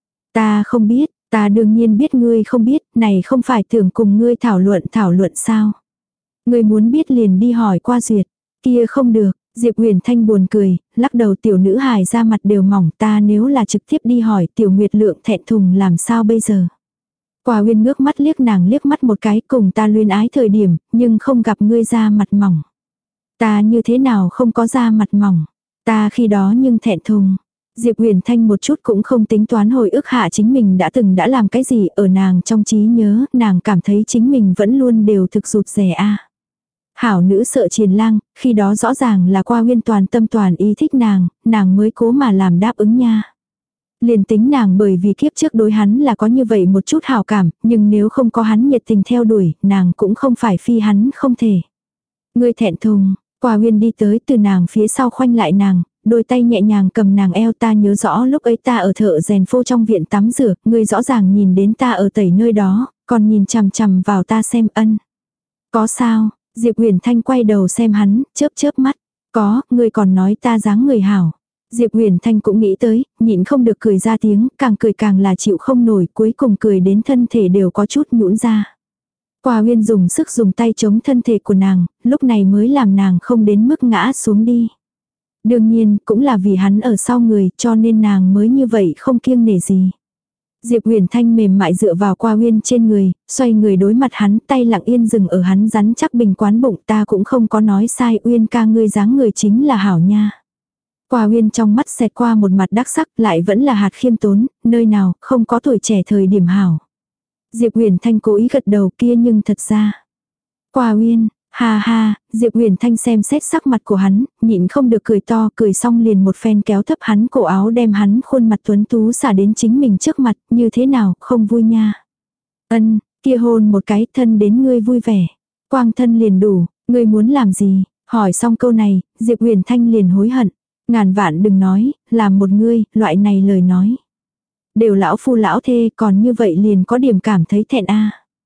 Speaker 1: Ta không biết, ta đương nhiên biết ngươi không biết, này không phải tưởng cùng ngươi thảo luận thảo luận sao? Ngươi muốn biết liền đi hỏi Qua Duyệt, kia không được. Diệp Huyền Thanh buồn cười, lắc đầu tiểu nữ hài ra mặt đều mỏng, ta nếu là trực tiếp đi hỏi tiểu Nguyệt Lượng thẹn thùng làm sao bây giờ? Qua Uyên ngước mắt liếc nàng liếc mắt một cái, cùng ta luyến ái thời điểm, nhưng không gặp ngươi ra mặt mỏng. Ta như thế nào không có ra mặt mỏng, ta khi đó nhưng thẹn thùng. Diệp Huyền Thanh một chút cũng không tính toán hồi ức hạ chính mình đã từng đã làm cái gì ở nàng trong trí nhớ, nàng cảm thấy chính mình vẫn luôn đều thực rụt rè a. Hảo nữ sợ triền lang, khi đó rõ ràng là Qua Uyên toàn tâm toàn ý thích nàng, nàng mới cố mà làm đáp ứng nha. Liền tính nàng bởi vì kiếp trước đối hắn là có như vậy một chút hảo cảm, nhưng nếu không có hắn nhiệt tình theo đuổi, nàng cũng không phải phi hắn không thể. Ngươi thẹn thùng, Qua Uyên đi tới từ nàng phía sau khoanh lại nàng, đôi tay nhẹ nhàng cầm nàng eo, ta nhớ rõ lúc ấy ta ở thợ rèn phô trong viện tắm rửa, ngươi rõ ràng nhìn đến ta ở tẩy nơi đó, còn nhìn chằm chằm vào ta xem ân. Có sao? Diệp Huyền Thanh quay đầu xem hắn, chớp chớp mắt. Có, ngươi còn nói ta dáng người hảo. Diệp Huyền Thanh cũng nghĩ tới, nhịn không được cười ra tiếng, càng cười càng là chịu không nổi, cuối cùng cười đến thân thể đều có chút nhũn ra. Qua Uyên dùng sức dùng tay chống thân thể của nàng, lúc này mới làm nàng không đến mức ngã xuống đi. Đương nhiên, cũng là vì hắn ở sau người, cho nên nàng mới như vậy không kiêng nể gì. Diệp Huyền Thanh mềm mại dựa vào Qua Uyên trên người, xoay người đối mặt hắn, tay lặng yên dừng ở hắn rắn chắc bình quán bụng, ta cũng không có nói sai, Uyên ca ngươi dáng người chính là hảo nha. Qua Uyên trong mắt xẹt qua một mặt đắc sắc, lại vẫn là hạt khiêm tốn, nơi nào không có tuổi trẻ thời điểm hảo. Diệp Huyền Thanh cố ý gật đầu, kia nhưng thật ra. Qua Uyên, ha ha, Diệp Huyền Thanh xem xét sắc mặt của hắn, nhịn không được cười to, cười xong liền một phen kéo thấp hắn cổ áo đem hắn khuôn mặt tuấn tú xả đến chính mình trước mặt, như thế nào, không vui nha. Ân, kia hôn một cái, thân đến ngươi vui vẻ. Quang thân liền đủ, ngươi muốn làm gì? Hỏi xong câu này, Diệp Huyền Thanh liền hối hận. Ngàn vạn đừng nói, làm một ngươi, loại này lời nói. Đều lão phu lão thê, còn như vậy liền có điểm cảm thấy thẹn a.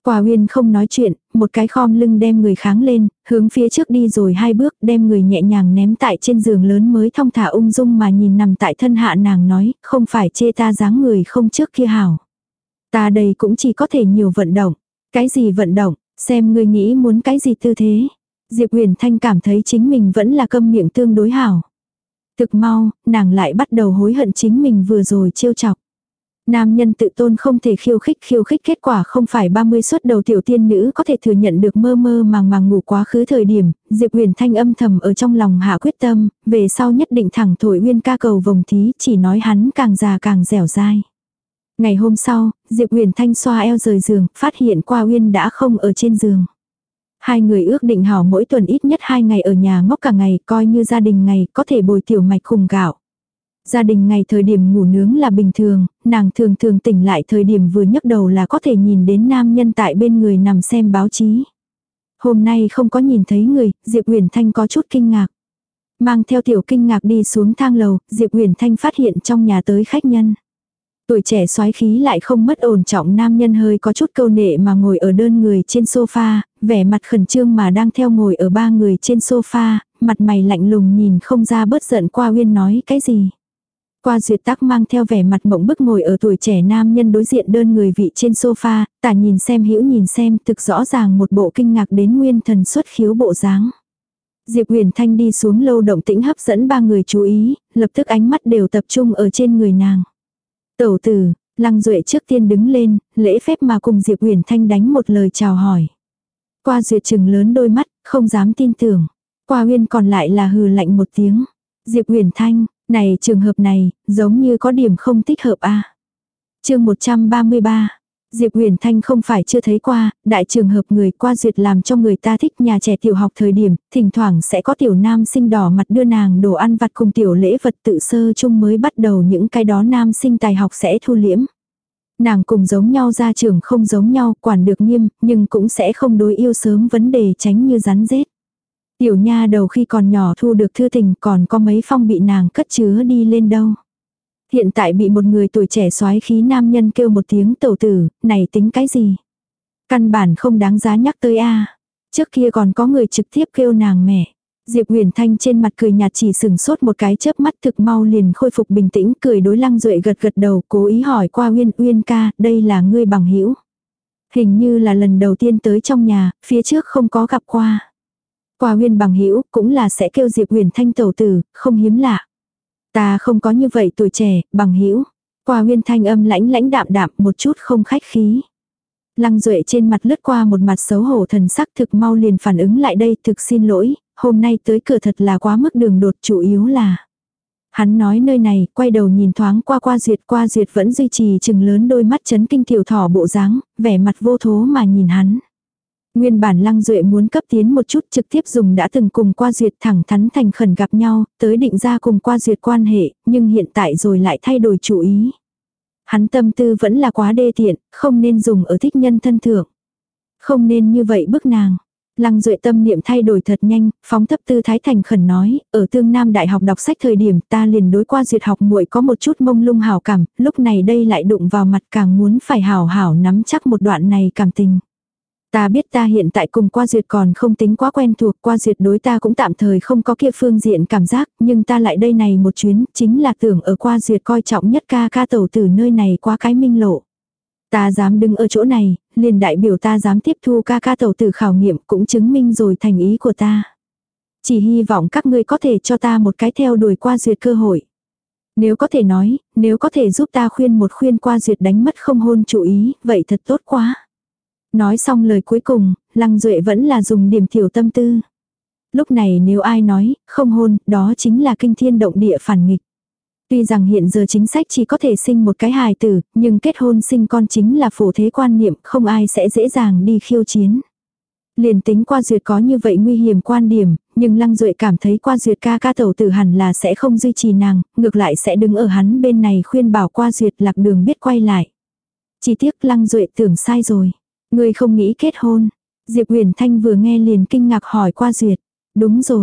Speaker 1: Qua Uyên không nói chuyện, một cái khom lưng đem người kháng lên, hướng phía trước đi rồi hai bước, đem người nhẹ nhàng ném tại trên giường lớn mới thong thả ung dung mà nhìn nằm tại thân hạ nàng nói, không phải chê ta dáng người không trước kia hảo. Ta đây cũng chỉ có thể nhiều vận động. Cái gì vận động, xem ngươi nghĩ muốn cái gì tư thế. Diệp Huyền Thanh cảm thấy chính mình vẫn là câm miệng tương đối hảo. Thực mau, nàng lại bắt đầu hối hận chính mình vừa rồi trêu chọc. Nam nhân tự tôn không thể khiêu khích, khiêu khích kết quả không phải ba mươi xuất đầu tiểu tiên nữ có thể thừa nhận được, mơ mơ màng màng ngủ quá khứ thời điểm, Diệp Huyền Thanh âm thầm ở trong lòng hạ quyết tâm, về sau nhất định thẳng thổi Uyên ca cầu vồng thí, chỉ nói hắn càng già càng dẻo dai. Ngày hôm sau, Diệp Huyền Thanh xoa eo rời giường, phát hiện Qua Uyên đã không ở trên giường. Hai người ước định hảo mỗi tuần ít nhất hai ngày ở nhà ngốc cả ngày, coi như gia đình ngày, có thể bồi tiểu mạch khùng gạo. Gia đình ngày thời điểm ngủ nướng là bình thường, nàng thường thường tỉnh lại thời điểm vừa nhấc đầu là có thể nhìn đến nam nhân tại bên người nằm xem báo chí. Hôm nay không có nhìn thấy người, Diệp Huyền Thanh có chút kinh ngạc. Mang theo tiểu kinh ngạc đi xuống thang lầu, Diệp Huyền Thanh phát hiện trong nhà tới khách nhân. Tuổi trẻ soái khí lại không mất ổn trọng nam nhân hơi có chút câu nệ mà ngồi ở đơn người trên sofa, vẻ mặt khẩn trương mà đang theo ngồi ở ba người trên sofa, mặt mày lạnh lùng nhìn không ra bớt giận Qua Uyên nói cái gì. Qua Duyệt Tắc mang theo vẻ mặt mộng bức ngồi ở tuổi trẻ nam nhân đối diện đơn người vị trên sofa, tả nhìn xem hữu nhìn xem, thực rõ ràng một bộ kinh ngạc đến nguyên thần xuất khiếu bộ dáng. Diệp Huyền Thanh đi xuống lâu động tĩnh hấp dẫn ba người chú ý, lập tức ánh mắt đều tập trung ở trên người nàng. Tẩu tử, Lăng Duệ trước tiên đứng lên, lễ phép mà cùng Diệp Huyền Thanh đánh một lời chào hỏi. Qua Duyệt trừng lớn đôi mắt, không dám tin tưởng. Qua Uyên còn lại là hừ lạnh một tiếng. Diệp Huyền Thanh, này trường hợp này, giống như có điểm không thích hợp a. Chương một trăm ba mươi ba. Diệp Huyền Thanh không phải chưa thấy qua, đại trường hợp người Qua Duyệt làm cho người ta thích. Nhà trẻ tiểu học thời điểm, thỉnh thoảng sẽ có tiểu nam sinh đỏ mặt đưa nàng đồ ăn vặt cùng tiểu lễ vật, tự sơ chung mới bắt đầu những cái đó nam sinh tài học sẽ thu liễm. Nàng cùng giống nhau ra trường không giống nhau, quản được nghiêm, nhưng cũng sẽ không đối yêu sớm vấn đề tránh như rắn rết. Tiểu nha đầu khi còn nhỏ thu được thư tình, còn có mấy phong bị nàng cất chứa đi lên đâu. Hiện tại bị một người tuổi trẻ soái khí nam nhân kêu một tiếng tẩu tử, này tính cái gì? Căn bản không đáng giá nhắc tới a. Trước kia còn có người trực tiếp kêu nàng mẹ. Diệp Huyền Thanh trên mặt cười nhạt, chỉ sừng sốt một cái chớp mắt, thực mau liền khôi phục bình tĩnh, cười đối Lăng Duệ gật gật đầu, cố ý hỏi Qua Uyên, Uyên ca, đây là ngươi bằng hữu? Hình như là lần đầu tiên tới trong nhà, phía trước không có gặp qua. Qua Uyên bằng hữu cũng là sẽ kêu Diệp Huyền Thanh tẩu tử, không hiếm lạ. Ta không có như vậy tuổi trẻ, bằng hữu. Qua Uyên thanh âm lãnh lãnh đạm đạm, một chút không khách khí. Lăng Duệ trên mặt lướt qua một mặt xấu hổ thần sắc, thực mau liền phản ứng lại đây, thực xin lỗi, hôm nay tới cửa thật là quá mức đường đột, chủ yếu là. Hắn nói nơi này, quay đầu nhìn thoáng qua Qua Duyệt, Qua Duyệt vẫn duy trì chừng lớn đôi mắt chấn kinh tiểu thỏ bộ dáng, vẻ mặt vô thố mà nhìn hắn. Nguyên bản Lăng Duệ muốn cấp tiến một chút, trực tiếp dùng đã từng cùng Qua Duyệt thẳng thắn thành khẩn gặp nhau, tới định ra cùng Qua Duyệt quan hệ, nhưng hiện tại rồi lại thay đổi chủ ý. Hắn tâm tư vẫn là quá đê tiện, không nên dùng ở thích nhân thân thượng. Không nên như vậy bức nàng. Lăng Duệ tâm niệm thay đổi thật nhanh, phóng thấp tư thái thành khẩn nói, ở Tương Nam Đại học đọc sách thời điểm ta liền đối Qua Duyệt học muội có một chút mông lung hảo cảm, lúc này đây lại đụng vào mặt, càng muốn phải hảo hảo nắm chắc một đoạn này cảm tình. Ta biết ta hiện tại cùng Qua Duyệt còn không tính quá quen thuộc, Qua Duyệt đối ta cũng tạm thời không có kia phương diện cảm giác, nhưng ta lại đây này một chuyến, chính là tưởng ở Qua Duyệt coi trọng nhất ca ca tẩu tử nơi này quá cái minh lộ. Ta dám đứng ở chỗ này, liền đại biểu ta dám tiếp thu ca ca tẩu tử khảo nghiệm, cũng chứng minh rồi thành ý của ta. Chỉ hy vọng các ngươi có thể cho ta một cái theo đuổi Qua Duyệt cơ hội. Nếu có thể nói, nếu có thể giúp ta khuyên một khuyên Qua Duyệt đánh mất không hôn chủ ý, vậy thật tốt quá. Nói xong lời cuối cùng, Lăng Duệ vẫn là dùng điểm tiểu tâm tư. Lúc này nếu ai nói, không hôn, đó chính là kinh thiên động địa phản nghịch. Tuy rằng hiện giờ chính sách chỉ có thể sinh một cái hài tử, nhưng kết hôn sinh con chính là phổ thế quan niệm, không ai sẽ dễ dàng đi khiêu chiến. Liền tính Qua Duyệt có như vậy nguy hiểm quan điểm, nhưng Lăng Duệ cảm thấy Qua Duyệt ca ca tẩu tử hẳn là sẽ không duy trì nàng, ngược lại sẽ đứng ở hắn bên này khuyên bảo Qua Duyệt lạc đường biết quay lại. Chỉ tiếc Lăng Duệ tưởng sai rồi. Ngươi không nghĩ kết hôn. Diệp Huyền Thanh vừa nghe liền kinh ngạc hỏi Qua Duyệt. Đúng rồi.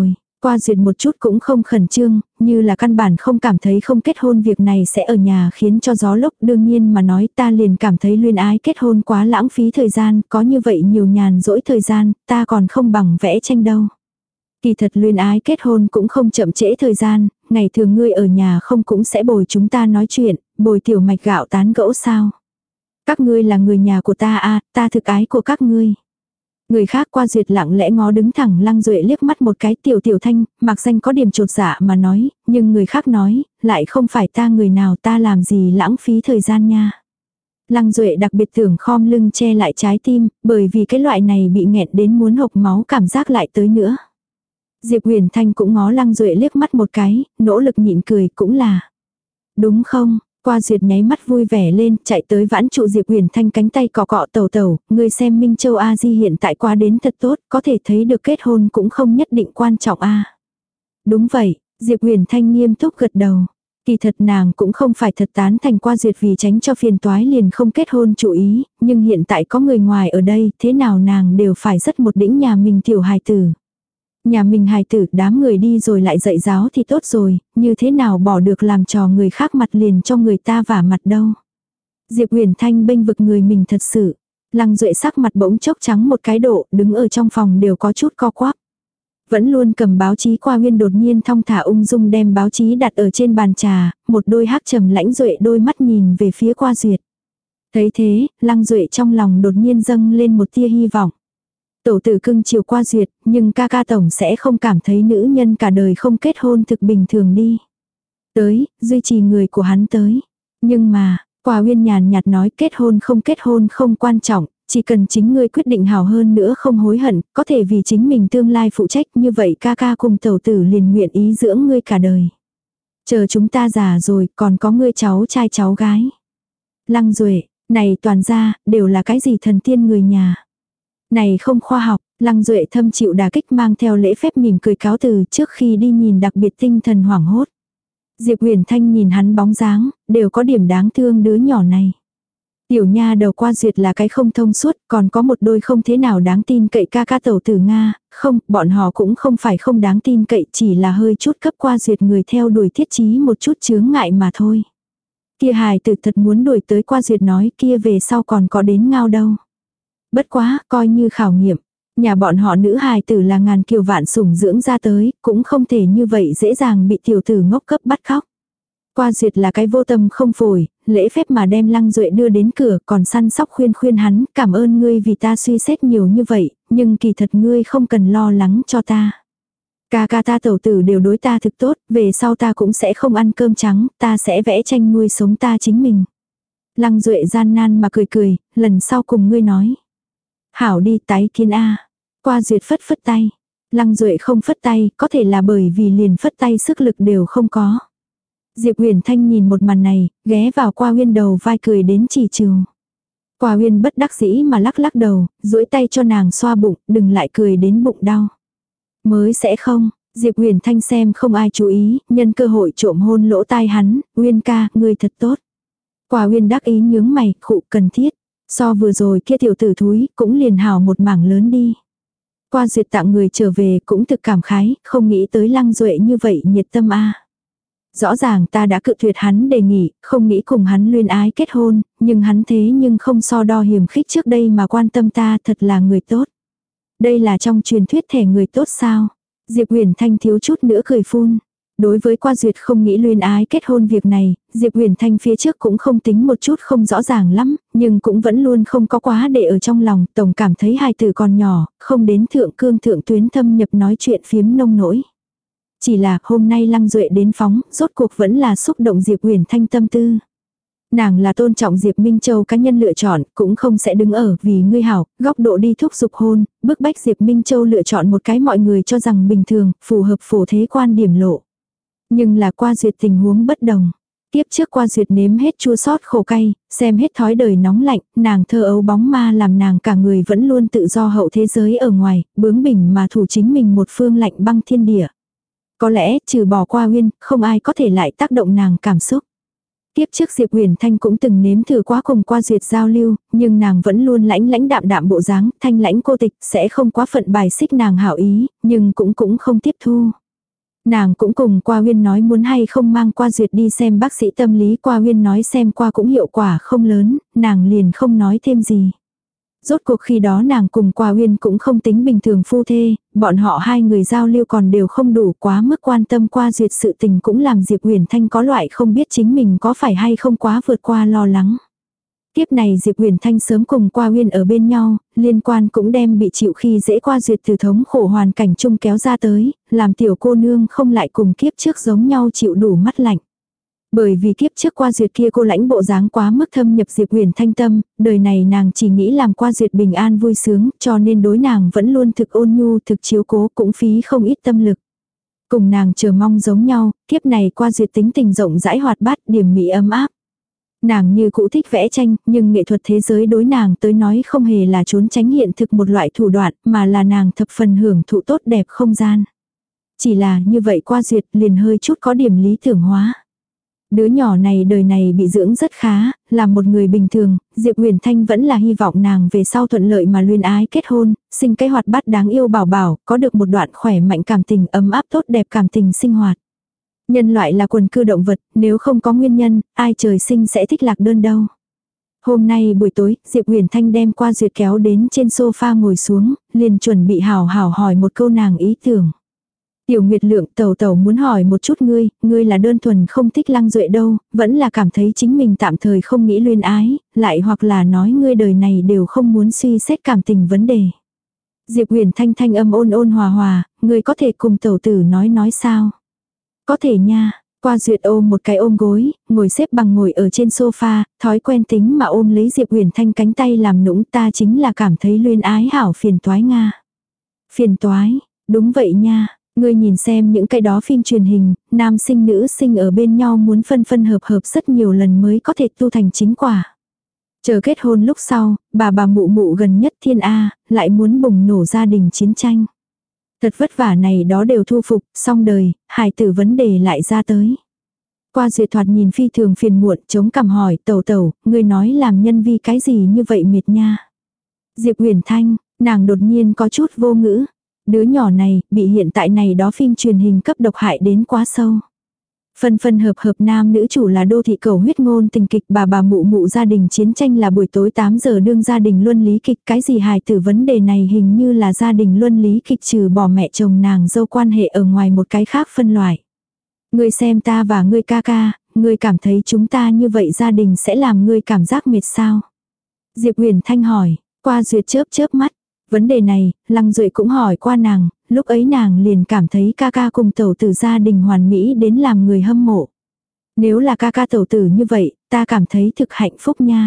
Speaker 1: Qua Duyệt một chút cũng không khẩn trương, như là căn bản không cảm thấy không kết hôn việc này sẽ ở nhà khiến cho gió lốc. Đương nhiên mà nói, ta liền cảm thấy luyến ái kết hôn quá lãng phí thời gian, có như vậy nhiều nhàn dỗi thời gian, ta còn không bằng vẽ tranh đâu. Kỳ thật luyến ái kết hôn cũng không chậm trễ thời gian, ngày thường ngươi ở nhà không cũng sẽ bồi chúng ta nói chuyện, bồi tiểu mạch gạo tán gẫu sao. Các ngươi là người nhà của ta à, ta thực ái của các ngươi. Người khác Qua Duyệt lặng lẽ ngó đứng thẳng Lăng Duệ liếc mắt một cái. Tiểu Tiểu Thanh, mặc danh có điểm chột dạ mà nói, nhưng người khác nói, lại không phải ta người nào, ta làm gì lãng phí thời gian nha. Lăng Duệ đặc biệt tưởng khom lưng che lại trái tim, bởi vì cái loại này bị nghẹn đến muốn hộc máu cảm giác lại tới nữa. Diệp Huyền Thanh cũng ngó Lăng Duệ liếc mắt một cái, nỗ lực nhịn cười, cũng là. Đúng không? Qua Duyệt nháy mắt vui vẻ lên, chạy tới vãn trụ Diệp Huyền Thanh cánh tay cọ cọ. Tẩu tẩu, ngươi xem Minh Châu A Di hiện tại qua đến thật tốt, có thể thấy được kết hôn cũng không nhất định quan trọng a. Đúng vậy, Diệp Huyền Thanh nghiêm túc gật đầu. Kỳ thật nàng cũng không phải thật tán thành Qua Duyệt vì tránh cho phiền toái liền không kết hôn chủ ý, nhưng hiện tại có người ngoài ở đây, thế nào nàng đều phải rất một đĩnh nhà mình tiểu hài tử. Nhà mình hài tử đám người đi rồi lại dạy giáo thì tốt rồi, như thế nào bỏ được làm trò người khác mặt liền cho người ta vả mặt đâu. Diệp Huyền Thanh bênh vực người mình thật sự. Lăng Duệ sắc mặt bỗng chốc trắng một cái độ, đứng ở trong phòng đều có chút co quắp. Vẫn luôn cầm báo chí Qua Huyên đột nhiên thong thả ung dung đem báo chí đặt ở trên bàn trà, một đôi hắc trầm lãnh Duệ đôi mắt nhìn về phía Qua Duyệt. Thấy thế, Lăng Duệ trong lòng đột nhiên dâng lên một tia hy vọng. Tổ tử cưng chiều Qua Duyệt, nhưng ca ca tổng sẽ không cảm thấy nữ nhân cả đời không kết hôn thực bình thường đi. Tới, duy trì người của hắn tới. Nhưng mà, Qua Huyên nhàn nhạt nói kết hôn không kết hôn không quan trọng, chỉ cần chính ngươi quyết định hảo hơn nữa không hối hận, có thể vì chính mình tương lai phụ trách, như vậy ca ca cùng tẩu tử liền nguyện ý dưỡng ngươi cả đời. Chờ chúng ta già rồi, còn có ngươi cháu trai cháu gái. Lăng Duệ, này toàn ra, đều là cái gì thần tiên người nhà. Này không khoa học, Lăng Duệ thâm chịu đả kích mang theo lễ phép mỉm cười cáo từ trước khi đi nhìn đặc biệt tinh thần hoảng hốt. Diệp Huyền Thanh nhìn hắn bóng dáng, đều có điểm đáng thương đứa nhỏ này. Tiểu nha đầu Qua Duyệt là cái không thông suốt, còn có một đôi không thế nào đáng tin cậy ca ca tẩu tử Nga, không, bọn họ cũng không phải không đáng tin cậy, chỉ là hơi chút cấp Qua Duyệt người theo đuổi thiết chí một chút chướng ngại mà thôi. Kia hài tử thật muốn đuổi tới Qua Duyệt nói kia về sau còn có đến ngao đâu. Bất quá, coi như khảo nghiệm. Nhà bọn họ nữ hài tử là ngàn kiều vạn sủng dưỡng ra tới, cũng không thể như vậy dễ dàng bị tiểu tử ngốc cấp bắt khóc. Qua Duyệt là cái vô tâm không phổi, lễ phép mà đem Lăng Duệ đưa đến cửa, còn săn sóc khuyên khuyên hắn, cảm ơn ngươi vì ta suy xét nhiều như vậy, nhưng kỳ thật ngươi không cần lo lắng cho ta. Ca ca ta tẩu tử đều đối ta thực tốt, về sau ta cũng sẽ không ăn cơm trắng, ta sẽ vẽ tranh nuôi sống ta chính mình. Lăng Duệ gian nan mà cười cười, lần sau cùng ngươi nói. Hảo đi tái kiến a. Qua Duyệt phất phất tay. Lăng Duệ không phất tay, có thể là bởi vì liền phất tay sức lực đều không có. Diệp Huyền Thanh nhìn một màn này, ghé vào Qua Huyên đầu vai cười đến chỉ trừ. Qua Huyên bất đắc dĩ mà lắc lắc đầu, duỗi tay cho nàng xoa bụng, đừng lại cười đến bụng đau. Mới sẽ không, Diệp Huyền Thanh xem không ai chú ý, nhân cơ hội trộm hôn lỗ tai hắn, Huyên ca, ngươi thật tốt. Qua Huyên đắc ý nhướng mày, khụ cần thiết. So vừa rồi kia tiểu tử thúi, cũng liền hào một mảng lớn đi. Qua Duyệt tặng người trở về cũng thực cảm khái, không nghĩ tới Lăng Duệ như vậy nhiệt tâm a. Rõ ràng ta đã cự tuyệt hắn đề nghị, không nghĩ cùng hắn luyên ái kết hôn, nhưng hắn thế nhưng không so đo hiềm khích trước đây mà quan tâm ta, thật là người tốt. Đây là trong truyền thuyết thể người tốt sao? Diệp Huyền Thanh thiếu chút nữa cười phun. Đối với Qua Duyệt không nghĩ luyên ái kết hôn việc này, Diệp Huyền Thanh phía trước cũng không tính một chút không rõ ràng lắm, nhưng cũng vẫn luôn không có quá để ở trong lòng, tổng cảm thấy hài tử còn nhỏ, không đến thượng cương thượng tuyến thâm nhập nói chuyện phiếm nông nỗi. Chỉ là hôm nay Lăng Duệ đến phóng, rốt cuộc vẫn là xúc động Diệp Huyền Thanh tâm tư. Nàng là tôn trọng Diệp Minh Châu cá nhân lựa chọn, cũng không sẽ đứng ở vì ngươi hảo, góc độ đi thúc giục hôn, bức bách Diệp Minh Châu lựa chọn một cái mọi người cho rằng bình thường, phù hợp phổ thế quan điểm lộ. Nhưng là Qua Duyệt tình huống bất đồng. Tiếp trước Qua Duyệt nếm hết chua xót khổ cay, xem hết thói đời nóng lạnh, nàng thơ ấu bóng ma làm nàng cả người vẫn luôn tự do hậu thế giới ở ngoài, bướng bỉnh mà thủ chính mình một phương lạnh băng thiên địa. Có lẽ, trừ bỏ Qua Huyên, không ai có thể lại tác động nàng cảm xúc. Tiếp trước Diệp Huyền Thanh cũng từng nếm thử quá cùng Qua Duyệt giao lưu, nhưng nàng vẫn luôn lãnh lãnh đạm đạm bộ dáng, thanh lãnh cô tịch, sẽ không quá phận bài xích nàng hảo ý, nhưng cũng cũng không tiếp thu. Nàng cũng cùng Qua Huyên nói muốn hay không mang Qua Duyệt đi xem bác sĩ tâm lý, Qua Huyên nói xem qua cũng hiệu quả không lớn, nàng liền không nói thêm gì. Rốt cuộc khi đó nàng cùng Qua Huyên cũng không tính bình thường phu thê, bọn họ hai người giao lưu còn đều không đủ, quá mức quan tâm Qua Duyệt sự tình cũng làm Diệp Uyển Thanh có loại không biết chính mình có phải hay không quá vượt qua lo lắng. Tiếp này Diệp Uyển Thanh sớm cùng Qua Huyên ở bên nhau, liên quan cũng đem bị chịu khi dễ Qua Duyệt từ thống khổ hoàn cảnh chung kéo ra tới, làm tiểu cô nương không lại cùng kiếp trước giống nhau chịu đủ mắt lạnh. Bởi vì kiếp trước Qua Duyệt kia cô lãnh bộ dáng quá mức thâm nhập Diệp Uyển Thanh tâm, đời này nàng chỉ nghĩ làm Qua Duyệt bình an vui sướng, cho nên đối nàng vẫn luôn thực ôn nhu, thực chiếu cố, cũng phí không ít tâm lực. Cùng nàng chờ mong giống nhau, kiếp này Qua Duyệt tính tình rộng rãi hoạt bát, điểm mỹ ấm áp. Nàng như cũ thích vẽ tranh, nhưng nghệ thuật thế giới đối nàng tới nói không hề là trốn tránh hiện thực một loại thủ đoạn, mà là nàng thập phần hưởng thụ tốt đẹp không gian. Chỉ là như vậy Qua Duyệt liền hơi chút có điểm lý tưởng hóa. Đứa nhỏ này đời này bị dưỡng rất khá, là một người bình thường, Diệp Uyển Thanh vẫn là hy vọng nàng về sau thuận lợi mà luyến ái kết hôn, sinh cái hoạt bát đáng yêu bảo bảo, có được một đoạn khỏe mạnh cảm tình ấm áp tốt đẹp cảm tình sinh hoạt. Nhân loại là quần cư động vật, nếu không có nguyên nhân, ai trời sinh sẽ thích lạc đơn đâu. Hôm nay buổi tối, Diệp Uyển Thanh đem Qua Duyệt kéo đến trên sofa ngồi xuống, liền chuẩn bị hào hào hỏi một câu nàng ý tưởng. Tiểu Nguyệt Lượng, tẩu tẩu muốn hỏi một chút ngươi, ngươi là đơn thuần không thích Lăng Duệ đâu, vẫn là cảm thấy chính mình tạm thời không nghĩ luyến ái, lại hoặc là nói ngươi đời này đều không muốn suy xét cảm tình vấn đề. Diệp Uyển Thanh thanh âm ôn ôn hòa hòa, ngươi có thể cùng tẩu tử nói nói sao? Có thể nha. Qua Duyệt ôm một cái ôm gối, ngồi xếp bằng ngồi ở trên sofa, thói quen tính mà ôm lấy Diệp Uyển Thanh cánh tay làm nũng, ta chính là cảm thấy luyến ái hảo phiền toái nga. Phiền toái, đúng vậy nha. Ngươi nhìn xem những cái đó phim truyền hình, nam sinh nữ sinh ở bên nhau muốn phân phân hợp hợp rất nhiều lần mới có thể tu thành chính quả. Chờ kết hôn lúc sau, bà bà mụ mụ gần nhất thiên A, lại muốn bùng nổ gia đình chiến tranh. Thật vất vả này đó đều thu phục, xong đời, hài tử vấn đề lại ra tới. Qua Duyệt thoạt nhìn phi thường phiền muộn, chống cằm hỏi, tẩu tẩu, ngươi nói làm nhân vi cái gì như vậy mệt nha. Diệp Uyển Thanh, nàng đột nhiên có chút vô ngữ. Đứa nhỏ này, bị hiện tại này đó phim truyền hình cấp độc hại đến quá sâu. Phân phân hợp hợp nam nữ chủ là đô thị cầu huyết ngôn tình kịch, bà bà mụ mụ gia đình chiến tranh là buổi tối tám giờ đương gia đình luân lý kịch, cái gì hài tử vấn đề này hình như là gia đình luân lý kịch trừ bỏ mẹ chồng nàng dâu quan hệ ở ngoài một cái khác phân loại. Ngươi xem ta và ngươi ca ca, ngươi cảm thấy chúng ta như vậy gia đình sẽ làm ngươi cảm giác mệt sao? Diệp Uyển Thanh hỏi, Qua Duyệt chớp chớp mắt. Vấn đề này, Lăng Duệ cũng hỏi qua nàng, lúc ấy nàng liền cảm thấy ca ca cùng tẩu tử gia đình hoàn mỹ đến làm người hâm mộ. Nếu là ca ca tẩu tử như vậy, ta cảm thấy thực hạnh phúc nha.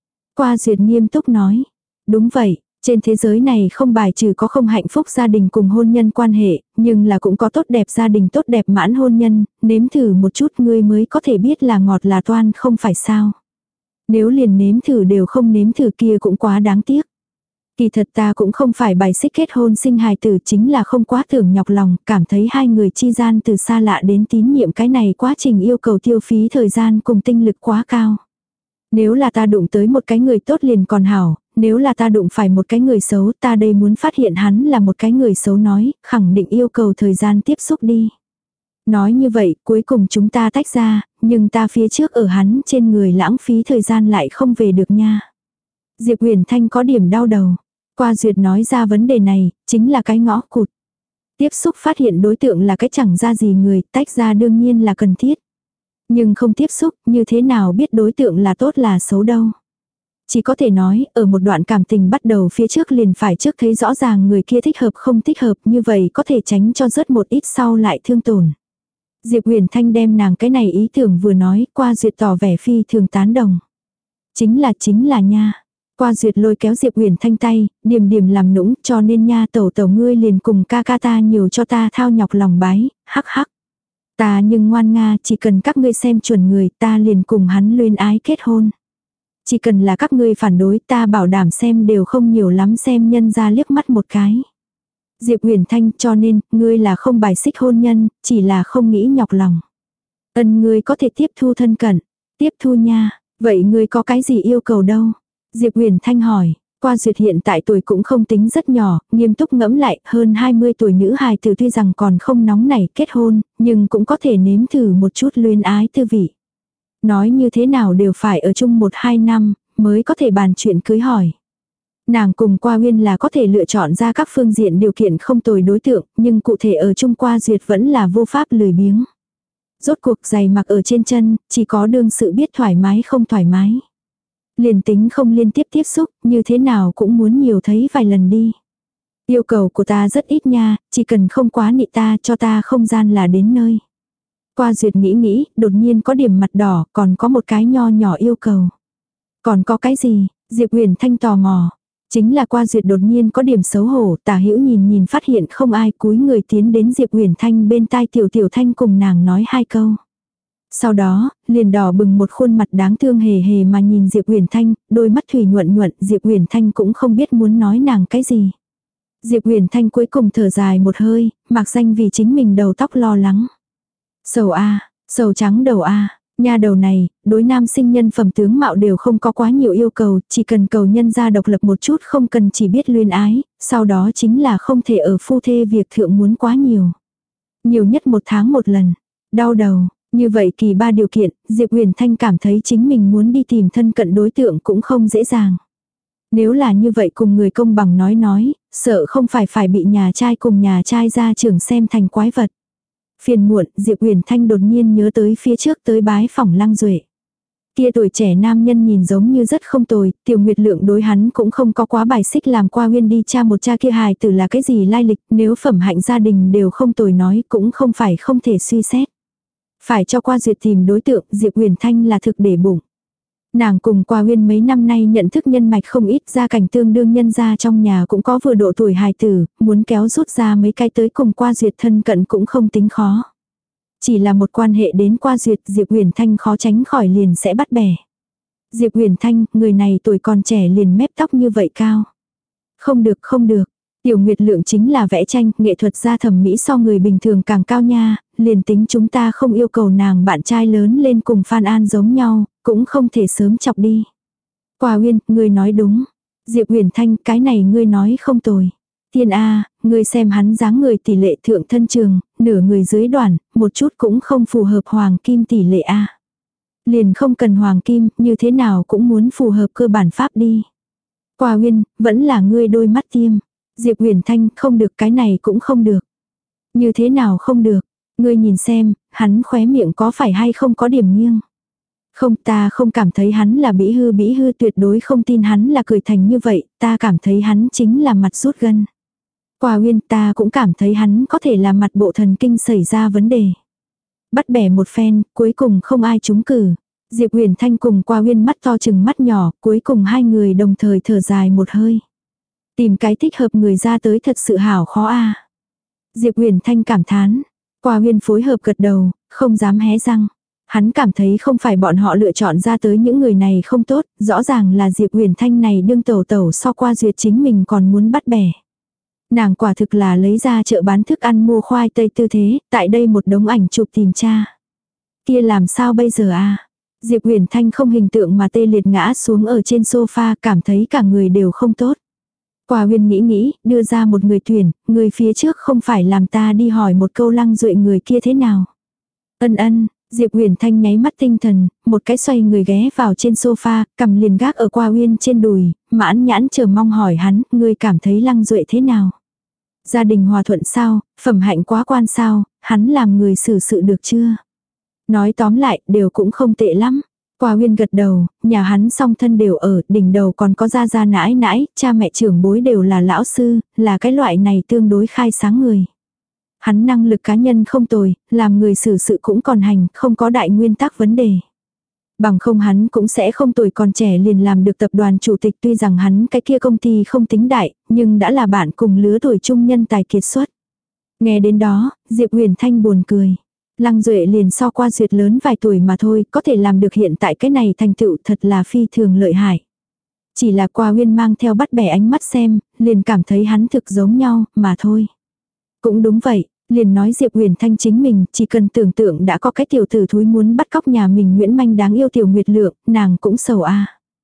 Speaker 1: Qua Duyệt nghiêm túc nói, đúng vậy, trên thế giới này không bài trừ có không hạnh phúc gia đình cùng hôn nhân quan hệ, nhưng là cũng có tốt đẹp gia đình tốt đẹp mãn hôn nhân, nếm thử một chút ngươi mới có thể biết là ngọt là toan không phải sao. Nếu liền nếm thử đều không nếm thử kia cũng quá đáng tiếc. Kỳ thật ta cũng không phải bài xích kết hôn sinh hài tử, chính là không quá tưởng nhọc lòng, cảm thấy hai người chi gian từ xa lạ đến tín nhiệm cái này quá trình yêu cầu tiêu phí thời gian cùng tinh lực quá cao. Nếu là ta đụng tới một cái người tốt liền còn hảo, nếu là ta đụng phải một cái người xấu, ta đây muốn phát hiện hắn là một cái người xấu nói, khẳng định yêu cầu thời gian tiếp xúc đi. Nói như vậy, cuối cùng chúng ta tách ra, nhưng ta phía trước ở hắn trên người lãng phí thời gian lại không về được nha. Diệp Uyển Thanh có điểm đau đầu. Qua Duyệt nói ra vấn đề này, chính là cái ngõ cụt. Tiếp xúc phát hiện đối tượng là cái chẳng ra gì người, tách ra đương nhiên là cần thiết. Nhưng không tiếp xúc, như thế nào biết đối tượng là tốt là xấu đâu. Chỉ có thể nói, ở một đoạn cảm tình bắt đầu phía trước liền phải trước thấy rõ ràng người kia thích hợp không thích hợp, như vậy có thể tránh cho rớt một ít sau lại thương tổn. Diệp Uyển Thanh đem nàng cái này ý tưởng vừa nói, Qua Duyệt tỏ vẻ phi thường tán đồng. Chính là chính là nha. Qua Duyệt lôi kéo Diệp Uyển Thanh tay, điềm điềm làm nũng, cho nên nha tẩu tẩu ngươi liền cùng ca ca ta nhiều cho ta thao nhọc lòng bái, hắc hắc. Ta nhưng ngoan nga, chỉ cần các ngươi xem chuẩn người, ta liền cùng hắn luyến ái kết hôn. Chỉ cần là các ngươi phản đối, ta bảo đảm xem đều không nhiều lắm xem nhân ra liếc mắt một cái. Diệp Uyển Thanh, cho nên, ngươi là không bài xích hôn nhân, chỉ là không nghĩ nhọc lòng. Ân, ngươi có thể tiếp thu thân cận, tiếp thu nha, vậy ngươi có cái gì yêu cầu đâu? Diệp Uyển Thanh hỏi, Qua Duyệt hiện tại tuổi cũng không tính rất nhỏ, nghiêm túc ngẫm lại, hơn hai mươi tuổi nữ hài tử tuy rằng còn không nóng nảy kết hôn, nhưng cũng có thể nếm thử một chút luyến ái tư vị. Nói như thế nào đều phải ở chung một hai năm, mới có thể bàn chuyện cưới hỏi. Nàng cùng Qua Uyên là có thể lựa chọn ra các phương diện điều kiện không tồi đối tượng, nhưng cụ thể ở chung Qua Duyệt vẫn là vô pháp lười biếng. Rốt cuộc giày mặc ở trên chân, chỉ có đương sự biết thoải mái không thoải mái. Liền tính không liên tiếp tiếp xúc, như thế nào cũng muốn nhiều thấy vài lần đi. Yêu cầu của ta rất ít nha, chỉ cần không quá nị ta cho ta không gian là đến nơi. Qua Duyệt nghĩ nghĩ, đột nhiên có điểm mặt đỏ, còn có một cái nho nhỏ yêu cầu. Còn có cái gì? Diệp Huyền Thanh tò mò. Chính là Qua Duyệt đột nhiên có điểm xấu hổ, Tả Hữu nhìn nhìn phát hiện không ai, cúi người tiến đến Diệp Huyền Thanh bên tai Tiểu Tiểu Thanh cùng nàng nói hai câu. Sau đó, liền đỏ bừng một khuôn mặt đáng thương hề hề mà nhìn Diệp Huyền Thanh, đôi mắt thủy nhuận nhuận, Diệp Huyền Thanh cũng không biết muốn nói nàng cái gì. Diệp Huyền Thanh cuối cùng thở dài một hơi, mặc danh vì chính mình đầu tóc lo lắng. Sầu a, sầu trắng đầu a, nha đầu này, đối nam sinh nhân phẩm tướng mạo đều không có quá nhiều yêu cầu, chỉ cần cầu nhân ra độc lập một chút, không cần chỉ biết luyến ái, sau đó chính là không thể ở phu thê việc thượng muốn quá nhiều. Nhiều nhất một tháng một lần, đau đầu, như vậy kỳ ba điều kiện, Diệp Huyền Thanh cảm thấy chính mình muốn đi tìm thân cận đối tượng cũng không dễ dàng. Nếu là như vậy cùng người công bằng nói nói, sợ không phải phải bị nhà trai cùng nhà trai gia trưởng xem thành quái vật. Phiền muộn, Diệp Huyền Thanh đột nhiên nhớ tới phía trước tới bái phỏng Lăng Duệ. Kia tuổi trẻ nam nhân nhìn giống như rất không tồi, Tiểu Nguyệt Lượng đối hắn cũng không có quá bài xích làm Qua Uyên đi tra một cha kia hài tử là cái gì lai lịch, nếu phẩm hạnh gia đình đều không tồi nói cũng không phải không thể suy xét. Phải cho Qua Duyệt tìm đối tượng, Diệp Huyền Thanh là thực để bụng. Nàng cùng Qua Uyên mấy năm nay nhận thức nhân mạch không ít, gia cảnh tương đương nhân gia trong nhà cũng có vừa độ tuổi hài tử, muốn kéo rút ra mấy cái tới cùng Qua Duyệt thân cận cũng không tính khó. Chỉ là một quan hệ đến Qua Duyệt, Diệp Huyền Thanh khó tránh khỏi liền sẽ bắt bẻ. Diệp Huyền Thanh, người này tuổi còn trẻ liền mép tóc như vậy cao. Không được không được, Tiểu Nguyệt Lượng chính là vẽ tranh, nghệ thuật gia thẩm mỹ so người bình thường càng cao nha, liền tính chúng ta không yêu cầu nàng bạn trai lớn lên cùng Phan An giống nhau, cũng không thể sớm chọc đi. Qua Uyên, ngươi nói đúng. Diệp Huyền Thanh, cái này ngươi nói không tồi. Thiên A, ngươi xem hắn dáng người tỷ lệ thượng thân trường, nửa người dưới đoàn, một chút cũng không phù hợp hoàng kim tỷ lệ A. Liền không cần hoàng kim, như thế nào cũng muốn phù hợp cơ bản pháp đi. Qua Uyên, vẫn là ngươi đôi mắt tiêm. Diệp Huyền Thanh, không được, cái này cũng không được. Như thế nào không được? Ngươi nhìn xem, hắn khóe miệng có phải hay không có điểm nghiêng. Không, ta không cảm thấy hắn là bĩ hư bĩ hư, tuyệt đối không tin hắn là cười thành như vậy, ta cảm thấy hắn chính là mặt rút gân. Qua Uyên, ta cũng cảm thấy hắn có thể là mặt bộ thần kinh xảy ra vấn đề. Bắt bẻ một phen, cuối cùng không ai trúng cử. Diệp Huyền Thanh cùng Qua Uyên mắt to chừng mắt nhỏ, cuối cùng hai người đồng thời thở dài một hơi. Tìm cái thích hợp người ra tới thật sự hảo khó a. Diệp Huyền Thanh cảm thán. Qua Uyên phối hợp gật đầu, không dám hé răng. Hắn cảm thấy không phải bọn họ lựa chọn ra tới những người này không tốt, rõ ràng là Diệp Huyền Thanh này đương tẩu tẩu so Qua Duyệt chính mình còn muốn bắt bẻ. Nàng quả thực là lấy ra chợ bán thức ăn mua khoai tây tư thế, tại đây một đống ảnh chụp tìm cha. Kia làm sao bây giờ a? Diệp Huyền Thanh không hình tượng mà tê liệt ngã xuống ở trên sofa, cảm thấy cả người đều không tốt. Qua Uyên nghĩ nghĩ, đưa ra một người tuyển, người phía trước không phải làm ta đi hỏi một câu Lăng Duệ người kia thế nào. Ân ân, Diệp Huyền Thanh nháy mắt tinh thần, một cái xoay người ghé vào trên sofa, cầm liền gác ở Qua Uyên trên đùi, mãn nhãn chờ mong hỏi hắn, ngươi cảm thấy Lăng Duệ thế nào? Gia đình hòa thuận sao, phẩm hạnh quá quan sao, hắn làm người xử sự được chưa? Nói tóm lại, đều cũng không tệ lắm. Qua Uyên gật đầu, nhà hắn song thân đều ở, đỉnh đầu còn có gia gia nãi nãi, cha mẹ trưởng bối đều là lão sư, là cái loại này tương đối khai sáng người. Hắn năng lực cá nhân không tồi, làm người xử sự cũng còn hành, không có đại nguyên tắc vấn đề. Bằng không hắn cũng sẽ không tuổi còn trẻ liền làm được tập đoàn chủ tịch, tuy rằng hắn cái kia công ty không tính đại, nhưng đã là bạn cùng lứa tuổi trung nhân tài kiệt xuất. Nghe đến đó, Diệp Huyền Thanh buồn cười. Lăng Duệ liền so Qua Duyệt lớn vài tuổi mà thôi, có thể làm được hiện tại cái này thành tựu thật là phi thường lợi hại. Chỉ là Qua Uyên mang theo bắt bẻ ánh mắt xem, liền cảm thấy hắn thực giống nhau, mà thôi. Cũng đúng vậy, liền nói Diệp Huyền Thanh chính mình, chỉ cần tưởng tượng đã có cái tiểu tử thúi muốn bắt cóc nhà mình Nguyễn Manh đáng yêu Tiểu Nguyệt Lượng, nàng cũng sầu a.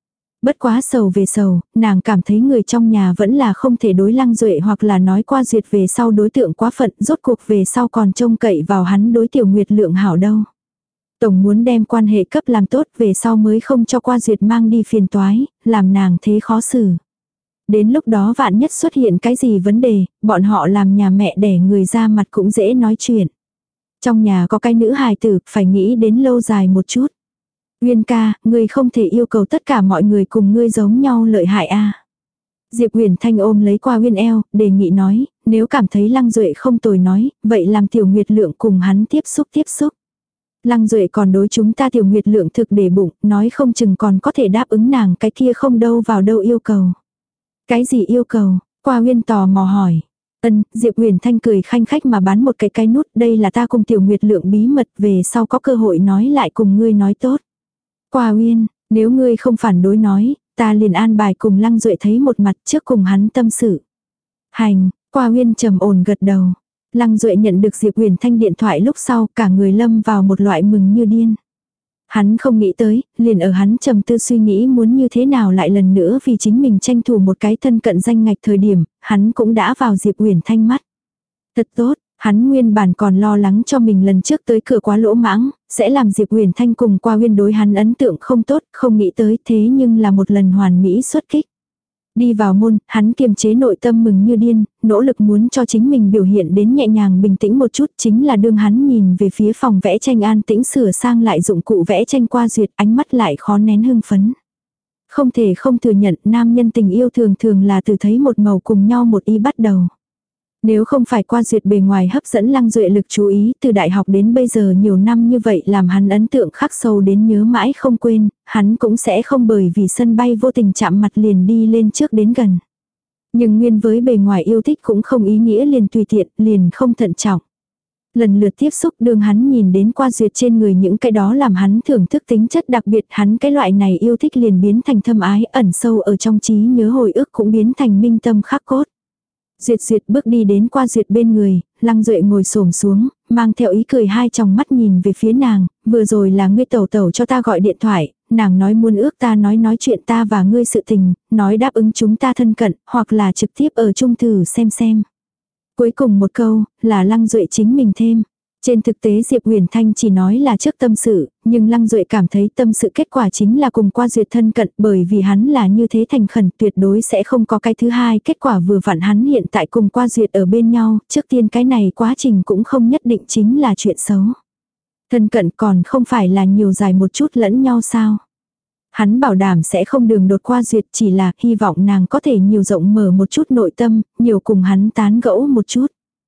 Speaker 1: Bất quá sầu về sầu, nàng cảm thấy người trong nhà vẫn là không thể đối Lăng Duệ hoặc là nói qua duyệt về sau đối tượng quá phận, rốt cuộc về sau còn trông cậy vào hắn đối Tiểu Nguyệt Lượng hảo đâu. Tổng muốn đem quan hệ cấp làm tốt về sau mới không cho qua duyệt mang đi phiền toái, làm nàng thế khó xử. Đến lúc đó vạn nhất xuất hiện cái gì vấn đề, bọn họ làm nhà mẹ đẻ người ra mặt cũng dễ nói chuyện. Trong nhà có cái nữ hài tử, phải nghĩ đến lâu dài một chút. Uyên ca, ngươi không thể yêu cầu tất cả mọi người cùng ngươi giống nhau lợi hại a. Diệp Huyền Thanh ôm lấy qua Uyên eo, đề nghị nói, nếu cảm thấy Lăng Duệ không tồi nói, vậy làm Tiểu Nguyệt Lượng cùng hắn tiếp xúc tiếp xúc. Lăng Duệ còn đối chúng ta Tiểu Nguyệt Lượng thực để bụng, nói không chừng còn có thể đáp ứng nàng cái kia không đâu vào đâu yêu cầu. Cái gì yêu cầu? Qua Uyên tò mò hỏi. Ân, Diệp Huyền Thanh cười khanh khách mà bán một cái cái nút, đây là ta cùng Tiểu Nguyệt Lượng bí mật, về sau có cơ hội nói lại cùng ngươi nói tốt. Qua Uyên, nếu ngươi không phản đối nói, ta liền an bài cùng Lăng Duệ thấy một mặt trước cùng hắn tâm sự. Hành, Qua Uyên trầm ổn gật đầu. Lăng Duệ nhận được Diệp Huyền Thanh điện thoại lúc sau, cả người lâm vào một loại mừng như điên. Hắn không nghĩ tới, liền ở hắn trầm tư suy nghĩ muốn như thế nào lại lần nữa vì chính mình tranh thủ một cái thân cận danh ngạch thời điểm, hắn cũng đã vào Diệp Huyền Thanh mắt. Thật tốt, hắn nguyên bản còn lo lắng cho mình lần trước tới cửa quá lỗ mãng, sẽ làm Diệp Huyền Thanh cùng Qua Uyên đối hắn ấn tượng không tốt, không nghĩ tới thế nhưng là một lần hoàn mỹ xuất kích. Đi vào môn, hắn kiềm chế nội tâm mừng như điên, nỗ lực muốn cho chính mình biểu hiện đến nhẹ nhàng bình tĩnh một chút, chính là đương hắn nhìn về phía phòng vẽ tranh an tĩnh sửa sang lại dụng cụ vẽ tranh qua duyệt, ánh mắt lại khó nén hưng phấn. Không thể không thừa nhận nam nhân tình yêu thường thường là từ thấy một màu cùng nhau một ý bắt đầu. Nếu không phải qua duyệt bề ngoài hấp dẫn Lăng Duệ lực chú ý từ đại học đến bây giờ nhiều năm như vậy làm hắn ấn tượng khắc sâu đến nhớ mãi không quên, hắn cũng sẽ không bởi vì sân bay vô tình chạm mặt liền đi lên trước đến gần. Nhưng nguyên với bề ngoài yêu thích cũng không ý nghĩa liền tùy tiện, liền không thận trọng. Lần lượt tiếp xúc đường hắn nhìn đến qua duyệt trên người những cái đó làm hắn thưởng thức tính chất đặc biệt, hắn cái loại này yêu thích liền biến thành thâm ái, ẩn sâu ở trong trí nhớ hồi ức cũng biến thành minh tâm khắc cốt. Duyệt Duyệt bước đi đến qua Duyệt bên người, Lăng Duệ ngồi xổm xuống, mang theo ý cười hai tròng mắt nhìn về phía nàng, vừa rồi là ngươi tẩu tẩu cho ta gọi điện thoại, nàng nói muốn ước ta nói nói chuyện ta và ngươi sự tình, nói đáp ứng chúng ta thân cận, hoặc là trực tiếp ở chung thử xem xem. Cuối cùng một câu, là Lăng Duệ chính mình thêm. Trên thực tế Diệp Huyền Thanh chỉ nói là trước tâm sự, nhưng Lăng Duệ cảm thấy tâm sự kết quả chính là cùng qua duyệt thân cận, bởi vì hắn là như thế thành khẩn tuyệt đối sẽ không có cái thứ hai, kết quả vừa vặn hắn hiện tại cùng qua duyệt ở bên nhau, trước tiên cái này quá trình cũng không nhất định chính là chuyện xấu. Thân cận còn không phải là nhiều dài một chút lẫn nhau sao. Hắn bảo đảm sẽ không đường đột qua duyệt, chỉ là hy vọng nàng có thể nhiều rộng mở một chút nội tâm, nhiều cùng hắn tán gẫu một chút.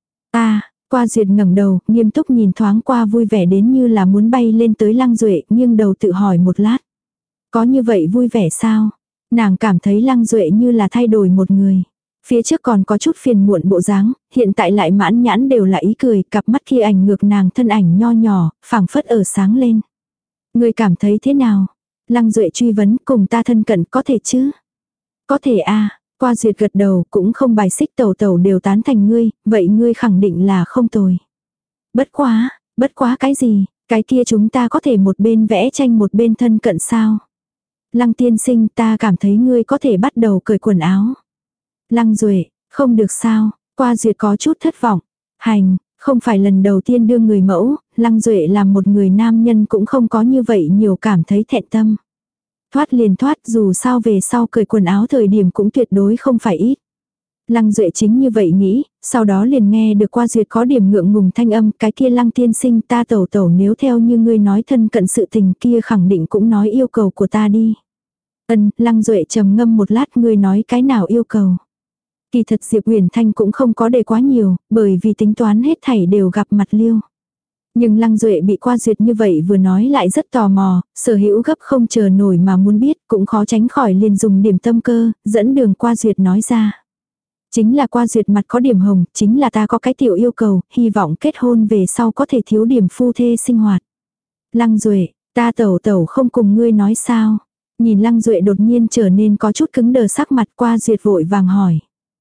Speaker 1: À, qua duyệt ngẩng đầu, nghiêm túc nhìn thoáng qua vui vẻ đến như là muốn bay lên tới Lăng Duệ, nhưng đầu tự hỏi một lát. Có như vậy vui vẻ sao? Nàng cảm thấy Lăng Duệ như là thay đổi một người. Phía trước còn có chút phiền muộn bộ dáng, hiện tại lại mãn nhãn đều là ý cười, cặp mắt kia ảnh ngược nàng thân ảnh nho nhỏ, phảng phất ở sáng lên. Người cảm thấy thế nào? Lăng Duệ truy vấn, cùng ta thân cận có thể chứ? Có thể a. Qua duyệt gật đầu, cũng không bài xích, tẩu tẩu đều tán thành ngươi, vậy ngươi khẳng định là không tồi. Bất quá, bất quá cái gì, cái kia chúng ta có thể một bên vẽ tranh một bên thân cận sao? Lăng tiên sinh, ta cảm thấy ngươi có thể bắt đầu cởi quần áo. Lăng Duệ, không được sao? Qua duyệt có chút thất vọng. Hành, không phải lần đầu tiên đưa người mẫu, Lăng Duệ làm một người nam nhân cũng không có như vậy nhiều cảm thấy thẹn tâm. Thoát liền thoát, dù sao về sau cởi quần áo thời điểm cũng tuyệt đối không phải ít. Lăng Duệ chính như vậy nghĩ, sau đó liền nghe được qua duyệt có điểm ngượng ngùng thanh âm, cái kia Lăng tiên sinh, ta tẩu tẩu nếu theo như ngươi nói thân cận sự tình kia khẳng định cũng nói yêu cầu của ta đi. Ân, Lăng Duệ trầm ngâm một lát, ngươi nói cái nào yêu cầu. Kỳ thật Diệp Huyền Thanh cũng không có đề quá nhiều, bởi vì tính toán hết thảy đều gặp mặt liêu. Nhưng Lăng Duệ bị qua duyệt như vậy vừa nói lại rất tò mò, sở hữu gấp không chờ nổi mà muốn biết, cũng khó tránh khỏi liền dùng điểm tâm cơ, dẫn đường qua duyệt nói ra. Chính là qua duyệt mặt có điểm hồng, chính là ta có cái tiểu yêu cầu, hy vọng kết hôn về sau có thể thiếu điểm phu thê sinh hoạt. Lăng Duệ, ta tẩu tẩu không cùng ngươi nói sao. Nhìn Lăng Duệ đột nhiên trở nên có chút cứng đờ sắc mặt, qua duyệt vội vàng hỏi.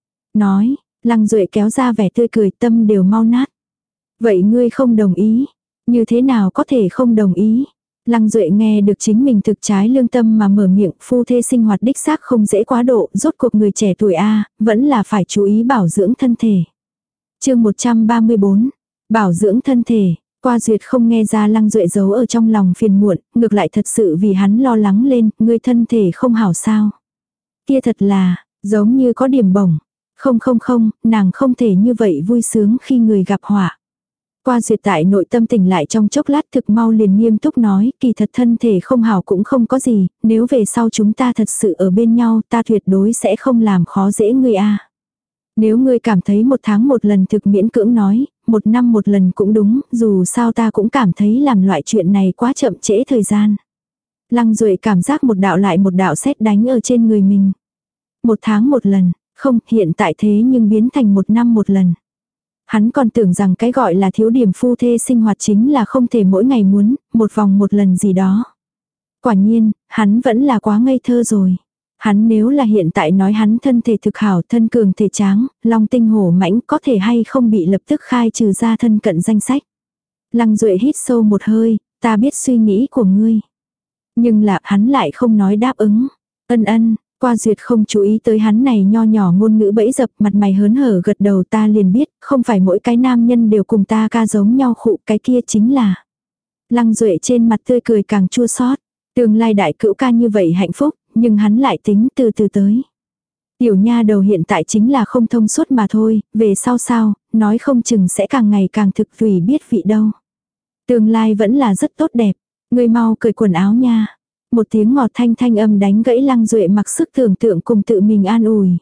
Speaker 1: Nói, Lăng Duệ kéo ra vẻ tươi cười, tâm đều mau nát. Vậy ngươi không đồng ý? Như thế nào có thể không đồng ý? Lăng Duệ nghe được chính mình thực trái lương tâm mà mở miệng, phu thê sinh hoạt đích xác không dễ quá độ, rốt cuộc người trẻ tuổi A, vẫn là phải chú ý bảo dưỡng thân thể. Chương một trăm ba mươi bốn, bảo dưỡng thân thể. Qua Duyệt không nghe ra Lăng Duệ giấu ở trong lòng phiền muộn, ngược lại thật sự vì hắn lo lắng lên, ngươi thân thể không hảo sao. Kia thật là, giống như có điểm bổng. Không không không, nàng không thể như vậy vui sướng khi người gặp họa. Qua Duyệt tại nội tâm tỉnh lại trong chốc lát thực mau liền nghiêm túc nói, kỳ thật thân thể không hảo cũng không có gì, nếu về sau chúng ta thật sự ở bên nhau ta tuyệt đối sẽ không làm khó dễ ngươi a. Nếu ngươi cảm thấy một tháng một lần thực miễn cưỡng nói, một năm một lần cũng đúng, dù sao ta cũng cảm thấy làm loại chuyện này quá chậm trễ thời gian. Lăng Duệ cảm giác một đạo lại một đạo sét đánh ở trên người mình. Một tháng một lần, không, hiện tại thế nhưng biến thành một năm một lần. Hắn còn tưởng rằng cái gọi là thiếu điểm phu thê sinh hoạt chính là không thể mỗi ngày muốn, một vòng một lần gì đó. Quả nhiên, hắn vẫn là quá ngây thơ rồi. Hắn nếu là hiện tại nói hắn thân thể thực hảo, thân cường thể tráng, long tinh hổ mãnh có thể hay không bị lập tức khai trừ ra thân cận danh sách. Lăng Duệ hít sâu một hơi, ta biết suy nghĩ của ngươi. Nhưng là hắn lại không nói đáp ứng. Ân ân, Qua Duyệt không chú ý tới hắn này nho nhỏ ngôn ngữ bẫy dập, mặt mày hớn hở gật đầu, ta liền biết, không phải mỗi cái nam nhân đều cùng ta ca giống nhau khụ, cái kia chính là. Lăng Duệ trên mặt tươi cười càng chua xót. Tương lai đại cữu ca như vậy hạnh phúc, nhưng hắn lại tính từ từ tới. Tiểu nha đầu hiện tại chính là không thông suốt mà thôi, về sau sao, nói không chừng sẽ càng ngày càng thực tùy biết vị đâu. Tương lai vẫn là rất tốt đẹp, ngươi mau cởi quần áo nha. Một tiếng ngọt thanh thanh âm đánh gãy Lăng Duệ mặc sức tưởng tượng cùng tự mình an ủi.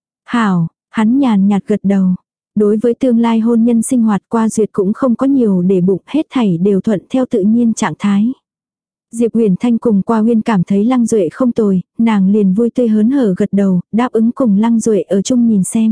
Speaker 1: Hảo, hắn nhàn nhạt gật đầu. Đối với tương lai hôn nhân sinh hoạt Qua Duyệt cũng không có nhiều để bụng, hết thảy đều thuận theo tự nhiên trạng thái. Diệp Huyền Thanh cùng Qua Huyên cảm thấy Lăng Duệ không tồi, nàng liền vui tươi hớn hở gật đầu, đáp ứng cùng Lăng Duệ ở chung nhìn xem.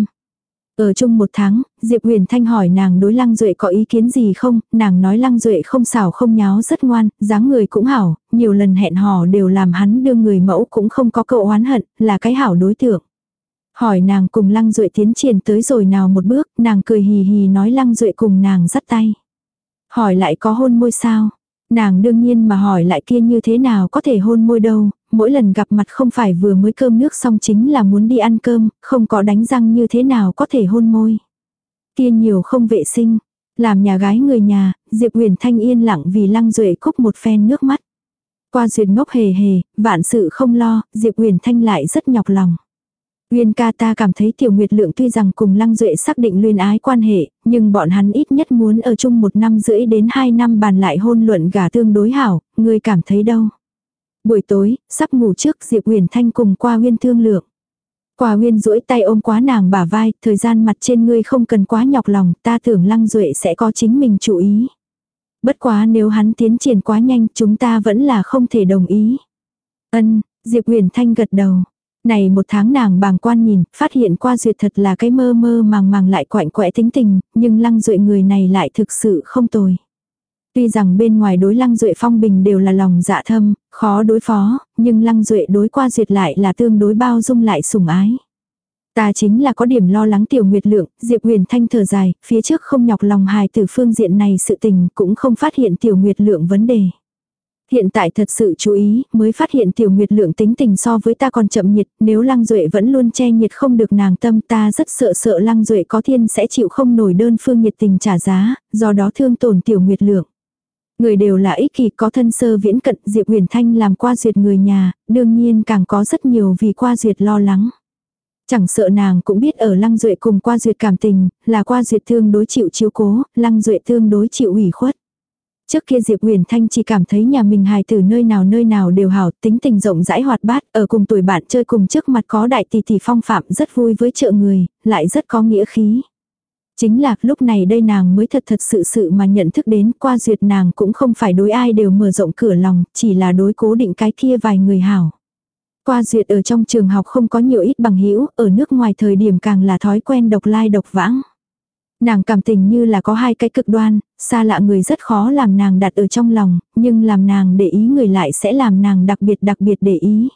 Speaker 1: Ở chung một tháng, Diệp Huyền Thanh hỏi nàng đối Lăng Duệ có ý kiến gì không, nàng nói Lăng Duệ không xảo không nháo rất ngoan, dáng người cũng hảo, nhiều lần hẹn hò đều làm hắn đương người mẫu cũng không có cậu oán hận, là cái hảo đối tượng. Hỏi nàng cùng Lăng Duệ tiến triển tới rồi nào một bước, nàng cười hì hì nói Lăng Duệ cùng nàng dắt tay. Hỏi lại có hôn môi sao? Nàng đương nhiên mà hỏi lại kia như thế nào có thể hôn môi đâu, mỗi lần gặp mặt không phải vừa mới cơm nước xong chính là muốn đi ăn cơm, không có đánh răng như thế nào có thể hôn môi. Kia nhiều không vệ sinh, làm nhà gái người nhà, Diệp Huyền Thanh yên lặng vì Lăng Duệ cúc một phen nước mắt. Qua Duyệt ngốc hề hề, vạn sự không lo, Diệp Huyền Thanh lại rất nhọc lòng. Uyên ca, ta cảm thấy Tiểu Nguyệt Lượng tuy rằng cùng Lăng Duệ xác định luyến ái quan hệ, nhưng bọn hắn ít nhất muốn ở chung một năm rưỡi đến hai năm bàn lại hôn luận gả tương đối hảo, ngươi cảm thấy đâu? Buổi tối, sắp ngủ trước Diệp Huyền Thanh cùng Qua Huyên thương lượng. Qua Huyên duỗi tay ôm quá nàng bả vai, thời gian mặt trên ngươi không cần quá nhọc lòng, ta tưởng Lăng Duệ sẽ có chính mình chú ý. Bất quá nếu hắn tiến triển quá nhanh chúng ta vẫn là không thể đồng ý. Ân, Diệp Huyền Thanh gật đầu. Này một tháng nàng bàng quan nhìn, phát hiện Qua Duyệt thật là cái mơ mơ màng màng lại quạnh quẽ tính tình, nhưng Lăng Duệ người này lại thực sự không tồi. Tuy rằng bên ngoài đối Lăng Duệ phong bình đều là lòng dạ thâm, khó đối phó, nhưng Lăng Duệ đối Qua Duyệt lại là tương đối bao dung lại sủng ái. Ta chính là có điểm lo lắng Tiểu Nguyệt Lượng, Diệp Huyền Thanh thở dài, phía trước không nhọc lòng hài từ phương diện này sự tình cũng không phát hiện Tiểu Nguyệt Lượng vấn đề. Hiện tại thật sự chú ý, mới phát hiện Tiểu Nguyệt Lượng tính tình so với ta còn chậm nhiệt, nếu Lăng Duệ vẫn luôn che nhiệt không được nàng tâm, ta rất sợ sợ Lăng Duệ có thiên sẽ chịu không nổi đơn phương nhiệt tình trả giá, do đó thương tổn Tiểu Nguyệt Lượng. Người đều là ích kỷ, có thân sơ viễn cận, Diệp Huyền Thanh làm Qua Duyệt người nhà, đương nhiên càng có rất nhiều vì Qua Duyệt lo lắng. Chẳng sợ nàng cũng biết ở Lăng Duệ cùng Qua Duyệt cảm tình, là Qua Duyệt thương đối chịu chiếu cố, Lăng Duệ thương đối chịu ủy khuất. Trước kia Diệp Huyền Thanh chỉ cảm thấy nhà mình hài tử nơi nào nơi nào đều hảo, tính tình rộng rãi hoạt bát, ở cùng tuổi bạn chơi cùng trước mặt có đại tỷ tỷ phong phạm, rất vui với trợ người, lại rất có nghĩa khí. Chính là lúc này đây nàng mới thật thật sự sự mà nhận thức đến Qua Duyệt nàng cũng không phải đối ai đều mở rộng cửa lòng, chỉ là đối cố định cái kia vài người hảo. Qua Duyệt ở trong trường học không có nhiều ít bằng hữu, ở nước ngoài thời điểm càng là thói quen độc lai độc vãng. Nàng cảm tình như là có hai cái cực đoan, xa lạ người rất khó làm nàng đặt ở trong lòng, nhưng làm nàng để ý người lại sẽ làm nàng đặc biệt đặc biệt để ý.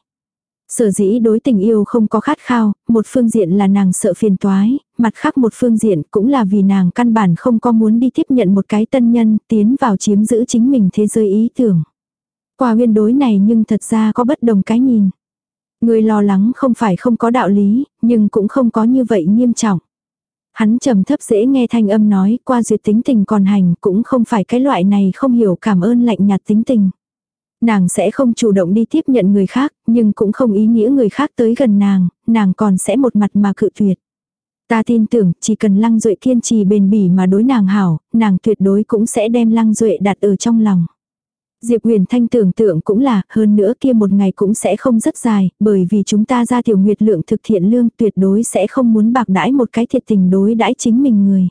Speaker 1: Sở dĩ đối tình yêu không có khát khao, một phương diện là nàng sợ phiền toái, mặt khác một phương diện cũng là vì nàng căn bản không có muốn đi tiếp nhận một cái tân nhân, tiến vào chiếm giữ chính mình thế giới ý tưởng. Qua Uyên đối này nhưng thật ra có bất đồng cái nhìn. Người lo lắng không phải không có đạo lý, nhưng cũng không có như vậy nghiêm trọng. Hắn trầm thấp dễ nghe thanh âm nói, Qua Duyệt tính tình còn hành, cũng không phải cái loại này không hiểu cảm ơn lạnh nhạt tính tình. Nàng sẽ không chủ động đi tiếp nhận người khác, nhưng cũng không ý nghĩa người khác tới gần nàng, nàng còn sẽ một mặt mà cự tuyệt. Ta tin tưởng, chỉ cần Lăng Duệ kiên trì bền bỉ mà đối nàng hảo, nàng tuyệt đối cũng sẽ đem Lăng Duệ đặt ở trong lòng. Diệp Huyền Thanh tưởng tượng cũng là, hơn nữa kia một ngày cũng sẽ không rất dài, bởi vì chúng ta ra tiểu nguyệt lượng thực thiện lương tuyệt đối sẽ không muốn bạc đãi một cái thiệt tình đối đãi chính mình người.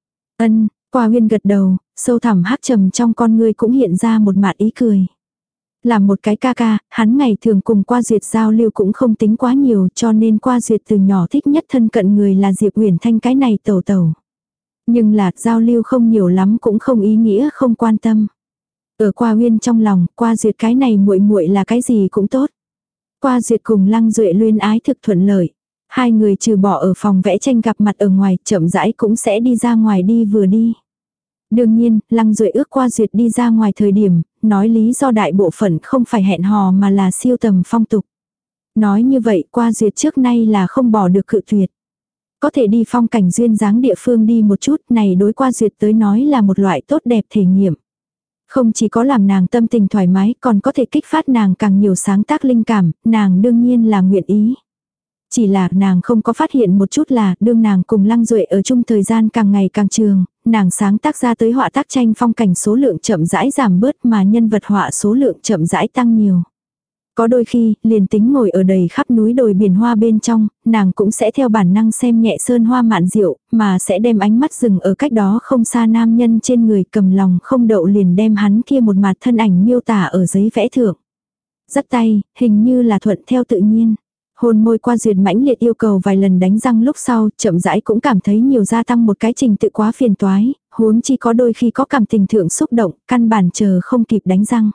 Speaker 1: Ân, Qua Uyên gật đầu, sâu thẳm hắc trầm trong con ngươi cũng hiện ra một mạt ý cười. Làm một cái ca ca, hắn ngày thường cùng Qua Duyệt giao lưu cũng không tính quá nhiều, cho nên Qua Duyệt từ nhỏ thích nhất thân cận người là Diệp Huyền Thanh cái này tẩu tẩu. Nhưng là giao lưu không nhiều lắm cũng không ý nghĩa không quan tâm. Ở Qua Uyên trong lòng, Qua Duyệt cái này muội muội là cái gì cũng tốt. Qua Duyệt cùng Lăng Duệ luyến ái thực thuận lợi. Hai người trừ bỏ ở phòng vẽ tranh gặp mặt ở ngoài, chậm rãi cũng sẽ đi ra ngoài đi vừa đi. Đương nhiên, Lăng Duệ ước Qua Duyệt đi ra ngoài thời điểm, nói lý do đại bộ phận không phải hẹn hò mà là siêu tầm phong tục. Nói như vậy, Qua Duyệt trước nay là không bỏ được cự tuyệt. Có thể đi phong cảnh duyên dáng địa phương đi một chút, này đối Qua Duyệt tới nói là một loại tốt đẹp thể nghiệm. Không chỉ có làm nàng tâm tình thoải mái, còn có thể kích phát nàng càng nhiều sáng tác linh cảm, nàng đương nhiên là nguyện ý. Chỉ là nàng không có phát hiện một chút là đương nàng cùng Lăng Duệ ở chung thời gian càng ngày càng trường, nàng sáng tác ra tới họa tác tranh phong cảnh số lượng chậm rãi giảm bớt mà nhân vật họa số lượng chậm rãi tăng nhiều. Có đôi khi, liền tính ngồi ở đầy khắp núi đồi biển hoa bên trong, nàng cũng sẽ theo bản năng xem nhẹ sơn hoa mạn diệu, mà sẽ đem ánh mắt dừng ở cách đó không xa nam nhân trên người, cầm lòng không đậu liền đem hắn kia một mặt thân ảnh miêu tả ở giấy vẽ thượng. Dắt tay, hình như là thuận theo tự nhiên. Hôn môi Qua Duyệt mãnh liệt yêu cầu vài lần đánh răng lúc sau, chậm rãi cũng cảm thấy nhiều gia tăng một cái trình tự quá phiền toái, huống chi có đôi khi có cảm tình thượng xúc động, căn bản chờ không kịp đánh răng.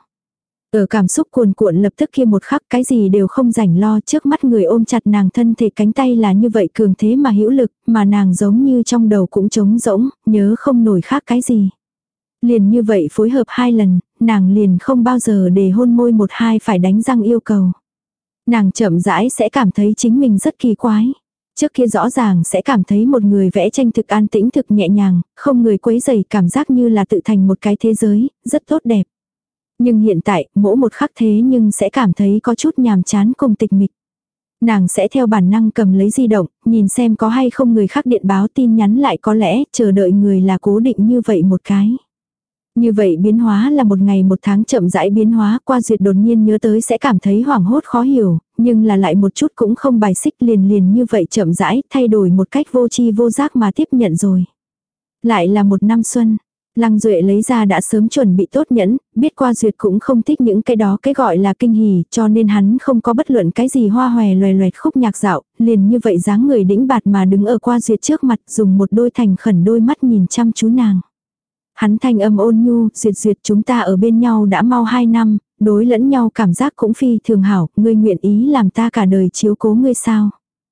Speaker 1: Ở cảm xúc cuồn cuộn lập tức kia một khắc cái gì đều không rảnh lo, trước mắt người ôm chặt nàng thân thể cánh tay là như vậy cường thế mà hữu lực, mà nàng giống như trong đầu cũng trống rỗng, nhớ không nổi khác cái gì. Liền như vậy phối hợp hai lần, nàng liền không bao giờ để hôn môi một hai phải đánh răng yêu cầu. Nàng chậm rãi sẽ cảm thấy chính mình rất kỳ quái. Trước kia rõ ràng sẽ cảm thấy một người vẽ tranh thực an tĩnh thực nhẹ nhàng, không người quấy rầy, cảm giác như là tự thành một cái thế giới, rất tốt đẹp. Nhưng hiện tại, mỗi một khắc thế nhưng sẽ cảm thấy có chút nhàm chán cùng tịch mịch. Nàng sẽ theo bản năng cầm lấy di động, nhìn xem có hay không người khác điện báo tin nhắn lại, có lẽ chờ đợi người là cố định như vậy một cái. Như vậy biến hóa là một ngày một tháng chậm rãi biến hóa. Qua Duyệt đột nhiên nhớ tới sẽ cảm thấy hoảng hốt khó hiểu, nhưng là lại một chút cũng không bài xích, liền liền như vậy chậm rãi thay đổi một cách vô tri vô giác mà tiếp nhận rồi. Lại là một năm xuân. Lăng Duệ lấy ra đã sớm chuẩn bị tốt nhẫn, biết Qua Duyệt cũng không thích những cái đó cái gọi là kinh hỉ, cho nên hắn không có bất luận cái gì hoa hòe loè loẹt khúc nhạc dạo, liền như vậy dáng người đĩnh bạt mà đứng ở Qua Duyệt trước mặt, dùng một đôi thành khẩn đôi mắt nhìn chăm chú nàng. Hắn thanh âm ôn nhu, Duyệt Duyệt, chúng ta ở bên nhau đã mau hai năm, đối lẫn nhau cảm giác cũng phi thường hảo, ngươi nguyện ý làm ta cả đời chiếu cố ngươi sao?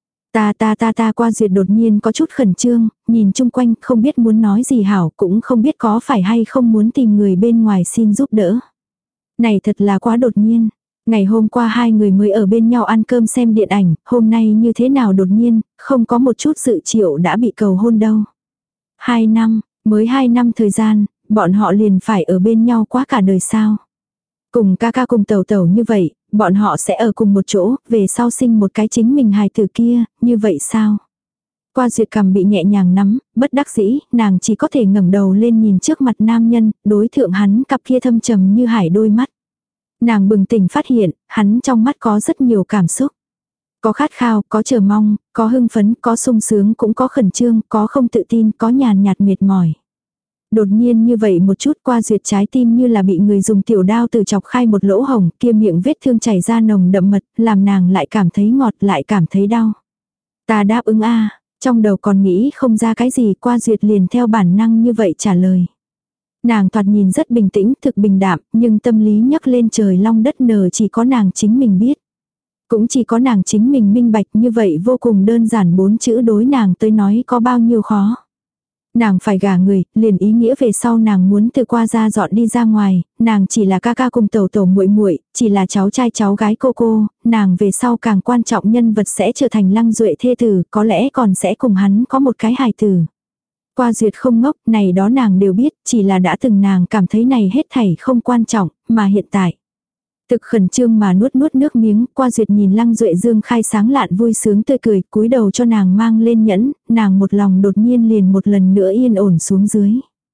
Speaker 1: Ta ta ta ta Qua Duyệt đột nhiên có chút khẩn trương, nhìn chung quanh không biết muốn nói gì hảo, cũng không biết có phải hay không muốn tìm người bên ngoài xin giúp đỡ. Này thật là quá đột nhiên. Ngày hôm qua hai người mới ở bên nhau ăn cơm xem điện ảnh, hôm nay như thế nào đột nhiên, không có một chút sự chịu đã bị cầu hôn đâu. Hai năm, mới hai năm thời gian, bọn họ liền phải ở bên nhau quá cả đời sao. Cùng ca ca cùng tẩu tẩu như vậy, bọn họ sẽ ở cùng một chỗ, về sau sinh một cái chính mình hài tử kia, như vậy sao? Qua Duyệt cầm bị nhẹ nhàng nắm, bất đắc dĩ, nàng chỉ có thể ngẩng đầu lên nhìn trước mặt nam nhân, đối thượng hắn cặp kia thâm trầm như hải đôi mắt. Nàng bừng tỉnh phát hiện, hắn trong mắt có rất nhiều cảm xúc. Có khát khao, có chờ mong, có hưng phấn, có sung sướng, cũng có khẩn trương, có không tự tin, có nhàn nhạt mệt mỏi. Đột nhiên như vậy một chút, Qua Duyệt trái tim như là bị người dùng tiểu đao từ chọc khai một lỗ hồng, kia miệng vết thương chảy ra nồng đậm mật, làm nàng lại cảm thấy ngọt, lại cảm thấy đau. Ta đáp ứng a, trong đầu còn nghĩ không ra cái gì, Qua Duyệt liền theo bản năng như vậy trả lời. Nàng thoạt nhìn rất bình tĩnh, thực bình đạm, nhưng tâm lý nhấc lên trời long đất nở chỉ có nàng chính mình biết. Cũng chỉ có nàng chính mình minh bạch, như vậy vô cùng đơn giản bốn chữ đối nàng tới nói có bao nhiêu khó. Nàng phải gả người, liền ý nghĩa về sau nàng muốn từ qua gia dọn đi ra ngoài, nàng chỉ là ca ca cùng tẩu tẩu muội muội, chỉ là cháu trai cháu gái cô cô, nàng về sau càng quan trọng nhân vật sẽ trở thành Lăng Duệ thê tử, có lẽ còn sẽ cùng hắn có một cái hài tử. Qua duyệt không ngốc, này đó nàng đều biết, chỉ là đã từng nàng cảm thấy này hết thảy không quan trọng, mà hiện tại. Thực khẩn trương mà nuốt nuốt nước miếng, qua duyệt nhìn Lăng Duệ dương khai sáng lạn vui sướng tươi cười, cúi đầu cho nàng mang lên nhẫn, nàng một lòng đột nhiên liền một lần nữa yên ổn xuống dưới.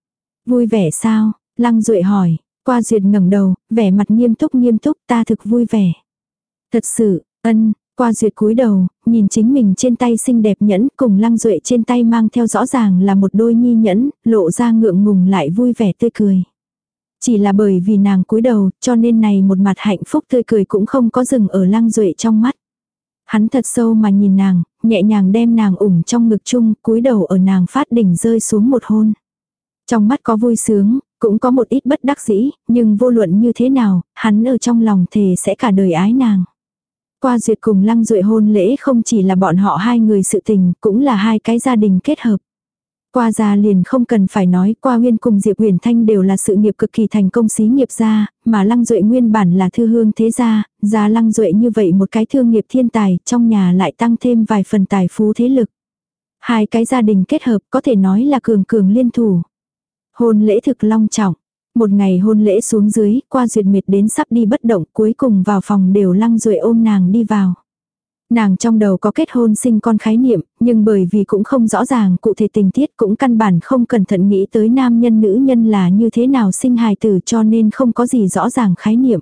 Speaker 1: Vui vẻ sao? Lăng Duệ hỏi, qua duyệt ngẩng đầu, vẻ mặt nghiêm túc nghiêm túc, ta thực vui vẻ. Thật sự, ân, qua duyệt cúi đầu, nhìn chính mình trên tay xinh đẹp nhẫn, cùng Lăng Duệ trên tay mang theo rõ ràng là một đôi nhi nhẫn, lộ ra ngượng ngùng lại vui vẻ tươi cười. Chỉ là bởi vì nàng cúi đầu, cho nên này một mặt hạnh phúc tươi cười cũng không có dừng ở Lăng Duệ trong mắt. Hắn thật sâu mà nhìn nàng, nhẹ nhàng đem nàng ủng trong ngực chung, cúi đầu ở nàng phát đỉnh rơi xuống một hôn. Trong mắt có vui sướng, cũng có một ít bất đắc dĩ, nhưng vô luận như thế nào, hắn ở trong lòng thề sẽ cả đời ái nàng. Qua duyệt cùng Lăng Duệ hôn lễ không chỉ là bọn họ hai người sự tình, cũng là hai cái gia đình kết hợp. Qua gia liền không cần phải nói, Qua Huyên cùng Diệp Huyền Thanh đều là sự nghiệp cực kỳ thành công xí nghiệp gia, mà Lăng Duệ nguyên bản là thư hương thế gia, gia Lăng Duệ như vậy một cái thương nghiệp thiên tài, trong nhà lại tăng thêm vài phần tài phú thế lực. Hai cái gia đình kết hợp có thể nói là cường cường liên thủ. Hôn lễ thực long trọng. Một ngày hôn lễ xuống dưới, Qua duyệt mệt đến sắp đi bất động, cuối cùng vào phòng đều Lăng Duệ ôm nàng đi vào. Nàng trong đầu có kết hôn sinh con khái niệm, nhưng bởi vì cũng không rõ ràng cụ thể tình tiết, cũng căn bản không cẩn thận nghĩ tới nam nhân nữ nhân là như thế nào sinh hài tử, cho nên không có gì rõ ràng khái niệm.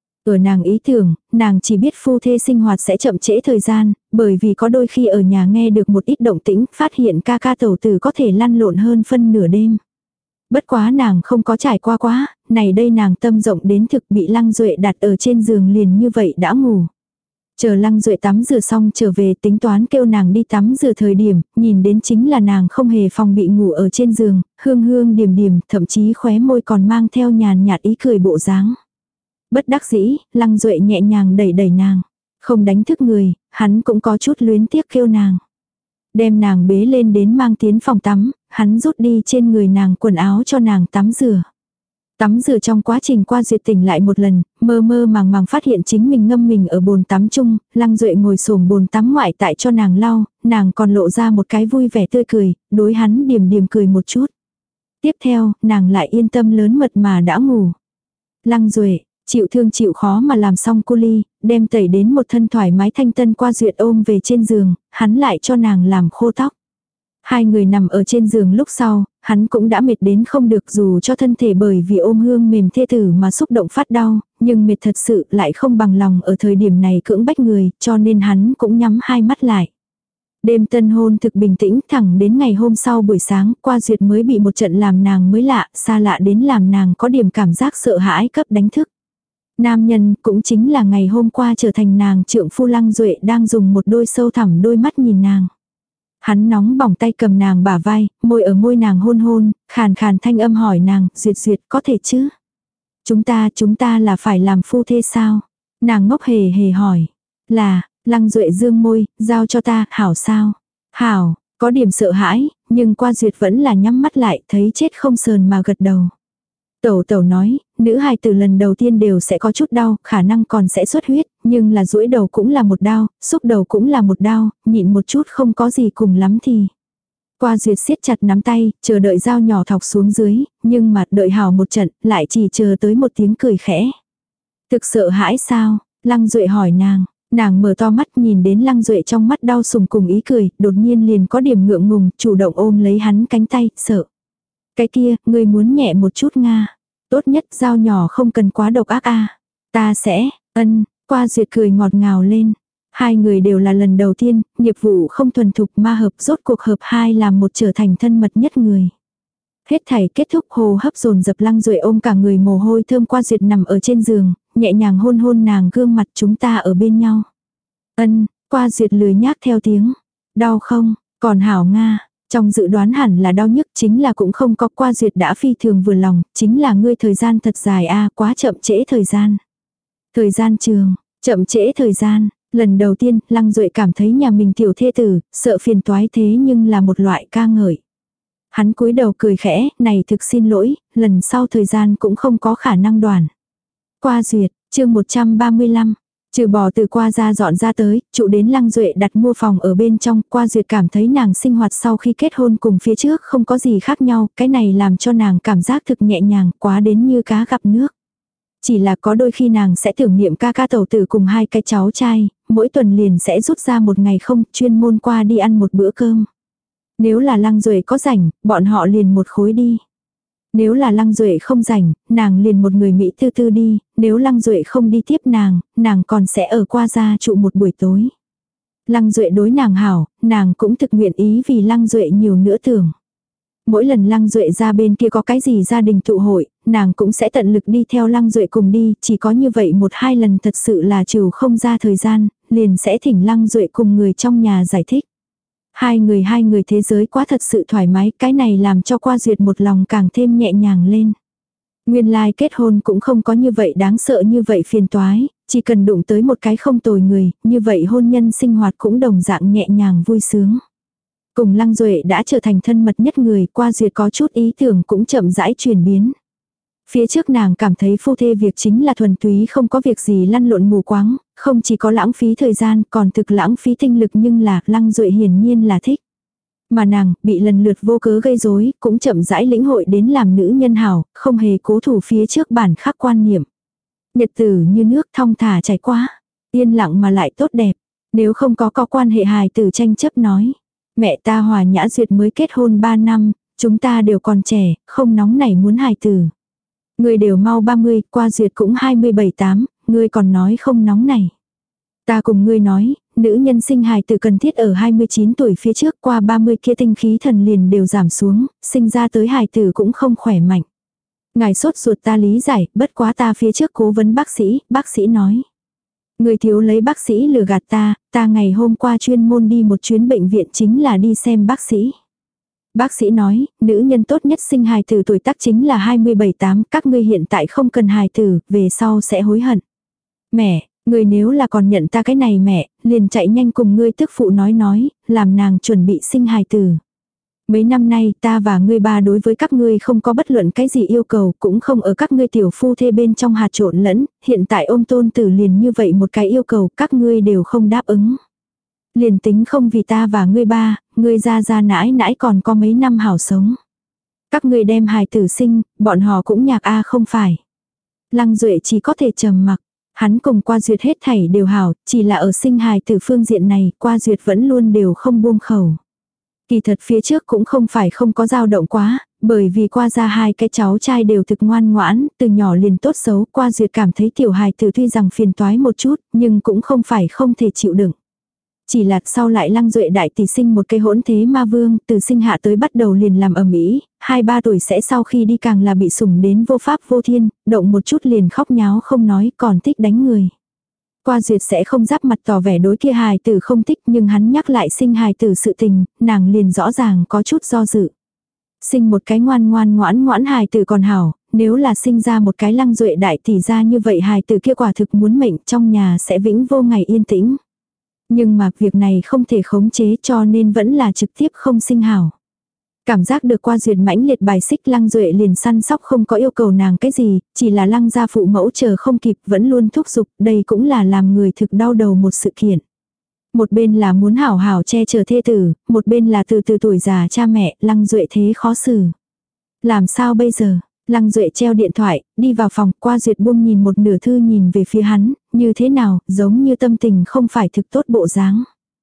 Speaker 1: Ở nàng ý tưởng, nàng chỉ biết phu thê sinh hoạt sẽ chậm trễ thời gian, bởi vì có đôi khi ở nhà nghe được một ít động tĩnh, phát hiện ca ca tẩu tử có thể lăn lộn hơn phân nửa đêm. Bất quá nàng không có trải qua quá, này đây nàng tâm rộng đến thực bị Lăng Duệ đặt ở trên giường liền như vậy đã ngủ. Chờ Lăng Duệ tắm rửa xong trở về, tính toán kêu nàng đi tắm rửa thời điểm, nhìn đến chính là nàng không hề phòng bị ngủ ở trên giường, hương hương điềm điềm, thậm chí khóe môi còn mang theo nhàn nhạt ý cười bộ dáng. Bất đắc dĩ, Lăng Duệ nhẹ nhàng đẩy đẩy nàng. Không đánh thức người, hắn cũng có chút luyến tiếc kêu nàng. Đem nàng bế lên đến mang tiến phòng tắm, hắn rút đi trên người nàng quần áo cho nàng tắm rửa. Tắm rửa trong quá trình Qua duyệt tỉnh lại một lần, mơ mơ màng màng phát hiện chính mình ngâm mình ở bồn tắm chung, Lăng Duệ ngồi xổm bồn tắm ngoại tại cho nàng lau, nàng còn lộ ra một cái vui vẻ tươi cười, đối hắn điềm điềm cười một chút. Tiếp theo, nàng lại yên tâm lớn mật mà đã ngủ. Lăng Duệ, chịu thương chịu khó mà làm xong cu ly, đem tẩy đến một thân thoải mái thanh tân Qua duyệt ôm về trên giường, hắn lại cho nàng làm khô tóc. Hai người nằm ở trên giường lúc sau, hắn cũng đã mệt đến không được, dù cho thân thể bởi vì ôm hương mềm thê tử mà xúc động phát đau, nhưng mệt thật sự lại không bằng lòng ở thời điểm này cưỡng bách người, cho nên hắn cũng nhắm hai mắt lại. Đêm tân hôn thực bình tĩnh, thẳng đến ngày hôm sau buổi sáng, Qua duyệt mới bị một trận làm nàng mới lạ, xa lạ đến làm nàng có điểm cảm giác sợ hãi cấp đánh thức. Nam nhân cũng chính là ngày hôm qua trở thành nàng trượng phu Lăng Duệ đang dùng một đôi sâu thẳm đôi mắt nhìn nàng. Hắn nóng bỏng tay cầm nàng bả vai, môi ở môi nàng hôn hôn, khàn khàn thanh âm hỏi nàng, duyệt duyệt có thể chứ? Chúng ta, chúng ta là phải làm phu thê sao? Nàng ngốc hề hề hỏi. Là, Lăng Duệ dương môi, giao cho ta, hảo sao? Hảo, có điểm sợ hãi, nhưng Qua duyệt vẫn là nhắm mắt lại, thấy chết không sờn mà gật đầu. Tẩu tẩu nói, nữ hài từ lần đầu tiên đều sẽ có chút đau, khả năng còn sẽ xuất huyết, nhưng là duỗi đầu cũng là một đau, xúc đầu cũng là một đau, nhịn một chút không có gì cùng lắm thì. Qua duyệt siết chặt nắm tay, chờ đợi dao nhỏ thọc xuống dưới, nhưng mà đợi hào một trận, lại chỉ chờ tới một tiếng cười khẽ. Thực sợ hãi sao? Lăng Duệ hỏi nàng. Nàng mở to mắt nhìn đến Lăng Duệ trong mắt đau sùng cùng ý cười, đột nhiên liền có điểm ngượng ngùng, chủ động ôm lấy hắn cánh tay, sợ. Cái kia, ngươi muốn nhẹ một chút nga. Tốt nhất dao nhỏ không cần quá độc ác a. Ta sẽ, ân, Qua duyệt cười ngọt ngào lên. Hai người đều là lần đầu tiên, nghiệp vụ không thuần thục ma hợp, rốt cuộc hợp hai làm một trở thành thân mật nhất người. Hết thảy kết thúc, hô hấp dồn dập, Lăng Duệ ôm cả người mồ hôi thơm, Qua duyệt nằm ở trên giường, nhẹ nhàng hôn hôn nàng gương mặt, chúng ta ở bên nhau. Ân, Qua duyệt lười nhác theo tiếng. Đau không? Còn hảo nga. Trong dự đoán hẳn là đau nhức, chính là cũng không có. Qua duyệt đã phi thường vừa lòng, chính là ngươi thời gian thật dài a, quá chậm trễ thời gian. Thời gian trường, chậm trễ thời gian. Lần đầu tiên, Lăng Duệ cảm thấy nhà mình tiểu thê tử, sợ phiền toái thế nhưng là một loại ca ngợi. Hắn cúi đầu cười khẽ, này thực xin lỗi, lần sau thời gian cũng không có khả năng đoàn. Qua duyệt, chương một trăm ba mươi lăm. Trừ bỏ từ qua ra dọn ra tới, trụ đến Lăng Duệ đặt mua phòng ở bên trong, qua duyệt cảm thấy nàng sinh hoạt sau khi kết hôn cùng phía trước không có gì khác nhau, cái này làm cho nàng cảm giác thực nhẹ nhàng, quá đến như cá gặp nước. Chỉ là có đôi khi nàng sẽ tưởng niệm ca ca tẩu tử cùng hai cái cháu trai, mỗi tuần liền sẽ rút ra một ngày không, chuyên môn qua đi ăn một bữa cơm. Nếu là Lăng Duệ có rảnh, bọn họ liền một khối đi. Nếu là Lăng Duệ không rảnh, nàng liền một người Mỹ tư tư đi, nếu Lăng Duệ không đi tiếp nàng, nàng còn sẽ ở qua gia trụ một buổi tối. Lăng Duệ đối nàng hảo, nàng cũng thực nguyện ý vì Lăng Duệ nhiều nữa tưởng. Mỗi lần Lăng Duệ ra bên kia có cái gì gia đình tụ hội, nàng cũng sẽ tận lực đi theo Lăng Duệ cùng đi, chỉ có như vậy một hai lần thật sự là trừ không ra thời gian, liền sẽ thỉnh Lăng Duệ cùng người trong nhà giải thích. Hai người hai người thế giới quá thật sự thoải mái, cái này làm cho qua duyệt một lòng càng thêm nhẹ nhàng lên. Nguyên lai kết hôn cũng không có như vậy đáng sợ như vậy phiền toái, chỉ cần đụng tới một cái không tồi người, như vậy hôn nhân sinh hoạt cũng đồng dạng nhẹ nhàng vui sướng. Cùng Lăng Duệ đã trở thành thân mật nhất người, qua duyệt có chút ý tưởng cũng chậm rãi chuyển biến. Phía trước nàng cảm thấy phu thê việc chính là thuần túy không có việc gì lăn lộn mù quáng, không chỉ có lãng phí thời gian còn thực lãng phí tinh lực, nhưng là Lăng Duệ hiển nhiên là thích. Mà nàng bị lần lượt vô cớ gây rối cũng chậm rãi lĩnh hội đến làm nữ nhân hảo, không hề cố thủ phía trước bản khắc quan niệm. Nhật tử như nước thong thả chảy qua, yên lặng mà lại tốt đẹp. Nếu không có có quan hệ hài tử tranh chấp nói. Mẹ ta Hòa Nhã Duyệt mới kết hôn ba năm, chúng ta đều còn trẻ, không nóng nảy muốn hài tử. Người đều mau ba mươi, qua Duyệt cũng hai mươi bảy tám, ngươi còn nói không nóng nảy. Ta cùng ngươi nói, nữ nhân sinh hài tử cần thiết ở hai mươi chín tuổi phía trước, qua ba mươi kia tinh khí thần liền đều giảm xuống, sinh ra tới hài tử cũng không khỏe mạnh. Ngài sốt ruột ta lý giải, bất quá ta phía trước cố vấn bác sĩ, bác sĩ nói. Người thiếu lấy bác sĩ lừa gạt ta, ta ngày hôm qua chuyên môn đi một chuyến bệnh viện chính là đi xem bác sĩ. Bác sĩ nói, nữ nhân tốt nhất sinh hài tử tuổi tác chính là hai mươi bảy tám, các ngươi hiện tại không cần hài tử, về sau sẽ hối hận. Mẹ, người nếu là còn nhận ta cái này mẹ, liền chạy nhanh cùng ngươi tức phụ nói nói, làm nàng chuẩn bị sinh hài tử. Mấy năm nay ta và ngươi ba đối với các ngươi không có bất luận cái gì yêu cầu, cũng không ở các ngươi tiểu phu thê bên trong hạt trộn lẫn, hiện tại ôm tôn tử liền như vậy một cái yêu cầu các ngươi đều không đáp ứng. Liền tính không vì ta và ngươi ba, ngươi ra ra nãi nãi còn có mấy năm hảo sống. Các ngươi đem hài tử sinh, bọn họ cũng nhạc a không phải. Lăng Duệ chỉ có thể trầm mặc. Hắn cùng qua duyệt hết thảy đều hảo, chỉ là ở sinh hài tử phương diện này, qua duyệt vẫn luôn đều không buông khẩu. Kỳ thật phía trước cũng không phải không có dao động quá, bởi vì qua ra hai cái cháu trai đều thực ngoan ngoãn, từ nhỏ liền tốt xấu, qua duyệt cảm thấy tiểu hài tử tuy rằng phiền toái một chút, nhưng cũng không phải không thể chịu đựng. Chỉ là sau lại Lăng Duệ đại tỷ sinh một cái hỗn thế ma vương, từ sinh hạ tới bắt đầu liền làm ầm ĩ, hai ba tuổi sẽ sau khi đi càng là bị sủng đến vô pháp vô thiên, động một chút liền khóc nháo không nói, còn thích đánh người. Qua duyệt sẽ không giáp mặt tỏ vẻ đối kia hài tử không thích, nhưng hắn nhắc lại sinh hài tử sự tình, nàng liền rõ ràng có chút do dự. Sinh một cái ngoan ngoan ngoãn ngoãn hài tử còn hảo, nếu là sinh ra một cái Lăng Duệ đại tỷ ra như vậy hài tử kia quả thực muốn mệnh, trong nhà sẽ vĩnh vô ngày yên tĩnh. Nhưng mà việc này không thể khống chế, cho nên vẫn là trực tiếp không sinh hảo. Cảm giác được qua duyệt mãnh liệt bài xích, Lăng Duệ liền săn sóc không có yêu cầu nàng cái gì, chỉ là Lăng gia phụ mẫu chờ không kịp vẫn luôn thúc giục, đây cũng là làm người thực đau đầu một sự kiện. Một bên là muốn hảo hảo che chở thê tử, một bên là từ từ tuổi già cha mẹ, Lăng Duệ thế khó xử. Làm sao bây giờ? Lăng Duệ treo điện thoại, đi vào phòng, qua duyệt buông nhìn một nửa thư nhìn về phía hắn, như thế nào, giống như tâm tình không phải thực tốt bộ dáng.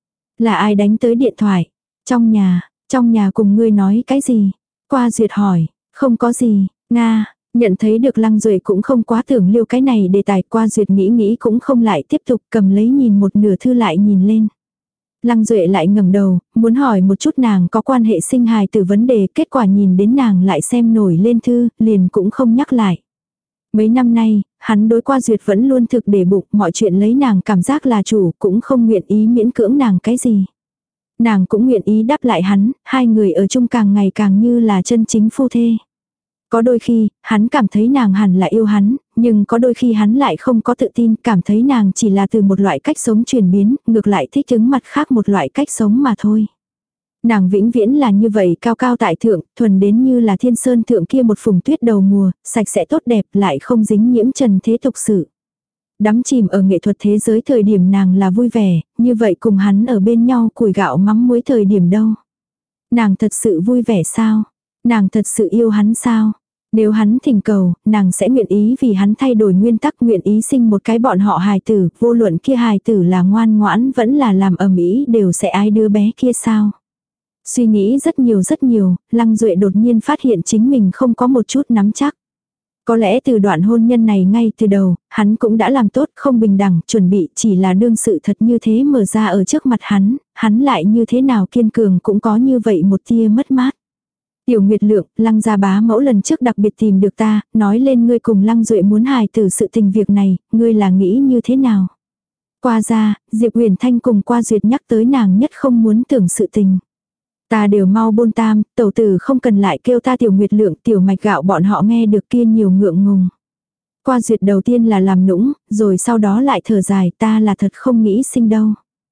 Speaker 1: Là ai đánh tới điện thoại? Trong nhà, trong nhà cùng ngươi nói cái gì? Qua duyệt hỏi, không có gì, Nga, nhận thấy được Lăng Duệ cũng không quá tưởng liêu cái này đề tài, qua duyệt nghĩ nghĩ cũng không lại tiếp tục cầm lấy nhìn một nửa thư lại nhìn lên. Lăng Duệ lại ngẩng đầu, muốn hỏi một chút nàng có quan hệ sinh hài tử vấn đề, kết quả nhìn đến nàng lại xem nổi lên thư, liền cũng không nhắc lại. Mấy năm nay, hắn đối qua duyệt vẫn luôn thực để bụng, mọi chuyện lấy nàng cảm giác là chủ, cũng không nguyện ý miễn cưỡng nàng cái gì. Nàng cũng nguyện ý đáp lại hắn, hai người ở chung càng ngày càng như là chân chính phu thê. Có đôi khi, hắn cảm thấy nàng hẳn là yêu hắn, nhưng có đôi khi hắn lại không có tự tin, cảm thấy nàng chỉ là từ một loại cách sống chuyển biến, ngược lại thích ứng mặt khác một loại cách sống mà thôi. Nàng vĩnh viễn là như vậy cao cao tại thượng, thuần đến như là thiên sơn thượng kia một phùng tuyết đầu mùa, sạch sẽ tốt đẹp lại không dính nhiễm trần thế tục sự. Đắm chìm ở nghệ thuật thế giới thời điểm nàng là vui vẻ, như vậy cùng hắn ở bên nhau củi gạo mắm muối thời điểm đâu. Nàng thật sự vui vẻ sao? Nàng thật sự yêu hắn sao? Nếu hắn thỉnh cầu, nàng sẽ nguyện ý vì hắn thay đổi nguyên tắc, nguyện ý sinh một cái bọn họ hài tử, vô luận kia hài tử là ngoan ngoãn vẫn là làm ầm ĩ đều sẽ ái đứa bé kia sao? Suy nghĩ rất nhiều rất nhiều, Lăng Duệ đột nhiên phát hiện chính mình không có một chút nắm chắc. Có lẽ từ đoạn hôn nhân này ngay từ đầu, hắn cũng đã làm tốt không bình đẳng, chuẩn bị chỉ là đương sự thật như thế mở ra ở trước mặt hắn, hắn lại như thế nào kiên cường cũng có như vậy một tia mất mát. Tiểu Nguyệt Lượng, Lăng gia bá mẫu lần trước đặc biệt tìm được ta, nói lên ngươi cùng Lăng Duệ muốn hài tử sự tình việc này, ngươi là nghĩ như thế nào? Qua ra, Diệp Huyền Thanh cùng Qua Duyệt nhắc tới nàng nhất không muốn tưởng sự tình. Ta đều mau bôn tam, tẩu tử không cần lại kêu ta Tiểu Nguyệt Lượng, Tiểu Mạch Gạo bọn họ nghe được kia nhiều ngượng ngùng. Qua Duyệt đầu tiên là làm nũng, rồi sau đó lại thở dài, ta là thật không nghĩ sinh đâu.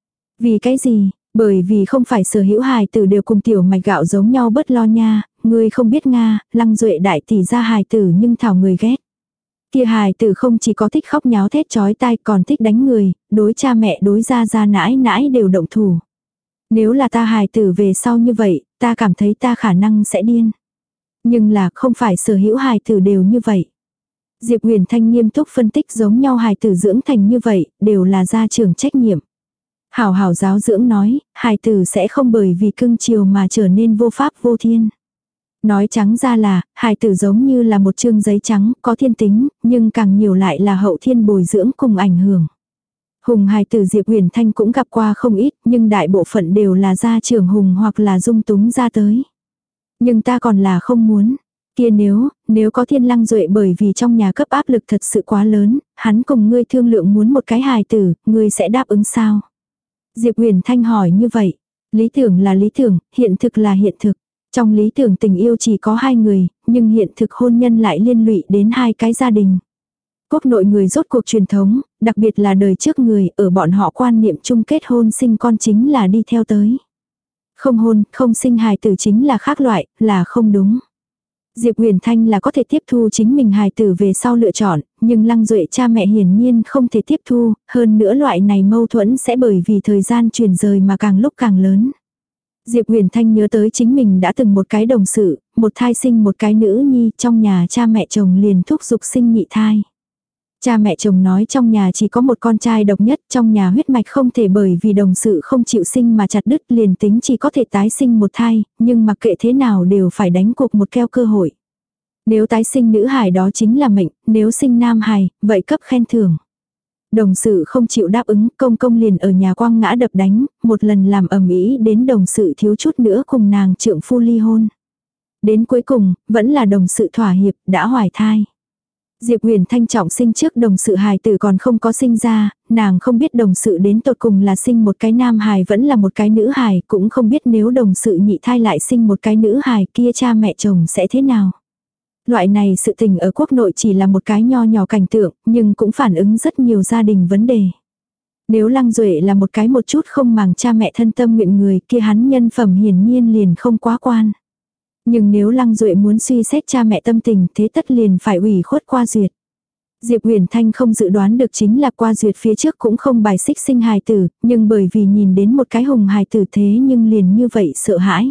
Speaker 1: Vì cái gì? Bởi vì không phải sở hữu hài tử đều cùng Tiểu Mạch Gạo giống nhau bớt lo nha, ngươi không biết Nga, Lăng Duệ đại tỷ ra hài tử nhưng thảo người ghét. Kia hài tử không chỉ có thích khóc nháo thét chói tai còn thích đánh người, đối cha mẹ đối gia gia nãi nãi đều động thủ. Nếu là ta hài tử về sau như vậy, ta cảm thấy ta khả năng sẽ điên. Nhưng là không phải sở hữu hài tử đều như vậy. Diệp Huyền Thanh nghiêm túc phân tích giống nhau hài tử dưỡng thành như vậy, đều là gia trưởng trách nhiệm. Hảo hảo giáo dưỡng nói, hài tử sẽ không bởi vì cưng chiều mà trở nên vô pháp vô thiên. Nói trắng ra là, hài tử giống như là một chương giấy trắng, có thiên tính, nhưng càng nhiều lại là hậu thiên bồi dưỡng cùng ảnh hưởng. Hùng hài tử Diệp Huyền Thanh cũng gặp qua không ít, nhưng đại bộ phận đều là gia trưởng hùng hoặc là dung túng ra tới. Nhưng ta còn là không muốn. Kia nếu, nếu có Thiên Lăng Duệ bởi vì trong nhà cấp áp lực thật sự quá lớn, hắn cùng ngươi thương lượng muốn một cái hài tử, ngươi sẽ đáp ứng sao? Diệp Huyền Thanh hỏi như vậy. Lý tưởng là lý tưởng, hiện thực là hiện thực. Trong lý tưởng tình yêu chỉ có hai người, nhưng hiện thực hôn nhân lại liên lụy đến hai cái gia đình. Quốc nội người rốt cuộc truyền thống, đặc biệt là đời trước người, ở bọn họ quan niệm chung kết hôn sinh con chính là đi theo tới. Không hôn, không sinh hài tử chính là khác loại, là không đúng. Diệp Huyền Thanh là có thể tiếp thu chính mình hài tử về sau lựa chọn, nhưng Lăng Duệ cha mẹ hiển nhiên không thể tiếp thu, hơn nữa loại này mâu thuẫn sẽ bởi vì thời gian chuyển rời mà càng lúc càng lớn. Diệp Huyền Thanh nhớ tới chính mình đã từng một cái đồng sự, một thai sinh một cái nữ nhi, trong nhà cha mẹ chồng liền thúc giục sinh nhị thai. Cha mẹ chồng nói trong nhà chỉ có một con trai độc nhất, trong nhà huyết mạch không thể bởi vì đồng sự không chịu sinh mà chặt đứt, liền tính chỉ có thể tái sinh một thai, nhưng mặc kệ thế nào đều phải đánh cuộc một keo cơ hội. Nếu tái sinh nữ hài đó chính là mệnh, nếu sinh nam hài, vậy cấp khen thưởng. Đồng sự không chịu đáp ứng, công công liền ở nhà quăng ngã đập đánh, một lần làm ầm ĩ đến đồng sự thiếu chút nữa cùng nàng trượng phu ly hôn. Đến cuối cùng, vẫn là đồng sự thỏa hiệp, đã hoài thai. Diệp Huyền Thanh trọng sinh trước đồng sự hài tử còn không có sinh ra, nàng không biết đồng sự đến tột cùng là sinh một cái nam hài vẫn là một cái nữ hài, cũng không biết nếu đồng sự nhị thai lại sinh một cái nữ hài kia cha mẹ chồng sẽ thế nào. Loại này sự tình ở quốc nội chỉ là một cái nho nhỏ cảnh tượng, nhưng cũng phản ứng rất nhiều gia đình vấn đề. Nếu Lăng Duệ là một cái một chút không màng cha mẹ thân tâm nguyện người kia hắn nhân phẩm hiển nhiên liền không quá quan. Nhưng nếu Lăng Duệ muốn suy xét cha mẹ tâm tình thế tất liền phải ủy khuất Qua Duyệt. Diệp Huyền Thanh không dự đoán được chính là Qua Duyệt phía trước cũng không bài xích sinh hài tử, nhưng bởi vì nhìn đến một cái hùng hài tử thế nhưng liền như vậy sợ hãi.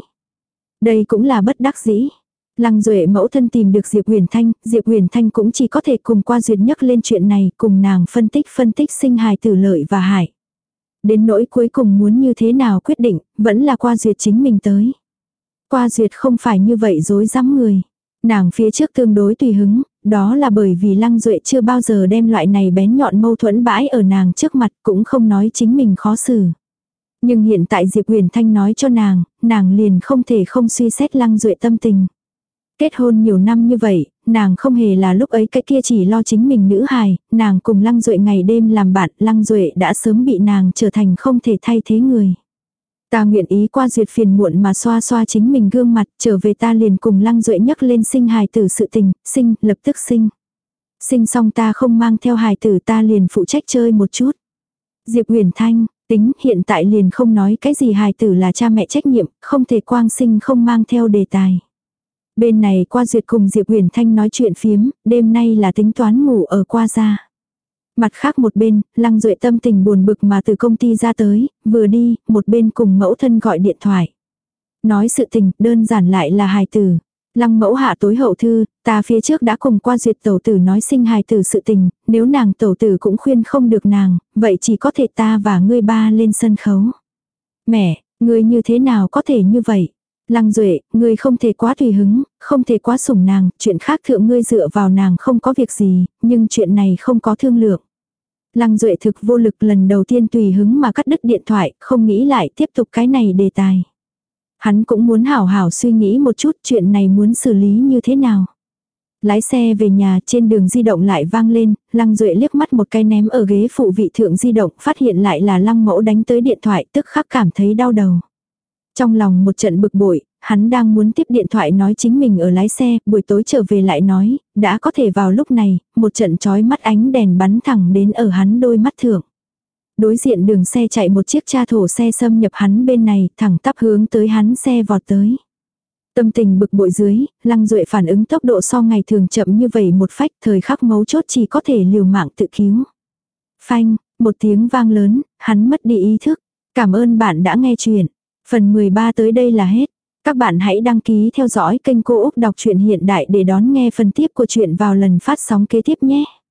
Speaker 1: Đây cũng là bất đắc dĩ. Lăng Duệ mẫu thân tìm được Diệp Huyền Thanh, Diệp Huyền Thanh cũng chỉ có thể cùng Qua Duyệt nhắc lên chuyện này, cùng nàng phân tích phân tích sinh hài tử lợi và hại. Đến nỗi cuối cùng muốn như thế nào quyết định, vẫn là Qua Duyệt chính mình tới. Qua Duyệt không phải như vậy dối dám người. Nàng phía trước tương đối tùy hứng, đó là bởi vì Lăng Duệ chưa bao giờ đem loại này bén nhọn mâu thuẫn bãi ở nàng trước mặt, cũng không nói chính mình khó xử. Nhưng hiện tại Diệp Huyền Thanh nói cho nàng, nàng liền không thể không suy xét Lăng Duệ tâm tình. Kết hôn nhiều năm như vậy, nàng không hề là lúc ấy cái kia chỉ lo chính mình nữ hài, nàng cùng Lăng Duệ ngày đêm làm bạn, Lăng Duệ đã sớm bị nàng trở thành không thể thay thế người. Ta nguyện ý Qua Duyệt phiền muộn mà xoa xoa chính mình gương mặt, trở về ta liền cùng Lăng Duệ nhắc lên sinh hài tử sự tình, sinh, lập tức sinh. Sinh xong ta không mang theo hài tử ta liền phụ trách chơi một chút. Diệp Huyền Thanh, Tính hiện tại liền không nói cái gì hài tử là cha mẹ trách nhiệm, không thể quang sinh không mang theo đề tài. Bên này qua duyệt cùng Diệp Uyển Thanh nói chuyện phiếm, đêm nay là tính toán ngủ ở qua gia. Mặt khác một bên, Lăng Duệ tâm tình buồn bực mà từ công ty ra tới, vừa đi, một bên cùng mẫu thân gọi điện thoại. Nói sự tình, đơn giản lại là hài tử. Lăng mẫu hạ tối hậu thư, ta phía trước đã cùng qua duyệt tẩu tử nói sinh hài tử sự tình, nếu nàng tẩu tử cũng khuyên không được nàng, vậy chỉ có thể ta và ngươi ba lên sân khấu. Mẹ, ngươi như thế nào có thể như vậy? Lăng Duệ, ngươi không thể quá tùy hứng, không thể quá sủng nàng, chuyện khác thượng ngươi dựa vào nàng không có việc gì, nhưng chuyện này không có thương lượng. Lăng Duệ thực vô lực lần đầu tiên tùy hứng mà cắt đứt điện thoại, không nghĩ lại tiếp tục cái này đề tài. Hắn cũng muốn hảo hảo suy nghĩ một chút chuyện này muốn xử lý như thế nào. Lái xe về nhà trên đường di động lại vang lên, Lăng Duệ liếc mắt một cái ném ở ghế phụ vị thượng di động, phát hiện lại là Lăng mẫu đánh tới điện thoại, tức khắc cảm thấy đau đầu. Trong lòng một trận bực bội, hắn đang muốn tiếp điện thoại nói chính mình ở lái xe, buổi tối trở về lại nói, đã có thể vào lúc này, một trận chói mắt ánh đèn bắn thẳng đến ở hắn đôi mắt thượng. Đối diện đường xe chạy một chiếc cha thổ xe xâm nhập hắn bên này, thẳng tắp hướng tới hắn xe vọt tới. Tâm tình bực bội dưới, Lăng Duệ phản ứng tốc độ so ngày thường chậm như vậy một phách, thời khắc mấu chốt chỉ có thể liều mạng tự cứu. Phanh, một tiếng vang lớn, hắn mất đi ý thức. Cảm ơn bạn đã nghe chuyện. Phần mười ba tới đây là hết. Các bạn hãy đăng ký theo dõi kênh Cô Úc Đọc truyện Hiện Đại để đón nghe phần tiếp của chuyện vào lần phát sóng kế tiếp nhé.